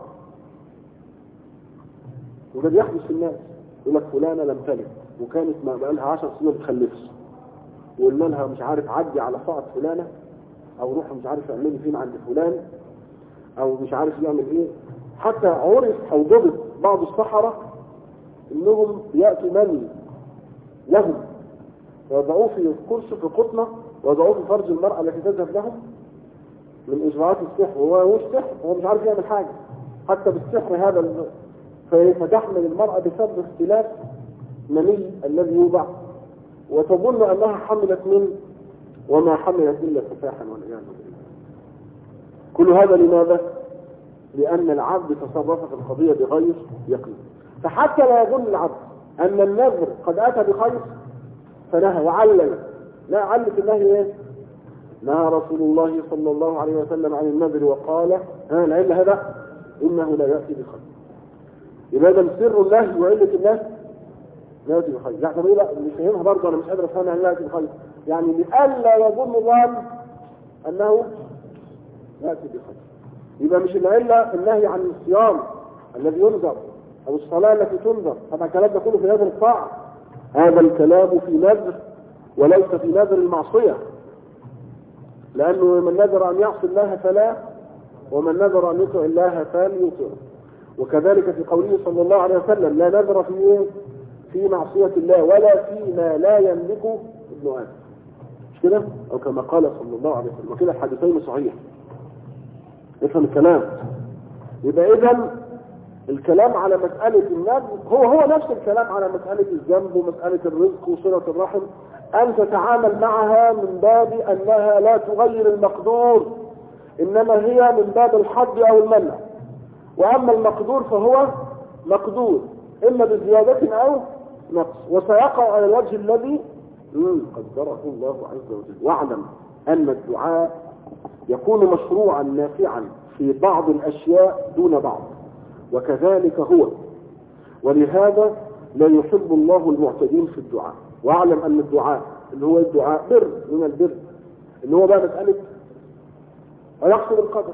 وده بيحدث في الناس. يقول لك فلانة لم تلد وكانت ما بقالها 10 سنين ما بتخلفش، وقلنا لها مش عارف عدي على صاعد فلانة او روح مش عارف اعملي فين عند فلان او مش عارف يعمل ايه. حتى عرف او ضبط بعض السحرة انهم يأتوا من لهم ويضعوه في كرسي في قطنة ويضعوه في فرج المرأة التي تذهب لهم من اجراءات السحر. وهو مش سحر، هو مش عارف يعمل حاجة حتى بالسحر هذا. فتحمل المرأة بسبب اختلاف مني الذي يوضع وتظن انها حملت من وما حملت الا سفاحا والعياذ بالله. كل هذا لماذا؟ لان العبد تصرف في القضية بغير يقين. فحتى لا يظن العبد ان النذر قد اتى بخير فنهى وعلل. لا، علت النهي ايه؟ نهى رسول الله صلى الله عليه وسلم عن النذر وقال العلة هذا انه لا يأتي بخير. يبقى ده سر الله وعلة الله لا يأتي بخير. يعني طب ايه بقى اللي فهمها برضه انا مش قادر افهمها لا يأتي بخير. يعني لئلا يظن ظن انه يأتي بخير. يبقى مش العلة النهي عن الصيام الذي ينذر او الصلاة التي تنذر. طبعا الكلام ده كله في هذا الطاعة. هذا الكلام في نذر وليس في نذر المعصية، لأنه من نذر أن يعصي الله فلا، ومن نذر أن يطع الله فليطعه. وكذلك في قوله صلى الله عليه وسلم لا نذر في معصية الله ولا فيما لا يملكه ابن آدم. مش كده؟ أو كما قال صلى الله عليه وسلم. وكده الحديثين صحيح. افهم الكلام. يبقى إذن الكلام على مسألة النذر هو نفس الكلام على مسألة الذنب ومسألة الرزق وصلة الرحم، أن تتعامل معها من باب أنها لا تغير المقدور، إنما هي من باب الحظ أو المنع. وأما المقدور فهو مقدور إما بزيادة أو نقص، وسيقع على الوجه الذي قدره الله عز وجل. واعلم أن الدعاء يكون مشروعا نافعا في بعض الأشياء دون بعض، وكذلك هو. ولهذا لا يحب الله المعتدين في الدعاء. واعلم أن الدعاء اللي هو الدعاء بر من البر، اللي هو بقى مسألة ويقصد القدر،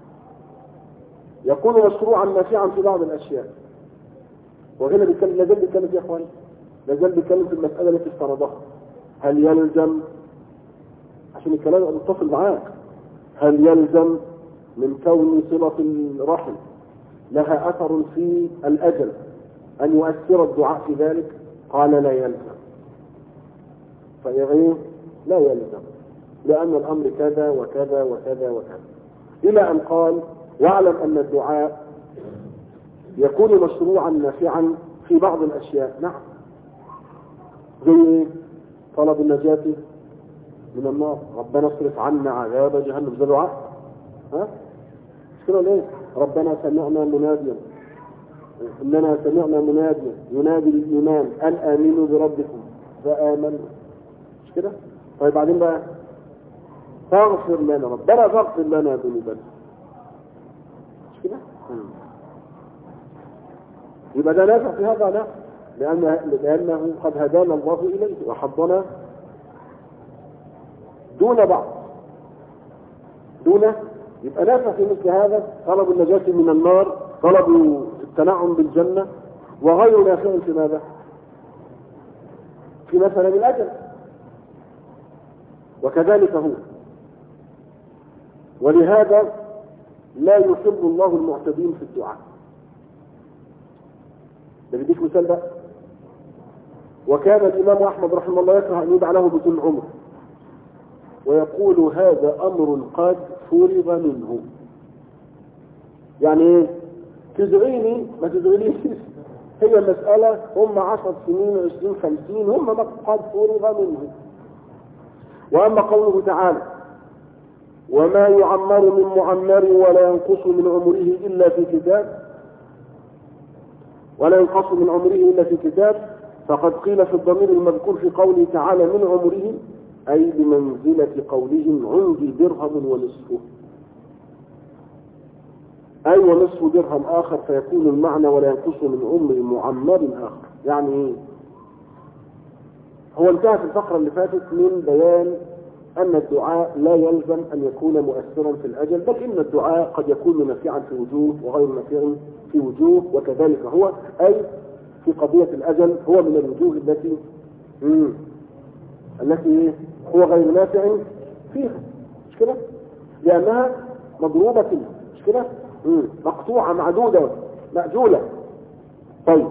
يكون مشروعا نافعا في بعض الأشياء. وهنا لازال بيتكلم يا اخواني، لازال بيتكلم في المسألة التي افترضها. هل يلزم، عشان الكلام يبقى متصل معاك، هل يلزم من كون صلة الرحم لها أثر في الأجل أن يؤثر الدعاء في ذلك؟ قال لا يلزم. فيغير لا يلزم، لأن الأمر كذا وكذا وكذا وكذا، إلى أن قال واعلم أن الدعاء يكون مشروعا نافعا في بعض الأشياء. نعم، زي طلب النجاة من النار، ربنا اصرف عنا عذاب جهنم، ده دعاء. مش كده ليه؟ ربنا سمعنا مناديا، إننا سمعنا مناديا ينادي للإيمان أن آمنوا بربكم فآمنوا. مش كده؟ طيب بعدين بقى فاغفر لنا، ربنا فاغفر لنا ذنوبنا. مش كده؟ يبقى ده نافع في هذا؟ لا، لأنه قد هدانا الله إليه وحضنا دون بعض، يبقى نافع في مثل هذا. طلب النجاة من النار، طلب التنعم بالجنة، وغير نافع في ماذا؟ في مثلا الأجل. وكذلك هو. ولهذا لا يحب الله المعتدين في الدعاء. ده بديك مثال بقى. وكان الإمام أحمد رحمه الله يكره أن يدعى له بكل عمر، ويقول هذا أمر قد فرض منه. يعني ايه؟ تدعيني ما تدعينيش، هي مسألة هم 10 سنين 20 50 هم قد فرض منه. وأما قوله تعالى وما يعمر من معمر ولا ينقص من عمره إلا في كتاب، ولا ينقص من عمره إلا في كتاب، فقد قيل في الضمير المذكور في قوله تعالى من عمره أي بمنزلة قولهم عندي درهم ونصفه، أي ونصف درهم آخر، فيكون المعنى ولا ينقص من عمر معمر آخر. يعني إيه؟ هو انتهى في الفقرة اللي فاتت من بيان أن الدعاء لا يلزم أن يكون مؤثرا في الأجل، بل إن الدعاء قد يكون نافعا في وجوه وغير نافع في وجوه، وكذلك هو أي في قضية الأجل هو من الوجوه التي هو غير نافع فيها، مش كده؟ لأنها مضروبة فيها، مش كده؟ مقطوعة معدودة مأجولة. طيب،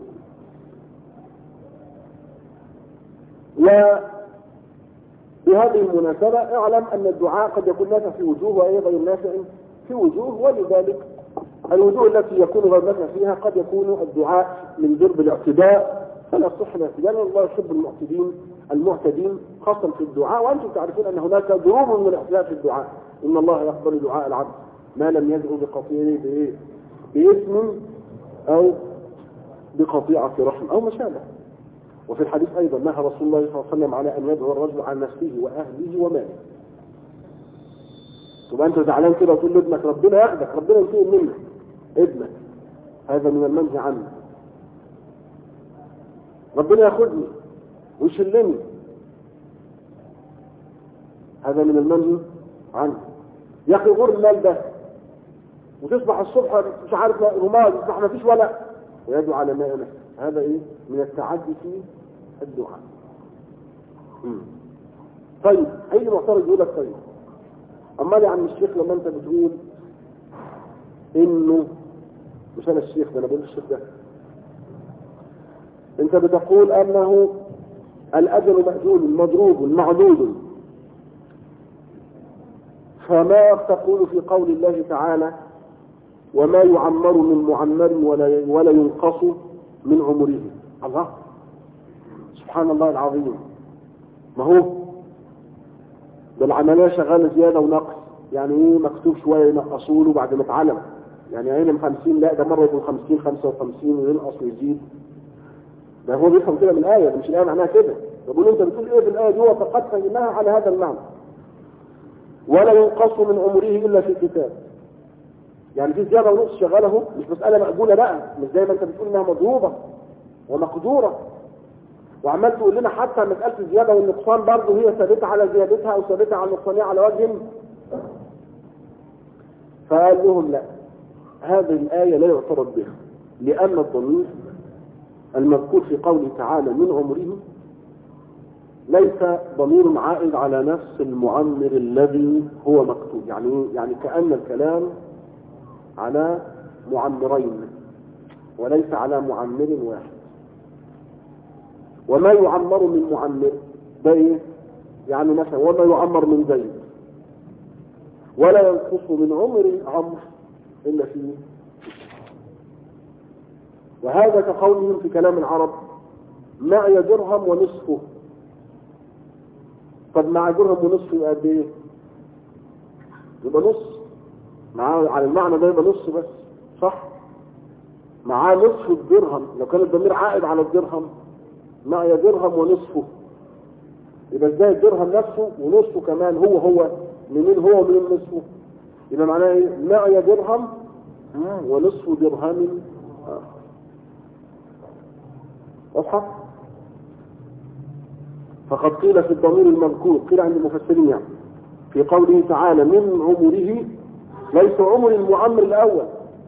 وبهذه المناسبة اعلم أن الدعاء قد يكون نافع في وجوه وأيضا غير نافع في وجوه، ولذلك الوجوه التي يكون غير نافع فيها قد يكون الدعاء من ضرب الاعتداء، فلا يصح الاعتداء، لأن الله يحب المعتدين خاصة في الدعاء، وأنتم تعرفون أن هناك ضروب من الاعتداء في الدعاء. إن الله يقبل دعاء العبد ما لم يدعو بقطيعه باسم أو بقطيعة رحم أو ما شابه. وفي الحديث أيضا نهى رسول الله صلى الله عليه وسلم على أن يدعو الرجل عن نفسه وأهله وماله. تبقى أنت زعلان كده وتقول لابنك ربنا ياخدك، ربنا ينتقم منك، ابنك هذا من المنهي عنه. ربنا ياخدني ويشلني، هذا من المنهي عنه. يا أخي غور المال ده، وتصبح الصبح مش عارف رماد، يصبح ما فيش ولا، ويدعو على ماء نفسه، هذا إيه؟ من التعدي في الدعاء. طيب، هيجي معترض يقول لك طيب امال يا عم الشيخ لما انت بتقول انه مش انا الشيخ ده، انا بقول الشيخ ده، انت بتقول انه الاجل مأجول مضروب معدود، فما تقول في قول الله تعالى وما يعمر من معمر ولا ينقص من عمره؟ الله، سبحان الله العظيم، ما هو ده العملية شغالة زيادة ونقص. يعني ايه مكتوب شوية ينقصوا له بعد ما اتعلم؟ يعني عين 50، لا ده مرة يكون 50 55 وينقص ويزيد. ده هو بيفهم كده من الآية، مش الآية معناها كده. بقول انت بتقول ايه في الآية دي؟ فقد فهمناها على هذا المعنى. ولا ينقص من عمره إلا في كتاب. يعني في زيادة ونقص شغاله، مش مسألة مقبولة بقى، مش زي ما انت بتقول انها مضروبة ومقدورة. وعمال تقول لنا حتى مسألة الزيادة والنقصان برضه هي ثابتة على زيادتها أو ثابتة على نقصانها على وجه. فقال لهم لا، هذه الآية لا يعترض بها، لأن الضمير المذكور في قوله تعالى من عمره ليس ضمير عائد على نفس المعمر الذي هو مكتوب. يعني كأن الكلام على معمرين وليس على معمر واحد. وما يعمر من معمر ده ايه؟ يعني مثلا وما يعمر من زيد، ولا ينقص من عمر عمر إلا فيه. وهذا كقولهم في كلام العرب معي درهم ونصفه. طب مع درهم ونصفه يبقى قد ايه؟ يبقى نص، معاه على المعنى ده يبقى نص بس، صح؟ معاه نصف الدرهم، لو كان الضمير عائد على الدرهم معي درهم ونصفه، يبقى ازاي الدرهم نفسه ونصفه كمان هو منين هو ومنين نصفه؟ يبقى معناه ايه؟ معي درهم ونصف درهم آخر. واضحة؟ فقد قيل في الضمير المذكور، قيل عند المفسرين يعني في قوله تعالى من عمره ليس عمر المعمر الأول،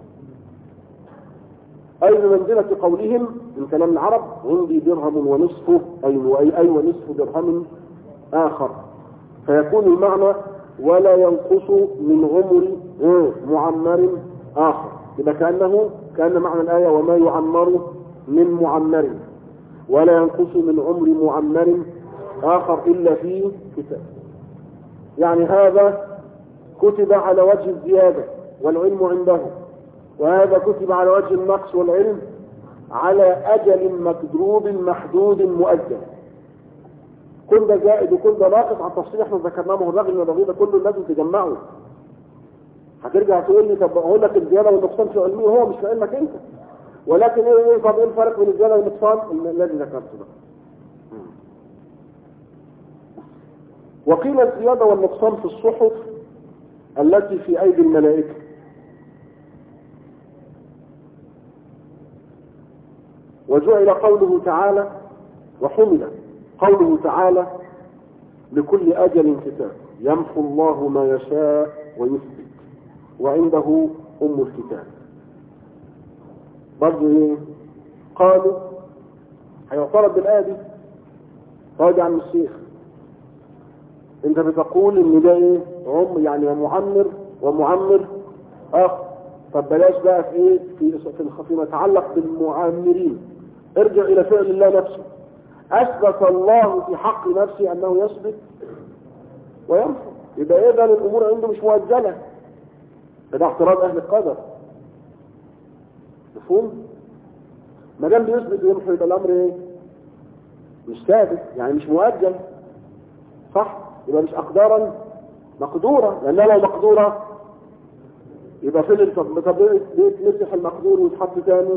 أي بمنزلة قولهم من كلام العرب عندي درهم ونصفه، أي ونصف درهم آخر، فيكون المعنى ولا ينقص من عمر معمر آخر. إذا كأن معنى الآية وما يعمر من معمر ولا ينقص من عمر معمر آخر إلا في كتاب. يعني هذا كتب على وجه الزيادة والعلم عنده، وهذا كتب على وجه النقص والعلم على أجل مكدروب محدود مؤجل. كل ده زائد وكل ده ناقص على التفصيل احنا ذكرناه. ما هو الراجل والرغيف ده كله لازم تجمعه. هترجع تقول لي طب اقول لك الزياده والنقصان في علمي، هو مش في علمك انت. ولكن طب ايه الفرق بين الزيادة والنقصان الذي ذكرته بقى؟ وقيل الزيادة والنقصان في الصحف التي في أيدي الملائكة، وجعل قوله تعالى وحمل قوله تعالى لكل أجل كتاب يمحو الله ما يشاء ويثبت وعنده أم الكتاب. برضه ايه؟ قالوا هيعترض بالآية دي. طيب يا عم الشيخ انت بتقول ان ده ايه؟ يعني معمر ومعمر طب بلاش بقى في ايه؟ فيما يتعلق بالمعمرين ارجع الى فعل الله نفسه. اثبت الله في حق نفسه انه يثبت ويمحو، يبقى اذا الامور عنده مش مؤجله. ده اعتراض اهل القدر. مفهوم؟ ما دام بيثبت ويمحو يبقى الامر ايه؟ مش ثابت، يعني مش مؤجل. صح؟ يبقى مش اقدارا مقدوره، لانها لو مقدوره يبقى فين يتمسح المقدور ويتحط تاني.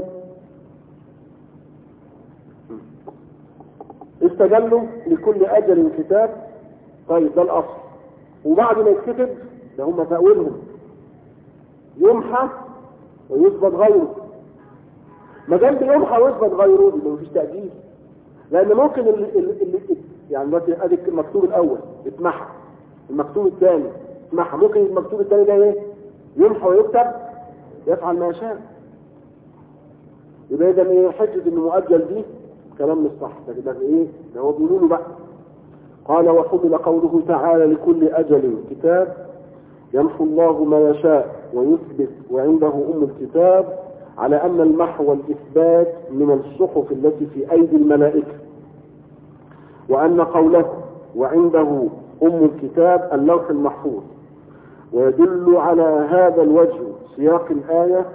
استجلوا لكل اجل كتاب. طيب ده الاصل. وبعد ما يتكتب ده هم تأويلهم يمحى ويثبت غيره. ما دام بيمحى ويثبت غيره يبقى مفيش تأجيل، لان ممكن يعني دلوقتي ادي المكتوب الاول اتمحى، المكتوب الثاني اتمحى، ممكن المكتوب الثاني ده ايه؟ يمحى ويكتب يفعل ما يشاء. يبقى اذا ايه حجه انه مؤجل دي كلام مش صح. ده ايه؟ ده هو بيقولوا له بقى. قال وحمل قوله تعالى لكل اجل كتاب يمحو الله ما يشاء ويثبت وعنده ام الكتاب على ان المحو والاثبات من الصحف التي في ايدي الملائكه، وان قوله وعنده ام الكتاب اللوح المحفوظ. ويدل على هذا الوجه سياق الآية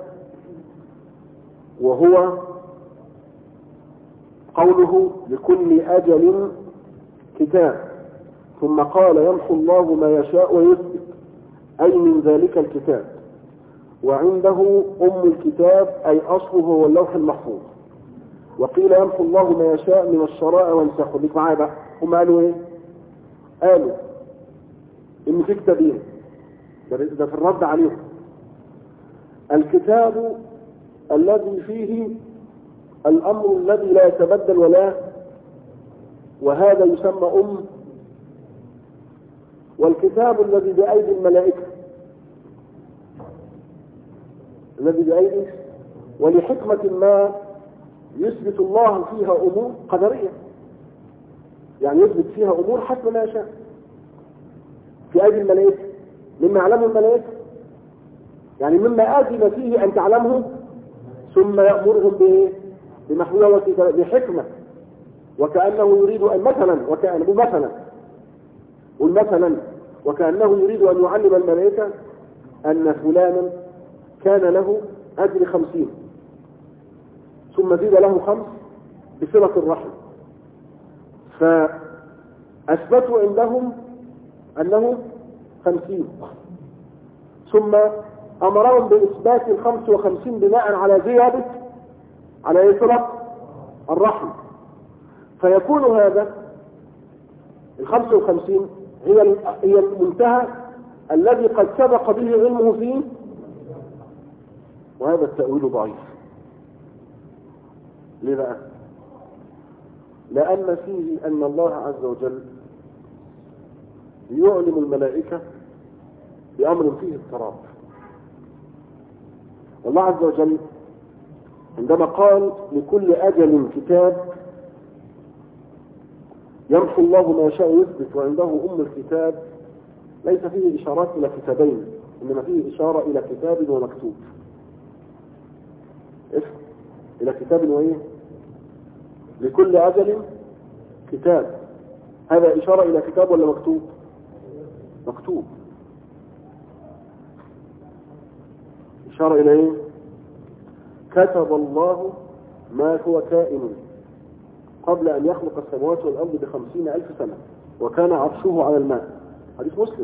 وهو قوله لكل أجل كتاب، ثم قال يمحو الله ما يشاء ويثبت أي من ذلك الكتاب، وعنده أم الكتاب أي أصله هو اللوح المحفوظ. وقيل يمحو الله ما يشاء من الشرائع وينسخه. ليك معايا بقى، هم قالوا ايه؟ قالوا ان في كتابين، ده في الرد عليهم. الكتاب الذي فيه الأمر الذي لا يتبدل وهذا يسمى والكتاب الذي بأيدي الملائكة الذي بأيدي، ولحكمة ما يثبت الله فيها أمور قدرية، يعني يثبت فيها أمور حسب ما يشاء في أيدي الملائكة مما يعلمه الملائكة، يعني مما أذن فيه أن تعلمه ثم يأمرهم بمحوه بحكمة. وكأنه يريد أن وكأنه يريد أن يعلم الملائكة أن فلانا كان له أجر 50 ثم زيد له 5 بصلة الرحم، فأثبتوا عندهم أنه 50 ثم أمرهم بإثبات 55 بناء على زيادة على صلة الرحم، فيكون هذا 55 هي المنتهى الذي قد سبق به علمه فيه، وهذا التأويل ضعيف. ليه بقى؟ لأن فيه أن الله عز وجل يعلم الملائكة بأمر فيه اضطراب. والله عز وجل عندما قال لكل أجل كتاب يمحو الله ما يشاء ويثبت وعنده أم الكتاب، ليس فيه إشارات إلى كتابين، إنما فيه إشارة إلى كتاب ومكتوب. إلى كتاب وإيه؟ لكل أجل كتاب، هذا إشارة إلى كتاب ولا مكتوب؟ مكتوب. إشارة إلى إيه؟ كتب الله ما هو كائن قبل أن يخلق السماوات والأرض ب50,000 سنة وكان عرشه على الماء. حديث مسلم.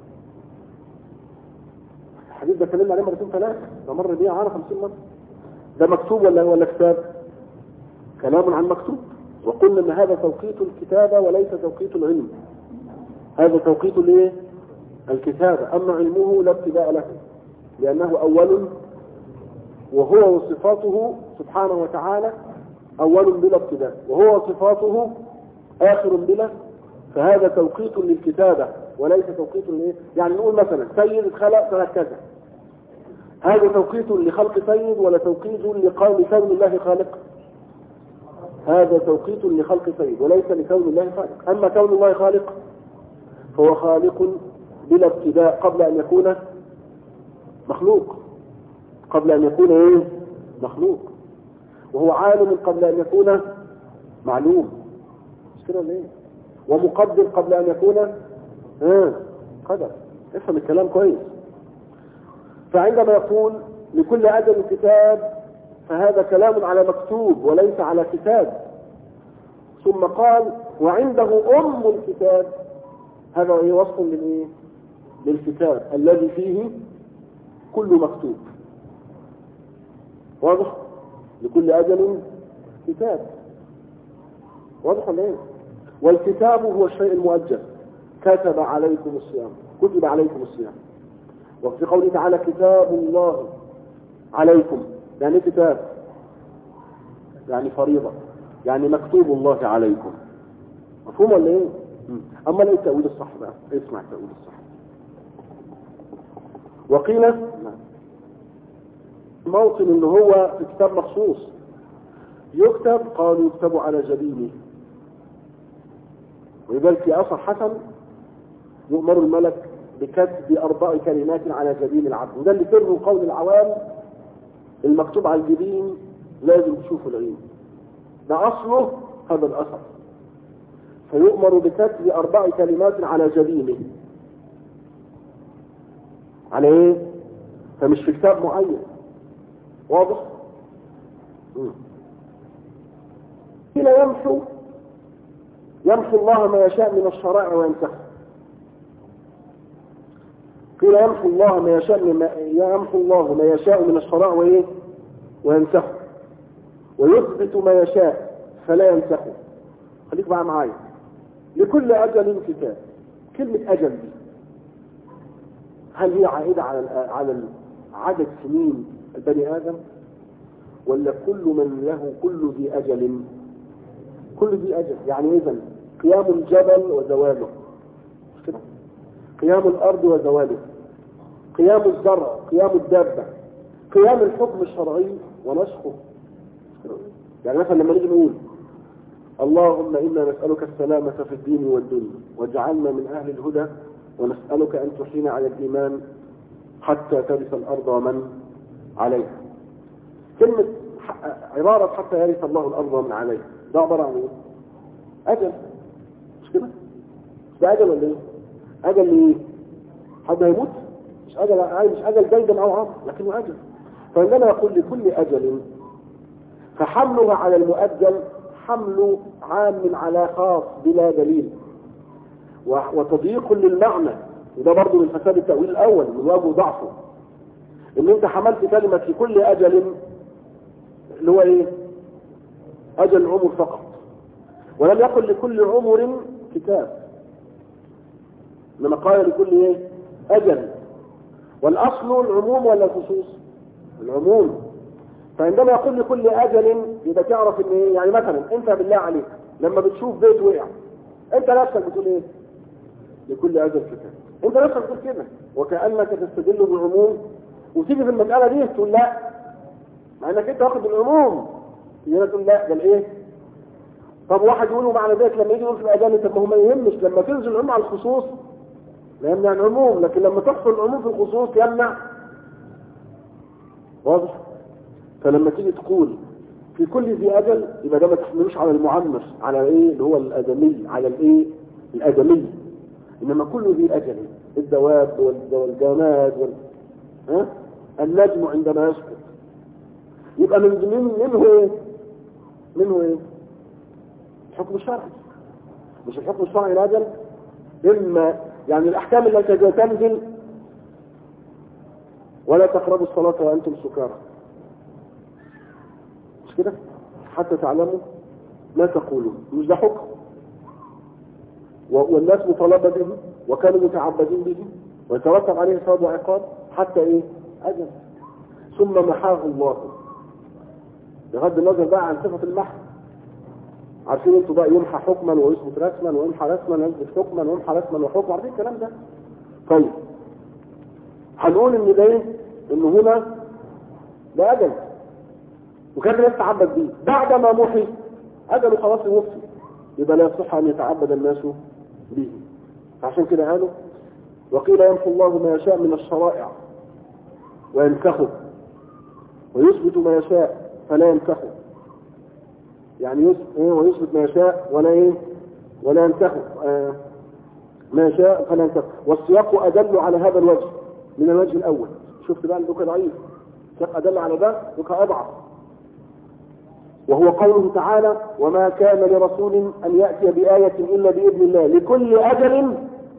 الحديث ده كلمنا عليه مرتين ثلاثة، ده مر بيه على 50 مرة. ده مكتوب ولا كتاب؟ كلام عن مكتوب. وقلنا ان هذا توقيت الكتابة وليس توقيت العلم. هذا توقيت الايه؟ الكتابة. اما علمه لا ابتداء له، لانه اول، وهو وصفاته سبحانه وتعالى اول بلا ابتداء، وهو وصفاته اخر بلا، فهذا توقيت للكتابة وليس توقيت الايه؟ يعني نقول مثلا سيد اتخلق سنة كذا، هذا توقيت لخلق سيد ولا توقيت لكون الله خالق؟ هذا توقيت لخلق سيد وليس لكون الله خالق. أما كون الله خالق فهو خالق بلا ابتداء قبل أن يكون مخلوق، قبل أن يكون ايه؟ مخلوق. وهو عالم قبل أن يكون معلوم، مش كده ليه؟ ومقدر قبل أن يكون قدر. افهم الكلام كويس. فعندما يقول لكل أجل كتاب فهذا كلام على مكتوب وليس على كتاب. ثم قال وعنده أم الكتاب، هذا هي وصف للإيه؟ للكتاب الذي فيه كل مكتوب. واضح؟ لكل أجل كتاب. واضح ولا ايه؟ والكتاب هو الشيء المؤجل. كتب عليكم الصيام، كتب عليكم الصيام. وفي قوله تعالى كتاب الله عليكم، يعني كتاب، يعني فريضة، يعني مكتوب الله عليكم. مفهوم ولا ايه؟ اما لا التأويل الصح بقى، اسمع التأويل الصح. وقيل موطن اللي هو في كتاب مخصوص يكتب، قالوا يكتب على جبينه. ولذلك في أثر حسن يؤمر الملك بكتب 4 كلمات على جبين العبد، وده اللي سر قول العوام المكتوب على الجبين لازم تشوفه العين، ده أصله هذا الأثر. فيؤمر بكتب 4 كلمات على جبينه. على ايه؟ فمش في كتاب معين. واضح؟ هنا يمحو الله ما يشاء من الشرائع ويمسحه. قيل يمحو الله ما يشاء من الشرائع وايه؟ ويمسحه. ويثبت ما يشاء فلا يمسحه. خليك بقى معايا. لكل أجل كتاب. كلمة أجل دي هل هي عائدة على عدد سنين البني آدم، ولا كل من له كل ذي أجل؟ كل ذي أجل يعني إذن قيام الجبل وزواله، مش كده؟ قيام الأرض وزواله، قيام الزرع، قيام الدابة، قيام الحكم الشرعي ونسخه. يعني مثلا لما نيجي نقول اللهم إنا نسألك السلامة في الدين والدنيا واجعلنا من أهل الهدى ونسألك أن تحيينا على الإيمان حتى ترث الأرض ومن عليها. كلمة عبارة حتى يرث الله الأرض ومن عليها ده عبارة عن ايه؟ أجل، مش كده؟ ده أجل ولا ايه؟ أجل ليه؟ حد هيموت؟ مش أجل جيدا أو عاص، لكنه أجل. فعندما يقول لكل أجل فحملها على المؤجل حمل عام على خاص بلا دليل وتضييق للمعنى. وده برضه من فساد التأويل الأول، من وجه ضعفه، ان انت حملت كلمة في كل أجل اللي هو ايه؟ أجل العمر فقط، ولم يقل لكل عمر كتاب، انما قال لكل ايه؟ أجل. والأصل العموم ولا الخصوص؟ العموم. فعندما يقول لكل أجل يبقى تعرف ان ايه؟ يعني مثلا انت بالله عليك لما بتشوف بيت وقع انت نفسك بتقول ايه؟ لكل أجل كتاب. انت نفسك بتقول كده، وكأنك تستدل بالعموم وتيجي في المسألة دي تقول لا، مع انك انت واخد بالعموم هنا تقول لا ده الايه؟ طب واحد يقول معنى ذلك لما يجي يقول في الأجانب طب ما هو ما يهمش لما تنزل العموم على الخصوص لا يمنع العموم، لكن لما تحصل العموم في الخصوص يمنع. واضح؟ فلما تيجي تقول في كل ذي أجل يبقى ده ما تحملوش على المعنف، على ايه اللي هو الآدمي، على الايه؟ الآدمي. انما كل ذي أجل، الدواب والجماد النجم عندما يسقط يبقى منه ايه؟ منه ايه؟ الحكم الشرعي. مش الحكم الشرعي الأجل إما يعني الأحكام التي تنزل ولا تقربوا الصلاة وأنتم سكارى، كده؟ حتى تعلموا ما تقولون. مش ده حكم؟ والناس مطالبة به وكانوا متعبدين به ويترتب عليه ثواب وعقاب حتى ايه؟ أجل. ثم محاه الله، بغض النظر بقى عن صفة المحو. عارفين انتوا بقى يمحى حكما ويثبت رسما، ويمحى رسما ويثبت حكما، ويمحى رسما وحكما، عارفين الكلام ده؟ طيب هنقول ان ده ايه؟ ان هنا ده أجل وكان الناس تعبد به، بعد ما محي أجله خلاص يوفي، يبقى لا يصح أن يتعبد الناس به. عشان كده قالوا وقيل يمحو الله ما يشاء من الشرائع وينسخه ويثبت ما يشاء فلا ينسخه. يعني ويثبت ما يشاء ولا ينسخه، ما يشاء فلا ينسخه. والسياق أدل على هذا الوجه من الوجه الأول. شفت بقى دوك ضعيف، السياق أدل على ده دوك أضعف. وهو قوله تعالى وما كان لرسول أن يأتي بآية إلا بإذن الله لكل أجل.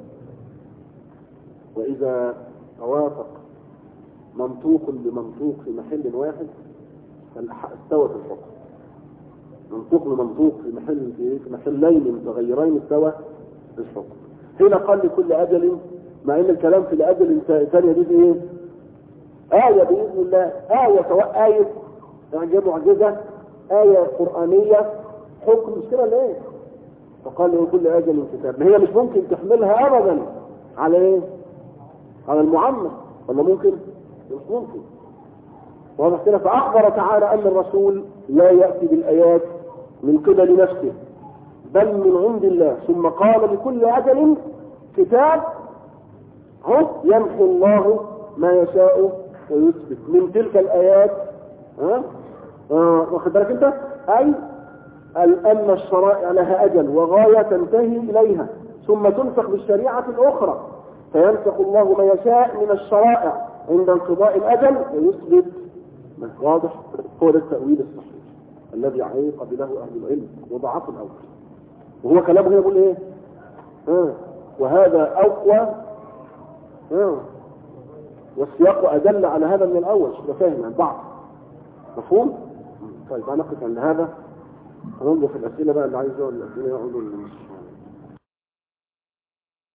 وإذا توافق منطوق بمنطوق في محل واحد استوى في الحكم. منطوق بمنطوق في محلين متغيرين استوى في الحكم. هنا قال لكل أجل، مع إن الكلام في الأجل الثانية دي ايه؟ آية بإذن الله، آية سواء آية يعني معجزة، آية قرآنية، حكم، مش كده ليه؟ فقال له كل أجل كتاب. ما هي مش ممكن تحملها أبدا على ايه؟ على المعمم، ولا ممكن؟ مش ممكن. واضح كده؟ فأخبر تعالى أن الرسول لا يأتي بالآيات من قبل نفسه بل من عند الله. ثم قال لكل أجل كتاب يمحو الله ما يشاء ويثبت من تلك الآيات. واخد بالك انت؟ أي أن الشرائع لها أجل وغاية تنتهي إليها ثم تنسخ بالشريعة الأخرى، فينسخ الله ما يشاء من الشرائع عند انقضاء الأجل ويثبت. واضح؟ هو ده التأويل الصحيح الذي قبله أهل العلم وضعف الأول. وهو كلامه هنا يقول ايه؟ وهذا أقوى، والسياق أدل على هذا من الأول. شو فاهم عن بعض؟ مفهوم؟ طيب هنقف عند هذا. هننظر في الأسئلة بقى اللي عايز يقول الأسئلة يقولوا